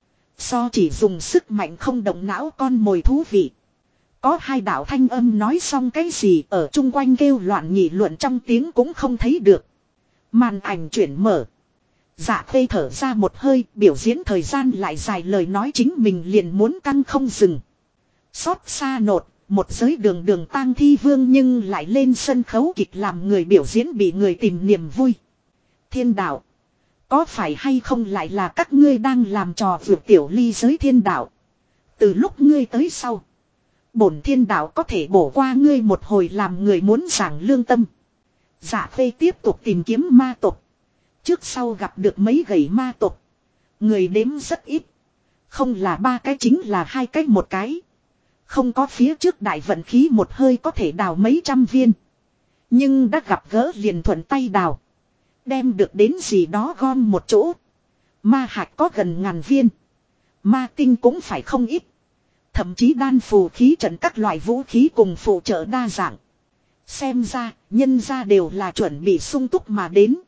Speaker 1: So chỉ dùng sức mạnh không động não con mồi thú vị. Có hai đạo thanh âm nói xong cái gì ở chung quanh kêu loạn nghị luận trong tiếng cũng không thấy được. Màn ảnh chuyển mở. Dạ Khê thở ra một hơi, biểu diễn thời gian lại dài lời nói chính mình liền muốn căng không dừng. Xót xa nột, một giới đường đường tang thi vương nhưng lại lên sân khấu kịch làm người biểu diễn bị người tìm niềm vui. Thiên đạo. Có phải hay không lại là các ngươi đang làm trò vượt tiểu ly giới thiên đạo. Từ lúc ngươi tới sau. Bổn thiên đạo có thể bổ qua ngươi một hồi làm người muốn giảng lương tâm. Dạ Khê tiếp tục tìm kiếm ma tộc. Trước sau gặp được mấy gầy ma tộc. Người đếm rất ít. Không là 3 cái chính là 2 cái một cái. Không có phía trước đại vận khí một hơi có thể đào mấy trăm viên. Nhưng đã gặp gỡ liền thuận tay đào. Đem được đến gì đó gom một chỗ. Ma hạch có gần 1000 viên. Ma tinh cũng phải không ít. Thậm chí đan phù khí trận các loại vũ khí cùng phụ trợ đa dạng. Xem ra, nhân ra đều là chuẩn bị sung túc mà đến.